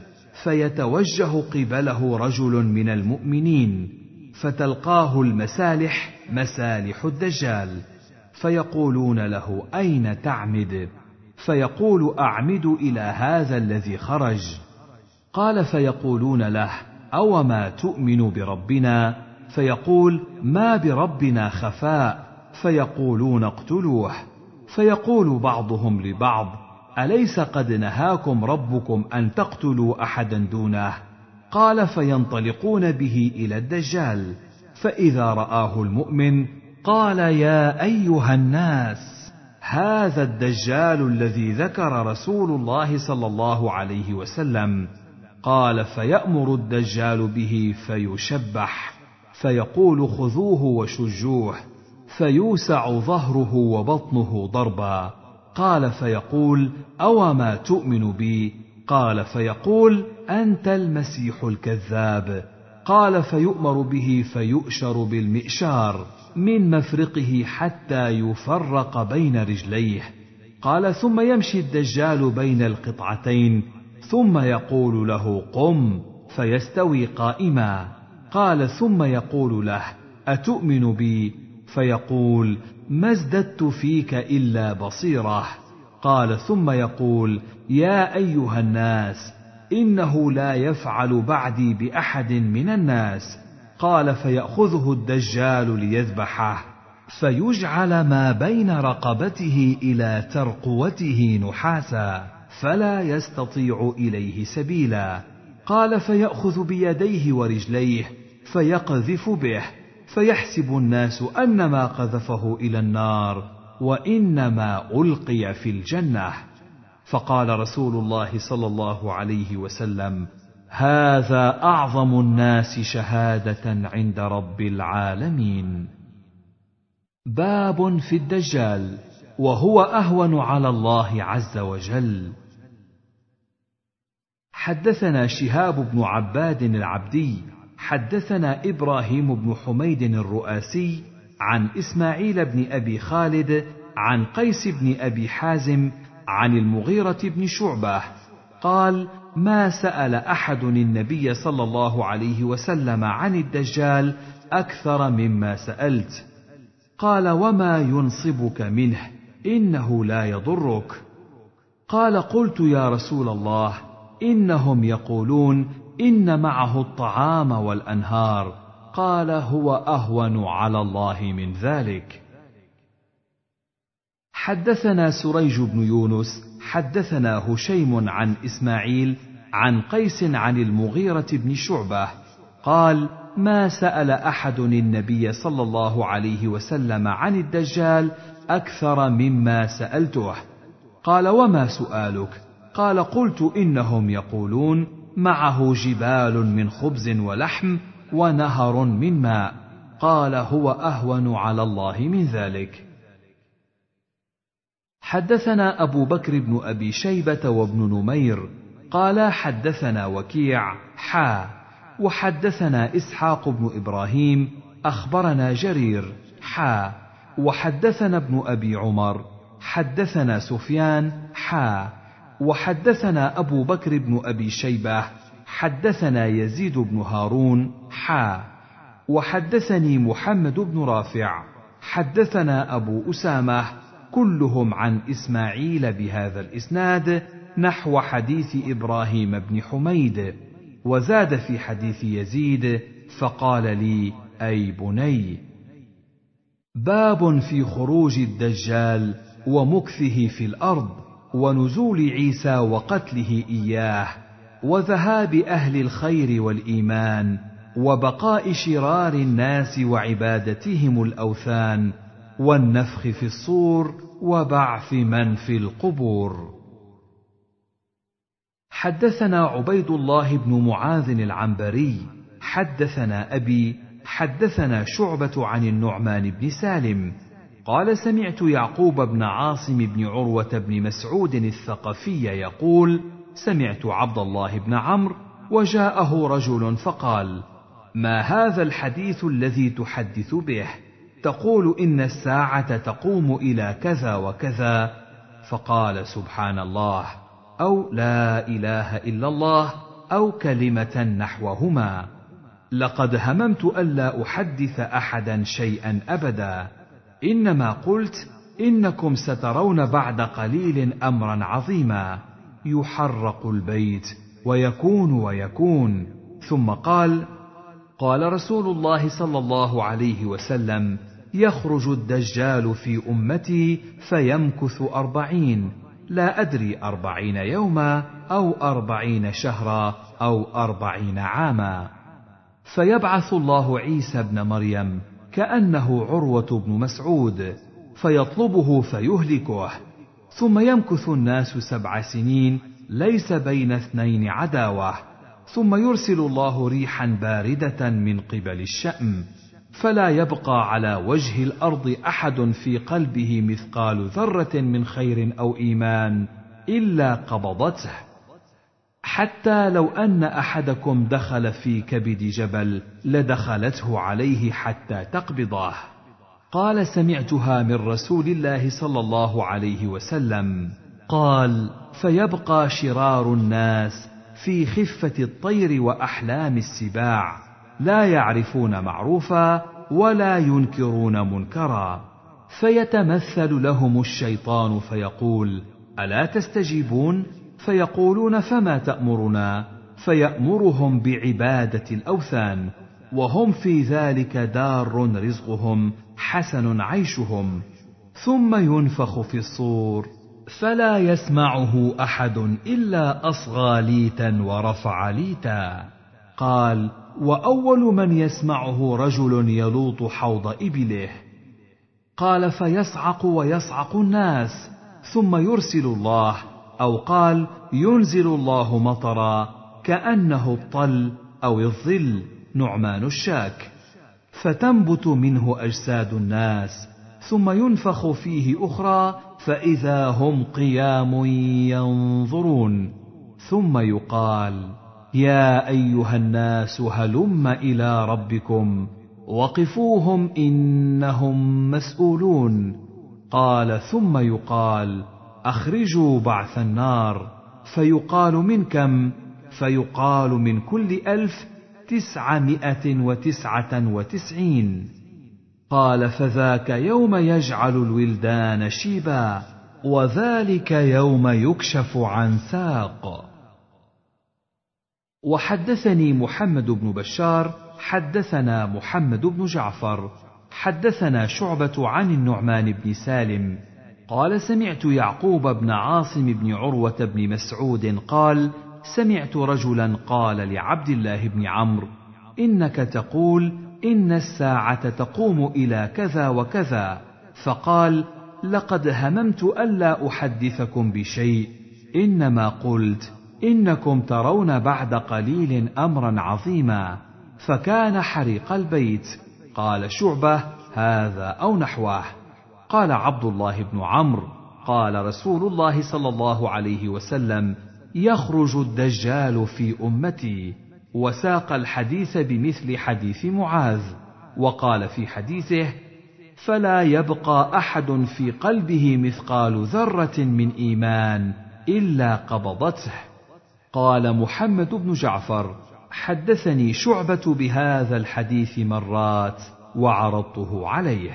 فيتوجه قبله رجل من المؤمنين فتلقاه المسالح مسالح الدجال، فيقولون له: أين تعمد؟ فيقول: أعمد إلى هذا الذي خرج. قال: فيقولون له: أوما تؤمن بربنا؟ فيقول: ما بربنا خفاء. فيقولون: اقتلوه. فيقول بعضهم لبعض: أليس قد نهاكم ربكم أن تقتلوا أحدا دونه؟ قال: فينطلقون به إلى الدجال، فإذا رآه المؤمن قال: يا أيها الناس، هذا الدجال الذي ذكر رسول الله صلى الله عليه وسلم. قال: فيأمر الدجال به فيشبح، فيقول: خذوه وشجوه، فيوسع ظهره وبطنه ضربا. قال: فيقول: أوما تؤمن بي؟ قال: فيقول: أنت المسيح الكذاب. قال: فيؤمر به فيؤشر بالمئشار من مفرقه حتى يفرق بين رجليه. قال: ثم يمشي الدجال بين القطعتين ثم يقول له: قم، فيستوي قائما. قال: ثم يقول له: أتؤمن بي؟ فيقول: ما ازددت فيك إلا بصيرة. قال: ثم يقول: يا أيها الناس، إنه لا يفعل بعدي بأحد من الناس. قال: فيأخذه الدجال ليذبحه، فيجعل ما بين رقبته إلى ترقوته نحاسا، فلا يستطيع إليه سبيلا. قال: فيأخذ بيديه ورجليه فيقذف به، فيحسب الناس أنما قذفه إلى النار وإنما ألقي في الجنة. فقال رسول الله صلى الله عليه وسلم: هذا أعظم الناس شهادة عند رب العالمين. باب في الدجال وهو أهون على الله عز وجل. حدثنا شهاب بن عباد العبدي حدثنا إبراهيم بن حميد الرؤاسي عن إسماعيل بن أبي خالد عن قيس بن أبي حازم عن المغيرة بن شعبة قال: ما سأل أحد النبي صلى الله عليه وسلم عن الدجال أكثر مما سألت. قال: وما ينصبك منه؟ إنه لا يضرك. قال: قلت: يا رسول الله، إنهم يقولون إن معه الطعام والأنهار. قال: هو أهون على الله من ذلك. حدثنا سريج بن يونس حدثنا هشيم عن إسماعيل عن قيس عن المغيرة بن شعبة قال: ما سأل أحد النبي صلى الله عليه وسلم عن الدجال أكثر مما سألته. قال: وما سؤالك؟ قال: قلت: إنهم يقولون معه جبال من خبز ولحم ونهر من ماء. قال: هو أهون على الله من ذلك. حدثنا أبو بكر بن أبي شيبة وابن نمير قال: حدثنا وكيع وحدثنا إسحاق بن إبراهيم أخبرنا جرير وحدثنا ابن أبي عمر حدثنا سفيان وحدثنا أبو بكر بن أبي شيبة حدثنا يزيد بن هارون وحدثني محمد بن رافع حدثنا أبو أسامة كلهم عن إسماعيل بهذا الإسناد نحو حديث إبراهيم بن حميد، وزاد في حديث يزيد فقال لي أي بني. باب في خروج الدجال ومكثه في الأرض ونزول عيسى وقتله إياه وذهاب أهل الخير والإيمان وبقاء شرار الناس وعبادتهم الأوثان والنفخ في الصور وبعث من في القبور. حدثنا عبيد الله بن معاذ العنبري حدثنا أبي حدثنا شعبة عن النعمان بن سالم قال سمعت يعقوب بن عاصم بن عروة بن مسعود الثقفي يقول سمعت عبد الله بن عمرو وجاءه رجل فقال ما هذا الحديث الذي تحدث به؟ تقول إن الساعة تقوم إلى كذا وكذا. فقال سبحان الله أو لا إله إلا الله أو كلمة نحوهما. لقد هممت ألا أحدث أحدا شيئا أبدا، إنما قلت إنكم سترون بعد قليل أمرا عظيما يحرق البيت ويكون. ثم قال رسول الله صلى الله عليه وسلم يخرج الدجال في أمتي فيمكث 40، لا أدري 40 يوما أو 40 شهرا أو 40 عاما، فيبعث الله عيسى ابن مريم كأنه عروة بن مسعود فيطلبه فيهلكه، ثم يمكث الناس 7 سنين ليس بين اثنين عداوة، ثم يرسل الله ريحا باردة من قبل الشأم، فلا يبقى على وجه الأرض أحد في قلبه مثقال ذرة من خير أو إيمان إلا قبضته، حتى لو أن أحدكم دخل في كبد جبل لدخلته عليه حتى تقبضه. قال سمعتها من رسول الله صلى الله عليه وسلم قال فيبقى شرار الناس في خفة الطير وأحلام السباع، لا يعرفون معروفا ولا ينكرون منكرا، فيتمثل لهم الشيطان فيقول ألا تستجيبون؟ فيقولون فما تأمرنا؟ فيأمرهم بعبادة الأوثان، وهم في ذلك دار رزقهم حسن عيشهم، ثم ينفخ في الصور فلا يسمعه أحد إلا أصغى ليتا ورفع ليتا. قال وأول من يسمعه رجل يلوط حوض إبله. قال فيصعق ويصعق الناس، ثم يرسل الله أو قال ينزل الله مطرا كأنه الطل أو الظل نعمان الشاك، فتنبت منه أجساد الناس، ثم ينفخ فيه أخرى فإذا هم قيام ينظرون، ثم يقال يا أيها الناس هلم إلى ربكم وقفوهم إنهم مسؤولون. قال ثم يقال أخرجوا بعث النار، فيقال من كم؟ فيقال من كل 1999. قال فذاك يوم يجعل الولدان شيبا، وذلك يوم يكشف عن ساق. وحدثني محمد بن بشار حدثنا محمد بن جعفر حدثنا شعبة عن النعمان بن سالم قال سمعت يعقوب بن عاصم بن عروة بن مسعود قال سمعت رجلا قال لعبد الله بن عمرو إنك تقول إن الساعة تقوم إلى كذا وكذا، فقال لقد هممت ألا أحدثكم بشيء، إنما قلت إنكم ترون بعد قليل أمرا عظيما، فكان حريق البيت. قال شعبة هذا أو نحوه. قال عبد الله بن عمرو قال رسول الله صلى الله عليه وسلم يخرج الدجال في أمتي، وساق الحديث بمثل حديث معاذ، وقال في حديثه فلا يبقى أحد في قلبه مثقال ذرة من إيمان إلا قبضته. قال محمد بن جعفر: حدثني شعبة بهذا الحديث مرات وعرضته عليه.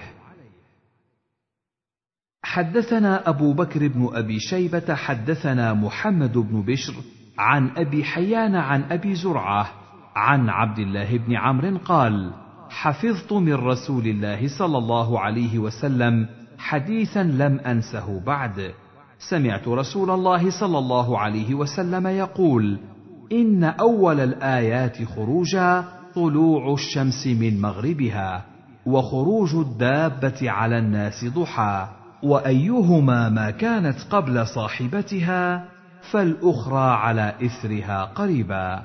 حدثنا أبو بكر بن أبي شيبة حدثنا محمد بن بشر عن أبي حيان عن أبي زرعة عن عبد الله بن عمرو قال: حفظت من رسول الله صلى الله عليه وسلم حديثا لم أنسه بعد. سمعت رسول الله صلى الله عليه وسلم يقول: إن أول الآيات خروجا طلوع الشمس من مغربها، وخروج الدابة على الناس ضحى، وأيهما ما كانت قبل صاحبتها فالأخرى على إثرها قريبا.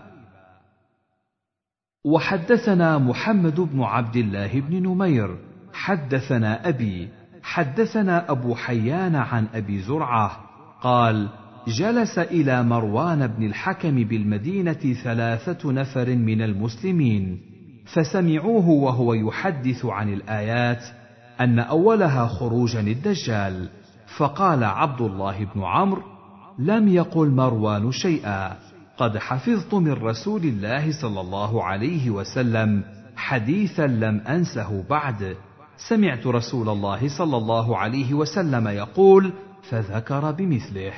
وحدثنا محمد بن عبد الله بن نمير حدثنا أبي حدثنا أبو حيان عن أبي زرعة قال: جلس إلى مروان بن الحكم بالمدينة 3 نفر من المسلمين، فسمعوه وهو يحدث عن الآيات أن أولها خروجا الدجال، فقال عبد الله بن عمرو: لم يقل مروان شيئا، قد حفظت من رسول الله صلى الله عليه وسلم حديثا لم أنسه بعد. سمعت رسول الله صلى الله عليه وسلم يقول، فذكر بمثله.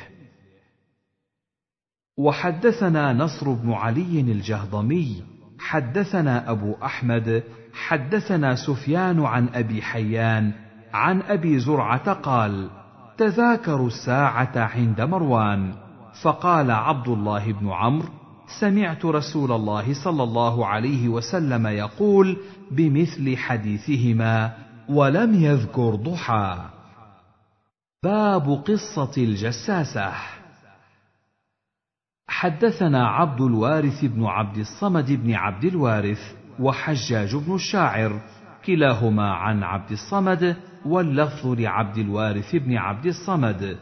وحدثنا نصر بن علي الجهضمي حدثنا أبو أحمد حدثنا سفيان عن أبي حيان عن أبي زرعة قال: تذاكروا الساعة عند مروان، فقال عبد الله بن عمرو: سمعت رسول الله صلى الله عليه وسلم يقول بمثل حديثهما ولم يذكر ضحى. باب قصة الجساسة. حدثنا عبد الوارث بن عبد الصمد بن عبد الوارث وحجاج بن الشاعر كلاهما عن عبد الصمد، واللفظ لعبد الوارث بن عبد الصمد.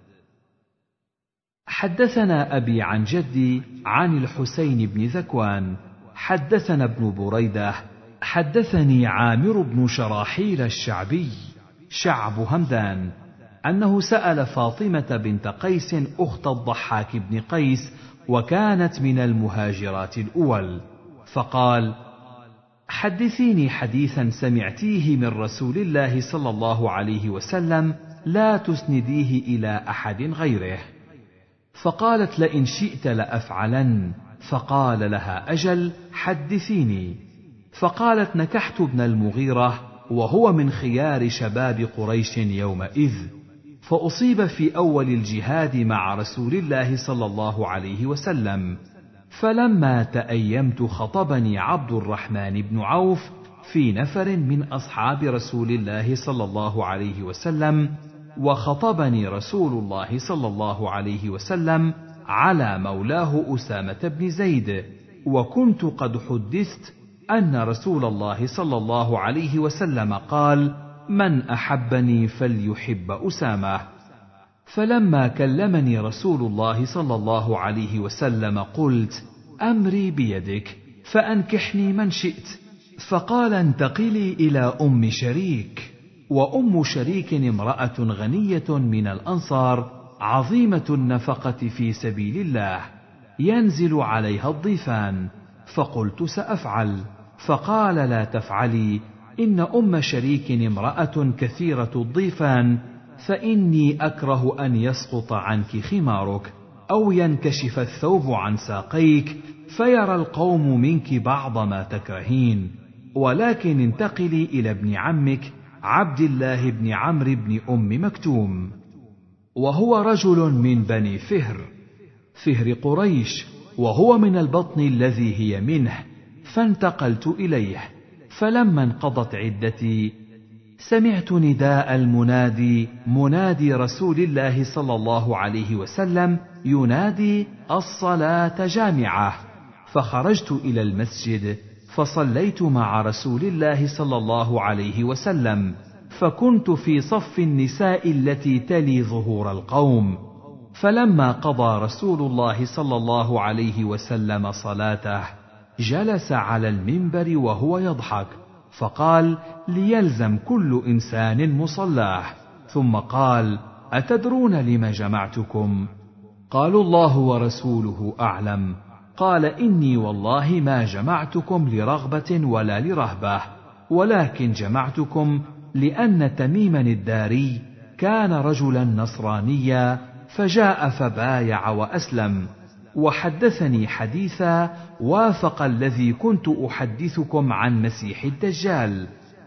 حدثنا أبي عن جدي عن الحسين بن ذكوان حدثنا ابن بريدة حدثني عامر بن شراحيل الشعبي شعب همدان أنه سأل فاطمة بنت قيس أخت الضحاك بن قيس، وكانت من المهاجرات الأول، فقال: حدثيني حديثا سمعتيه من رسول الله صلى الله عليه وسلم لا تسنديه إلى أحد غيره. فقالت: لئن شئت لأفعلن. فقال لها: أجل، حدثيني. فقالت: نكحت ابن المغيرة وهو من خيار شباب قريش يومئذ، فأصيب في أول الجهاد مع رسول الله صلى الله عليه وسلم، فلما تأيمت خطبني عبد الرحمن بن عوف في نفر من أصحاب رسول الله صلى الله عليه وسلم، وخطبني رسول الله صلى الله عليه وسلم على مولاه أسامة بن زيد، وكنت قد حدثت أن رسول الله صلى الله عليه وسلم قال: من أحبني فليحب أسامة. فلما كلمني رسول الله صلى الله عليه وسلم قلت: أمري بيدك، فأنكحني من شئت. فقال: انتقلي إلى أم شريك. وأم شريك امرأة غنية من الأنصار عظيمة النفقة في سبيل الله، ينزل عليها الضيفان. فقلت: سأفعل. فقال: لا تفعلي، إن أم شريك امرأة كثيرة الضيفان، فإني أكره أن يسقط عنك خمارك، أو ينكشف الثوب عن ساقيك، فيرى القوم منك بعض ما تكرهين، ولكن انتقلي إلى ابن عمك عبد الله بن عمرو بن أم مكتوم، وهو رجل من بني فهر قريش، وهو من البطن الذي هي منه. فانتقلت إليه. فلما انقضت عدتي سمعت نداء المنادي، منادي رسول الله صلى الله عليه وسلم، ينادي: الصلاة جامعة. فخرجت إلى المسجد فصليت مع رسول الله صلى الله عليه وسلم، فكنت في صف النساء التي تلي ظهور القوم. فلما قضى رسول الله صلى الله عليه وسلم صلاته جلس على المنبر وهو يضحك، فقال: ليلزم كل إنسان مصلاه. ثم قال: أتدرون لم جمعتكم؟ قالوا: الله ورسوله أعلم. قال: إني والله ما جمعتكم لرغبة ولا لرهبة، ولكن جمعتكم لأن تميما الداري كان رجلا نصرانيا فجاء فبايع وأسلم، وحدثني حديثا وافق الذي كنت أحدثكم عن مسيح الدجال.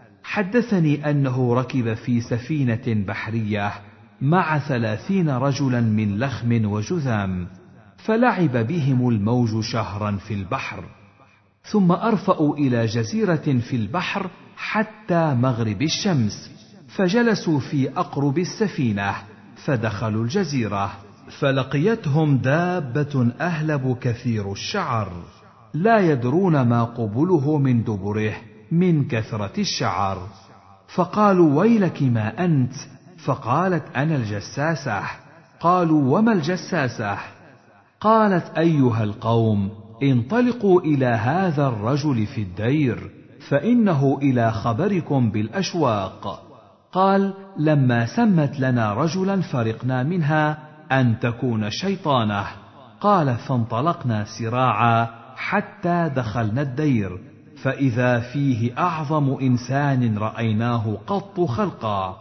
حدثني أنه ركب في سفينة بحرية مع 30 رجلا من لخم وجذام، فلعب بهم الموج شهرا في البحر، ثم أرفأوا إلى جزيرة في البحر حتى مغرب الشمس، فجلسوا في أقرب السفينة، فدخلوا الجزيرة، فلقيتهم دابة أهلب كثير الشعر، لا يدرون ما قبله من دبره من كثرة الشعر، فقالوا: ويلك ما أنت؟ فقالت: أنا الجساسة. قالوا: وما الجساسة؟ قالت: أيها القوم، انطلقوا إلى هذا الرجل في الدير، فإنه إلى خبركم بالأشواق. قال: لما سمت لنا رجلا فرقنا منها أن تكون شيطانه. قال: فانطلقنا سراعا حتى دخلنا الدير، فإذا فيه أعظم إنسان رأيناه قط خلقا،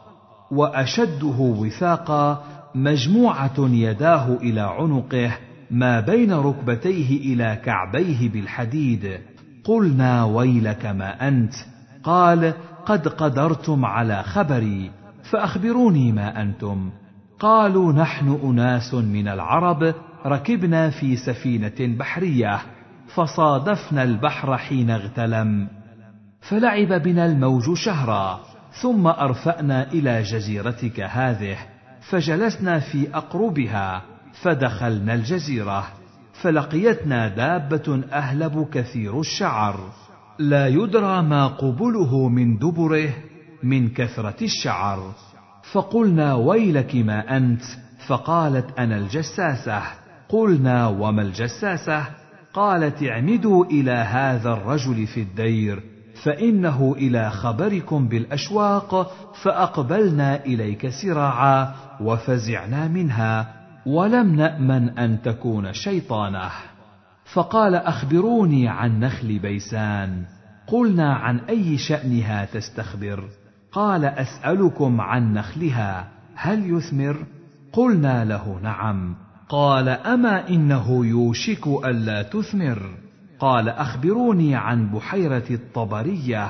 وأشده وثاقا، مجموعة يداه إلى عنقه، ما بين ركبتيه إلى كعبيه بالحديد. قلنا: ويلك ما أنت؟ قال: قد قدرتم على خبري، فأخبروني ما أنتم. قالوا: نحن أناس من العرب ركبنا في سفينة بحرية، فصادفنا البحر حين اغتلم، فلعب بنا الموج شهرا، ثم أرفأنا إلى جزيرتك هذه، فجلسنا في أقربها، فدخلنا الجزيرة، فلقيتنا دابة أهلب كثير الشعر، لا يدرى ما قبله من دبره من كثرة الشعر، فقلنا: ويلك ما أنت؟ فقالت: أنا الجساسة. قلنا: وما الجساسة؟ قالت: اعمدوا إلى هذا الرجل في الدير، فإنه إلى خبركم بالأشواق، فأقبلنا إليك سراعا، وفزعنا منها، ولم نأمن أن تكون شيطانه. فقال: أخبروني عن نخل بيسان. قلنا: عن أي شأنها تستخبر؟ قال: أسألكم عن نخلها، هل يثمر؟ قلنا له: نعم. قال: أما إنه يوشك ألا تثمر. قال: أخبروني عن بحيرة الطبرية.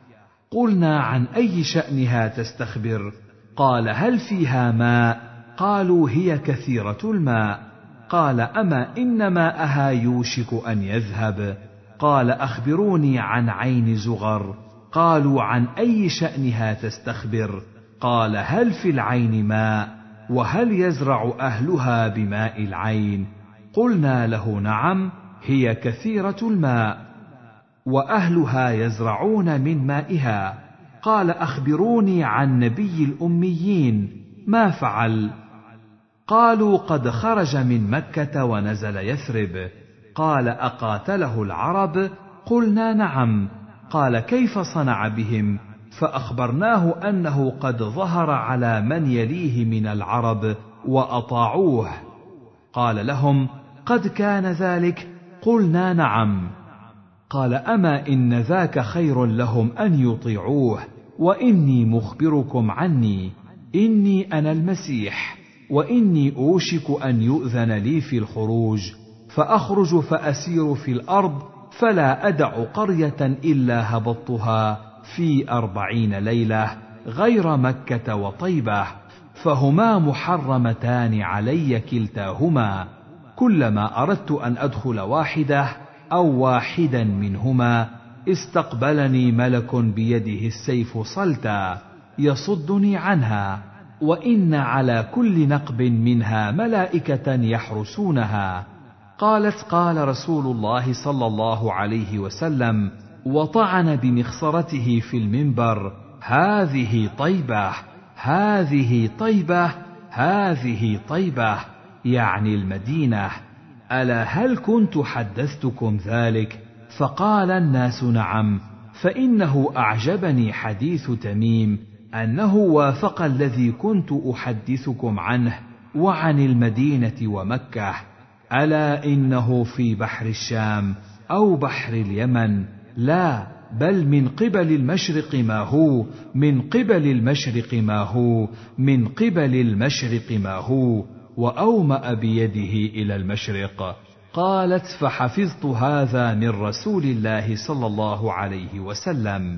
قلنا: عن أي شأنها تستخبر؟ قال: هل فيها ماء؟ قالوا: هي كثيرة الماء. قال: أما إن ماءها يوشك أن يذهب. قال: أخبروني عن عين زغر. قالوا: عن أي شأنها تستخبر؟ قال: هل في العين ماء؟ وهل يزرع أهلها بماء العين؟ قلنا له: نعم، هي كثيرة الماء، وأهلها يزرعون من مائها. قال: أخبروني عن نبي الأميين، ما فعل؟ قالوا: قد خرج من مكة ونزل يثرب. قال: أقاتله العرب؟ قلنا: نعم. قال: كيف صنع بهم؟ فأخبرناه أنه قد ظهر على من يليه من العرب وأطاعوه. قال لهم: قد كان ذلك؟ قلنا: نعم. قال: أما إن ذاك خير لهم أن يطيعوه، وإني مخبركم عني، إني أنا المسيح، وإني أوشك أن يؤذن لي في الخروج، فأخرج فأسير في الأرض، فلا أدع قرية إلا هبطتها في 40 ليلة غير مكة وطيبة، فهما محرمتان علي كلتاهما، كلما أردت أن أدخل واحدة أو واحدا منهما استقبلني ملك بيده السيف صلتا يصدني عنها، وإن على كل نقب منها ملائكة يحرسونها. قالت: قال رسول الله صلى الله عليه وسلم، وطعن بمخصرته في المنبر: هذه طيبة، هذه طيبة، هذه طيبة، يعني المدينة. ألا هل كنت حدثتكم ذلك؟ فقال الناس: نعم، فإنه أعجبني حديث تميم، أنه وافق الذي كنت أحدثكم عنه، وعن المدينة ومكة، ألا إنه في بحر الشام أو بحر اليمن، لا بل من قبل المشرق ما هو، من قبل المشرق ما هو، من قبل المشرق ما هو، وأومأ بيده إلى المشرق. قالت: فحفظت هذا من رسول الله صلى الله عليه وسلم.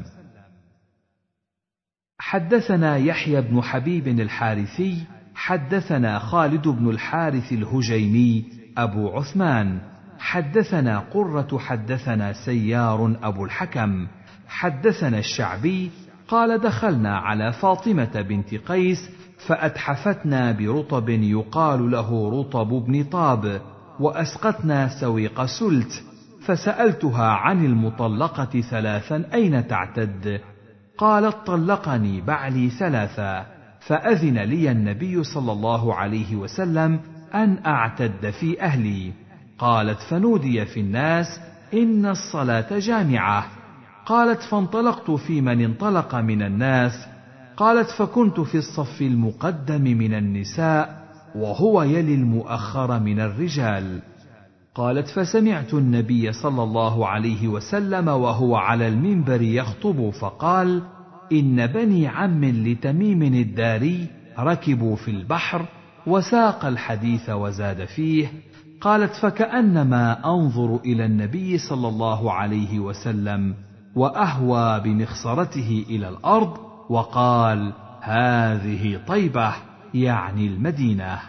حدثنا يحيى بن حبيب الحارثي حدثنا خالد بن الحارث الهجيمي أبو عثمان حدثنا قرة حدثنا سيار أبو الحكم حدثنا الشعبي قال: دخلنا على فاطمة بنت قيس فأتحفتنا برطب يقال له رطب بن طاب، وأسقتنا سويق سلت، فسألتها عن المطلقة ثلاثا أين تعتد؟ قالت: طلقني بعلي ثلاثا، فأذن لي النبي صلى الله عليه وسلم أن أعتد في أهلي. قالت: فنودي في الناس إن الصلاة جامعة. قالت: فانطلقت في من انطلق من الناس. قالت: فكنت في الصف المقدم من النساء وهو يلي المؤخر من الرجال. قالت: فسمعت النبي صلى الله عليه وسلم وهو على المنبر يخطب فقال: إن بني عم لتميم الداري ركبوا في البحر، وساق الحديث وزاد فيه. قالت: فكأنما أنظر إلى النبي صلى الله عليه وسلم وأهوى بمخصرته إلى الأرض وقال: هذه طيبة، يعني المدينة.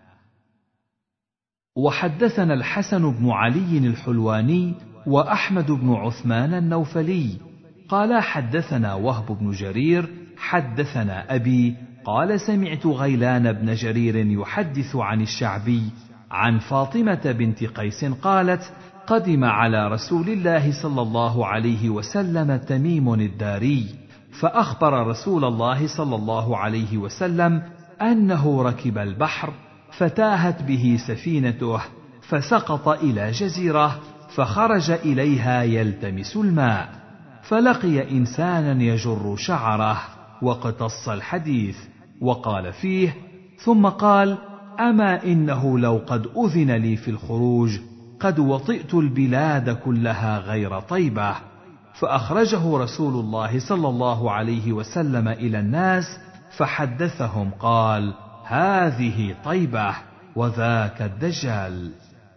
وحدثنا الحسن بن علي الحلواني وأحمد بن عثمان النوفلي قال: حدثنا وهب بن جرير حدثنا أبي قال: سمعت غيلان بن جرير يحدث عن الشعبي عن فاطمة بنت قيس قالت: قدم على رسول الله صلى الله عليه وسلم تميم الداري، فأخبر رسول الله صلى الله عليه وسلم أنه ركب البحر، فتاهت به سفينته، فسقط إلى جزيرة، فخرج إليها يلتمس الماء، فلقي إنسانا يجر شعره، واقتص الحديث وقال فيه، ثم قال: أما إنه لو قد أذن لي في الخروج قد وطئت البلاد كلها غير طيبة. فأخرجه رسول الله صلى الله عليه وسلم إلى الناس فحدثهم قال: هذه طيبة، وذاك الدجال.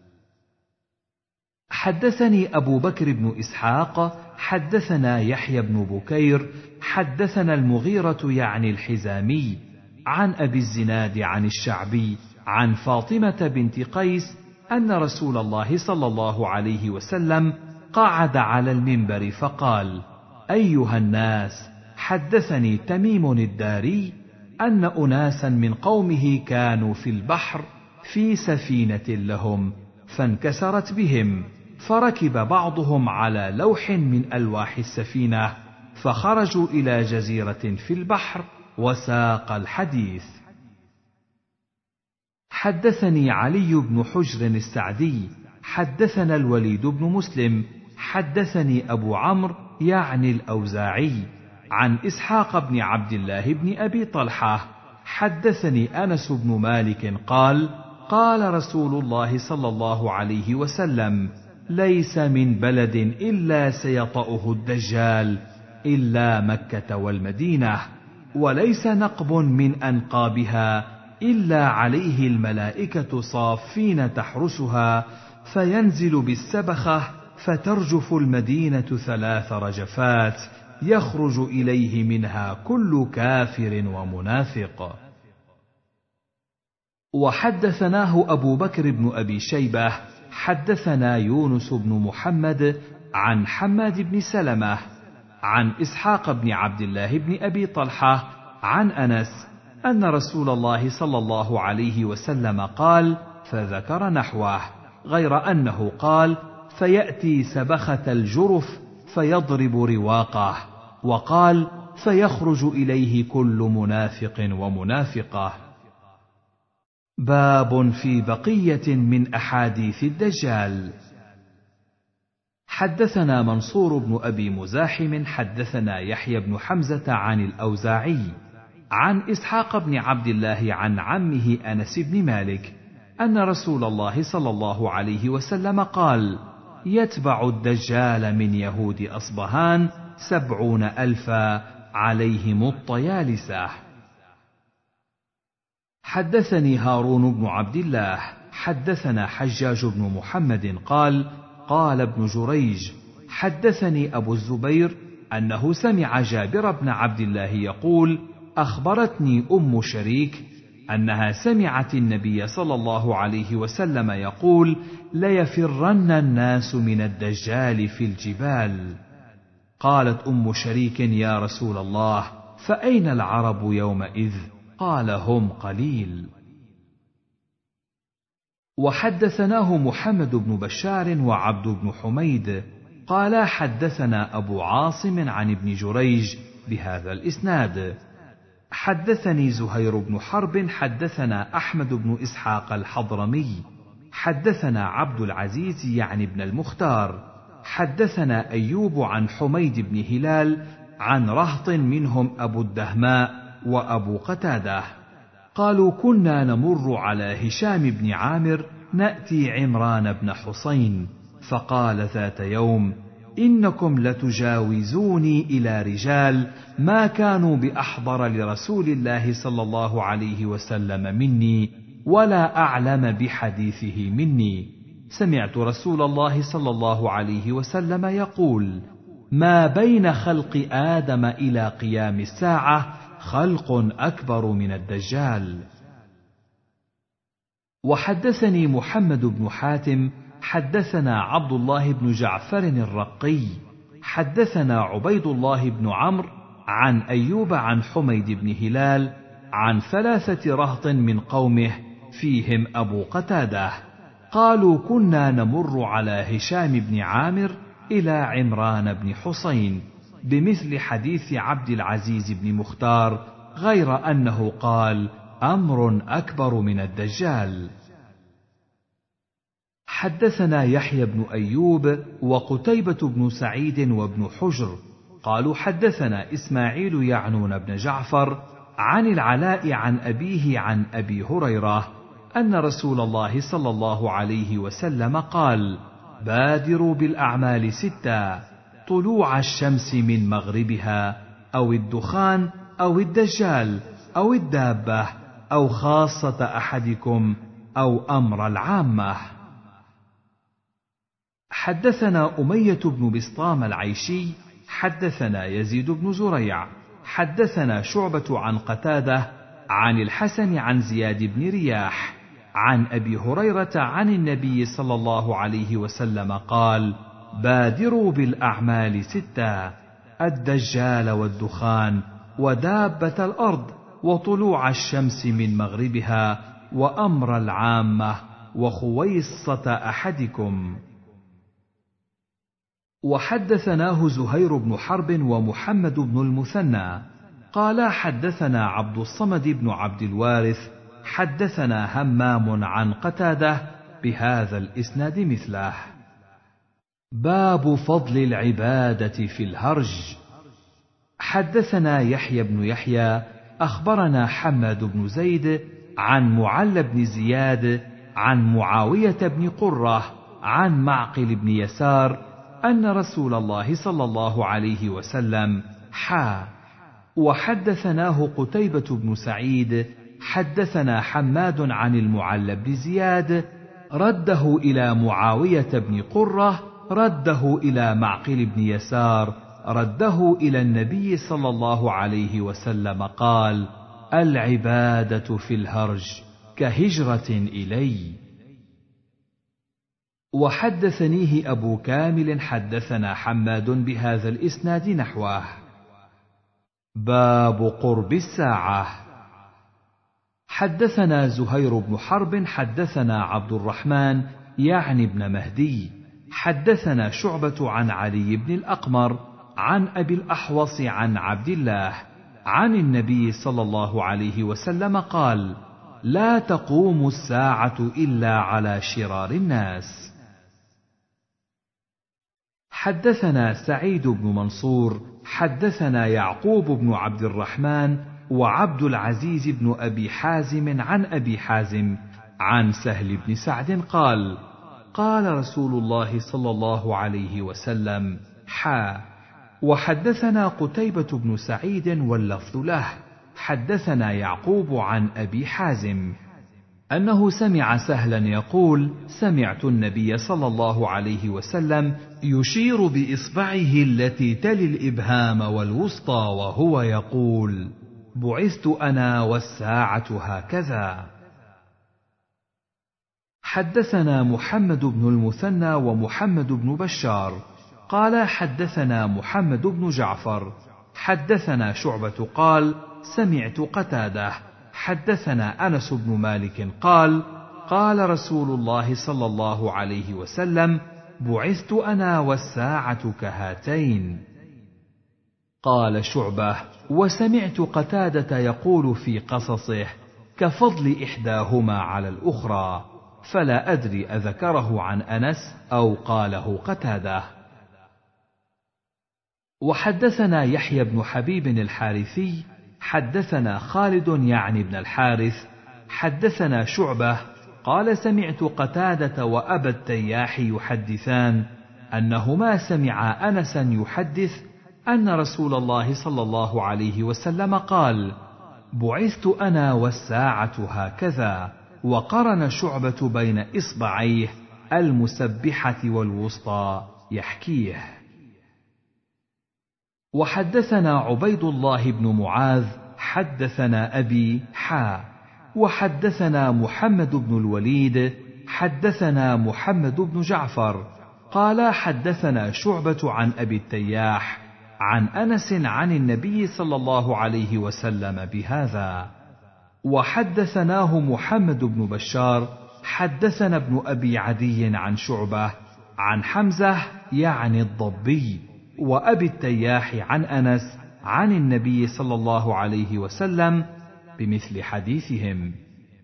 حدثني أبو بكر بن إسحاق حدثنا يحيى بن بكير حدثنا المغيرة يعني الحزامي عن أبي الزناد عن الشعبي عن فاطمة بنت قيس أن رسول الله صلى الله عليه وسلم قعد على المنبر فقال: أيها الناس، حدثني تميم الداري أن أناسا من قومه كانوا في البحر في سفينة لهم، فانكسرت بهم، فركب بعضهم على لوح من ألواح السفينة، فخرجوا إلى جزيرة في البحر، وساق الحديث. حدثني علي بن حجر السعدي حدثنا الوليد بن مسلم حدثني أبو عمرو يعني الأوزاعي عن إسحاق بن عبد الله بن أبي طلحة حدثني أنس بن مالك قال: قال رسول الله صلى الله عليه وسلم: ليس من بلد إلا سيطأه الدجال إلا مكة والمدينة، وليس نقب من أنقابها إلا عليه الملائكة صافين تحرسها، فينزل بالسبخة فترجف المدينة 3 رجفات، يخرج إليه منها كل كافر ومنافق. وحدثناه أبو بكر بن أبي شيبة حدثنا يونس بن محمد عن حماد بن سلمة عن إسحاق بن عبد الله بن أبي طلحة عن أنس أن رسول الله صلى الله عليه وسلم قال، فذكر نحوه، غير أنه قال: فيأتي سبخة الجرف فيضرب رواقه، وقال: فيخرج إليه كل منافق ومنافقة. باب في بقية من أحاديث الدجال. حدثنا منصور بن أبي مزاحم حدثنا يحيى بن حمزة عن الأوزاعي عن إسحاق بن عبد الله عن عمه أنس بن مالك أن رسول الله صلى الله عليه وسلم قال: يتبع الدجال من يهود أصبهان 70,000 عليهم الطيالسة. حدثني هارون بن عبد الله حدثنا حجاج بن محمد قال: قال ابن جريج: حدثني أبو الزبير أنه سمع جابر بن عبد الله يقول: أخبرتني أم شريك أنها سمعت النبي صلى الله عليه وسلم يقول: ليفرن الناس من الدجال في الجبال. قالت أم شريك: يا رسول الله، فأين العرب يومئذ؟ قال: هم قليل. وحدثناه محمد بن بشار وعبد بن حميد قالا حدثنا أبو عاصم عن ابن جريج بهذا الإسناد. حدثني زهير بن حرب حدثنا أحمد بن إسحاق الحضرمي حدثنا عبد العزيز يعني ابن المختار حدثنا أيوب عن حميد بن هلال عن رهط منهم أبو الدهماء وأبو قتادة قالوا: كنا نمر على هشام بن عامر نأتي عمران بن حسين، فقال ذات يوم: إنكم لتجاوزوني إلى رجال ما كانوا بأحضر لرسول الله صلى الله عليه وسلم مني ولا أعلم بحديثه مني. سمعت رسول الله صلى الله عليه وسلم يقول: ما بين خلق آدم إلى قيام الساعة خلق أكبر من الدجال. وحدثني محمد بن حاتم حدثنا عبد الله بن جعفر الرقي حدثنا عبيد الله بن عمرو عن أيوب عن حميد بن هلال عن 3 رهط من قومه فيهم أبو قتادة قالوا: كنا نمر على هشام بن عامر إلى عمران بن حسين بمثل حديث عبد العزيز بن مختار، غير أنه قال: أمر أكبر من الدجال. حدثنا يحيى بن أيوب وقتيبة بن سعيد وابن حجر قالوا: حدثنا إسماعيل يعنون بن جعفر عن العلاء عن أبيه عن أبي هريرة أن رسول الله صلى الله عليه وسلم قال: بادروا بالأعمال 6: طلوع الشمس من مغربها، أو الدخان، أو الدجال، أو الدابة، أو خاصة أحدكم، أو أمر العامة. حدثنا أمية بن بسطام العيشي حدثنا يزيد بن زريع حدثنا شعبة عن قتادة عن الحسن عن زياد بن رياح عن أبي هريرة عن النبي صلى الله عليه وسلم قال: بادروا بالأعمال 6: الدجال والدخان ودابة الأرض وطلوع الشمس من مغربها وأمر العامة وخويصة أحدكم. وحدثناه زهير بن حرب ومحمد بن المثنى قالا حدثنا عبد الصمد بن عبد الوارث حدثنا همام عن قتادة بهذا الإسناد مثله. باب فضل العبادة في الهرج. حدثنا يحيى بن يحيى أخبرنا حماد بن زيد عن معل بن زياد عن معاوية بن قرة عن معقل بن يسار أن رسول الله صلى الله عليه وسلم وحدثناه قتيبة بن سعيد حدثنا حماد عن المعل بن زياد رده إلى معاوية بن قرة رده إلى معقل بن يسار رده إلى النبي صلى الله عليه وسلم قال: العبادة في الهرج كهجرة إلي. وحدثنيه أبو كامل حدثنا حماد بهذا الإسناد نحوه. باب قرب الساعة. حدثنا زهير بن حرب حدثنا عبد الرحمن يعني ابن مهدي حدثنا شعبة عن علي بن الأقمر عن أبي الأحوص عن عبد الله عن النبي صلى الله عليه وسلم قال: لا تقوم الساعة إلا على شرار الناس. حدثنا سعيد بن منصور حدثنا يعقوب بن عبد الرحمن وعبد العزيز بن أبي حازم عن أبي حازم عن سهل بن سعد قال: قال رسول الله صلى الله عليه وسلم: وحدثنا قتيبة بن سعيد واللفظ له. حدثنا يعقوب عن أبي حازم أنه سمع سهلا يقول: سمعت النبي صلى الله عليه وسلم يشير بإصبعه التي تلي الإبهام والوسطى وهو يقول: بعثت أنا والساعة هكذا. حدثنا محمد بن المثنى ومحمد بن بشار قال: حدثنا محمد بن جعفر حدثنا شعبة قال: سمعت قتادة حدثنا أنس بن مالك قال: قال رسول الله صلى الله عليه وسلم: بعثت أنا والساعة كهاتين. قال شعبة: وسمعت قتادة يقول في قصصه: كفضل إحداهما على الأخرى، فلا أدري أذكره عن أنس أو قاله قتادة. وحدثنا يحيى بن حبيب الحارثي حدثنا خالد يعني بن الحارث حدثنا شعبة قال: سمعت قتادة وأبا التياح يحدثان أنهما سمعا أنسا يحدث أن رسول الله صلى الله عليه وسلم قال: بعثت أنا والساعة هكذا، وقرن شعبة بين إصبعيه المسبحة والوسطى يحكيه. وحدثنا عبيد الله بن معاذ حدثنا أبي وحدثنا محمد بن الوليد حدثنا محمد بن جعفر قال: حدثنا شعبة عن أبي التياح عن أنس عن النبي صلى الله عليه وسلم بهذا. وحدثناه محمد بن بشار حدثنا ابن أبي عدي عن شعبة عن حمزة يعني الضبي وأبي التياح عن أنس عن النبي صلى الله عليه وسلم بمثل حديثهم.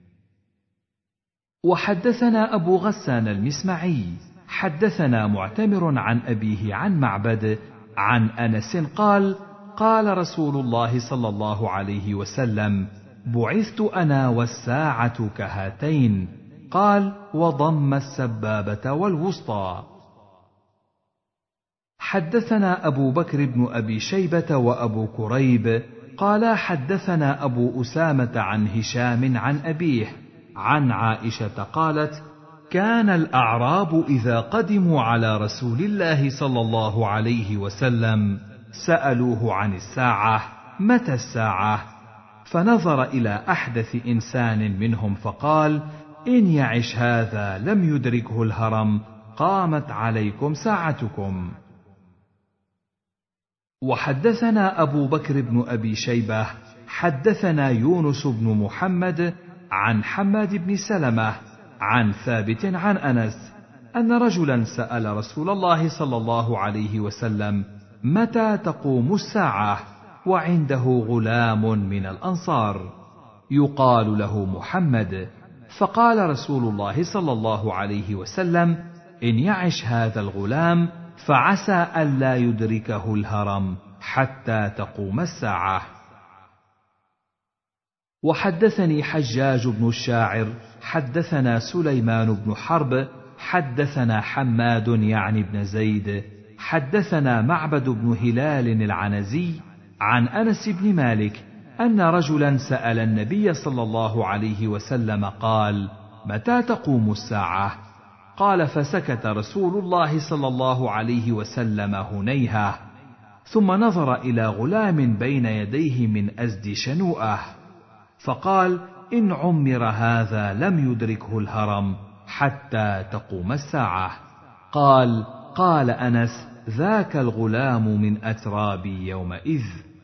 وحدثنا أبو غسان المسمعي حدثنا معتمر عن أبيه عن معبد عن أنس قال: قال رسول الله صلى الله عليه وسلم: بعثت أنا والساعة كهاتين. قال: وضم السبابة والوسطى. حدثنا أبو بكر بن أبي شيبة وأبو كريب قال: حدثنا أبو أسامة عن هشام عن أبيه عن عائشة قالت: كان الأعراب إذا قدموا على رسول الله صلى الله عليه وسلم سألوه عن الساعة: متى الساعة؟ فنظر إلى أحدث إنسان منهم فقال: إن يعش هذا لم يدركه الهرم، قامت عليكم ساعتكم. وحدثنا أبو بكر بن أبي شيبة حدثنا يونس بن محمد عن حماد بن سلمة عن ثابت عن أنس أن رجلا سأل رسول الله صلى الله عليه وسلم: متى تقوم الساعة؟ وعنده غلام من الأنصار يقال له محمد، فقال رسول الله صلى الله عليه وسلم: إن يعش هذا الغلام فعسى ألا يدركه الهرم حتى تقوم الساعة. وحدثني حجاج بن الشاعر حدثنا سليمان بن حرب حدثنا حماد يعني بن زيد حدثنا معبد بن هلال العنزي عن أنس بن مالك أن رجلا سأل النبي صلى الله عليه وسلم قال: متى تقوم الساعة؟ قال: فسكت رسول الله صلى الله عليه وسلم هنيهة، ثم نظر إلى غلام بين يديه من أزد شنوءه فقال: إن عمر هذا لم يدركه الهرم حتى تقوم الساعة. قال أنس: ذاك الغلام من أترابي يومئذ.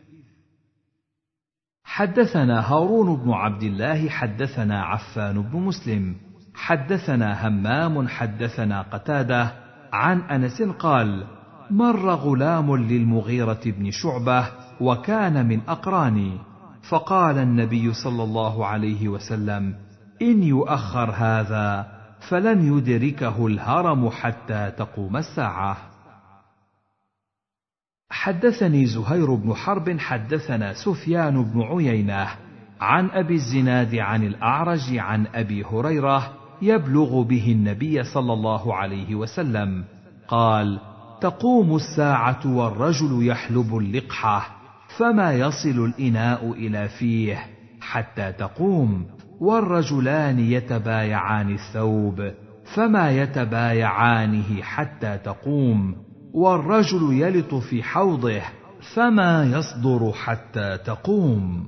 حدثنا هارون بن عبد الله حدثنا عفان بن مسلم حدثنا همام حدثنا قتادة عن أنس قال: مر غلام للمغيرة بن شعبة وكان من أقراني، فقال النبي صلى الله عليه وسلم: إن يؤخر هذا فلن يدركه الهرم حتى تقوم الساعة. حدثني زهير بن حرب حدثنا سفيان بن عيينة عن أبي الزناد عن الأعرج عن أبي هريرة يبلغ به النبي صلى الله عليه وسلم قال: تقوم الساعة والرجل يحلب اللقحة فما يصل الإناء إلى فيه حتى تقوم، والرجلان يتبايعان الثوب فما يتبايعانه حتى تقوم، والرجل يلط في حوضه فما يصدر حتى تقوم.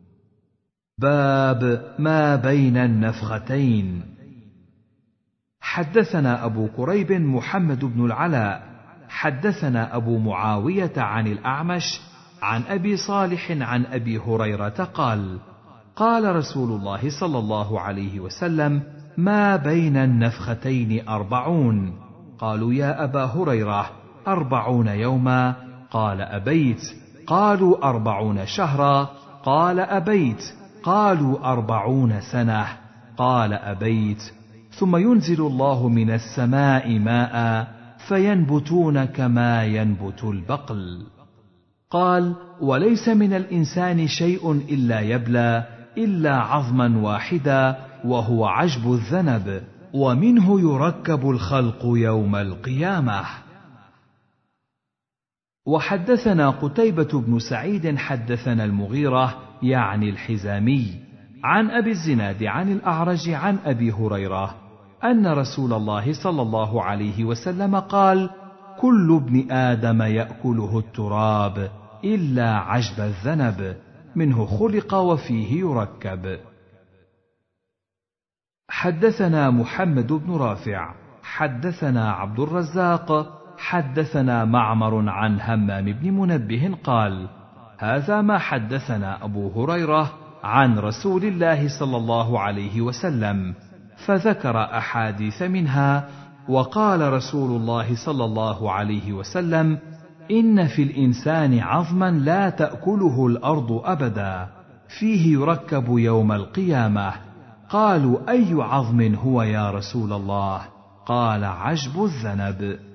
باب ما بين النفختين. حدثنا أبو كريب محمد بن العلاء حدثنا أبو معاوية عن الأعمش عن أبي صالح عن أبي هريرة قال: قال رسول الله صلى الله عليه وسلم: ما بين النفختين 40. قالوا: يا أبا هريرة 40 يوما؟ قال: أبيت. قالوا: 40 شهرا؟ قال: أبيت. قالوا: 40 سنة؟ قال: أبيت. ثم ينزل الله من السماء ماء فينبتون كما ينبت البقل. قال: وليس من الإنسان شيء إلا يبلى إلا عظما واحدا وهو عجب الذنب، ومنه يركب الخلق يوم القيامة. وحدثنا قتيبة بن سعيد حدثنا المغيرة يعني الحزامي عن أبي الزناد عن الأعرج عن أبي هريرة أن رسول الله صلى الله عليه وسلم قال: كل ابن آدم يأكله التراب إلا عجب الذنب، منه خلق وفيه يركب. حدثنا محمد بن رافع حدثنا عبد الرزاق حدثنا معمر عن همام بن منبه قال: هذا ما حدثنا أبو هريرة عن رسول الله صلى الله عليه وسلم، فذكر أحاديث منها، وقال رسول الله صلى الله عليه وسلم: إن في الإنسان عظما لا تأكله الأرض أبدا، فيه يركب يوم القيامة. قالوا: أي عظم هو يا رسول الله؟ قال: عجب الذنب.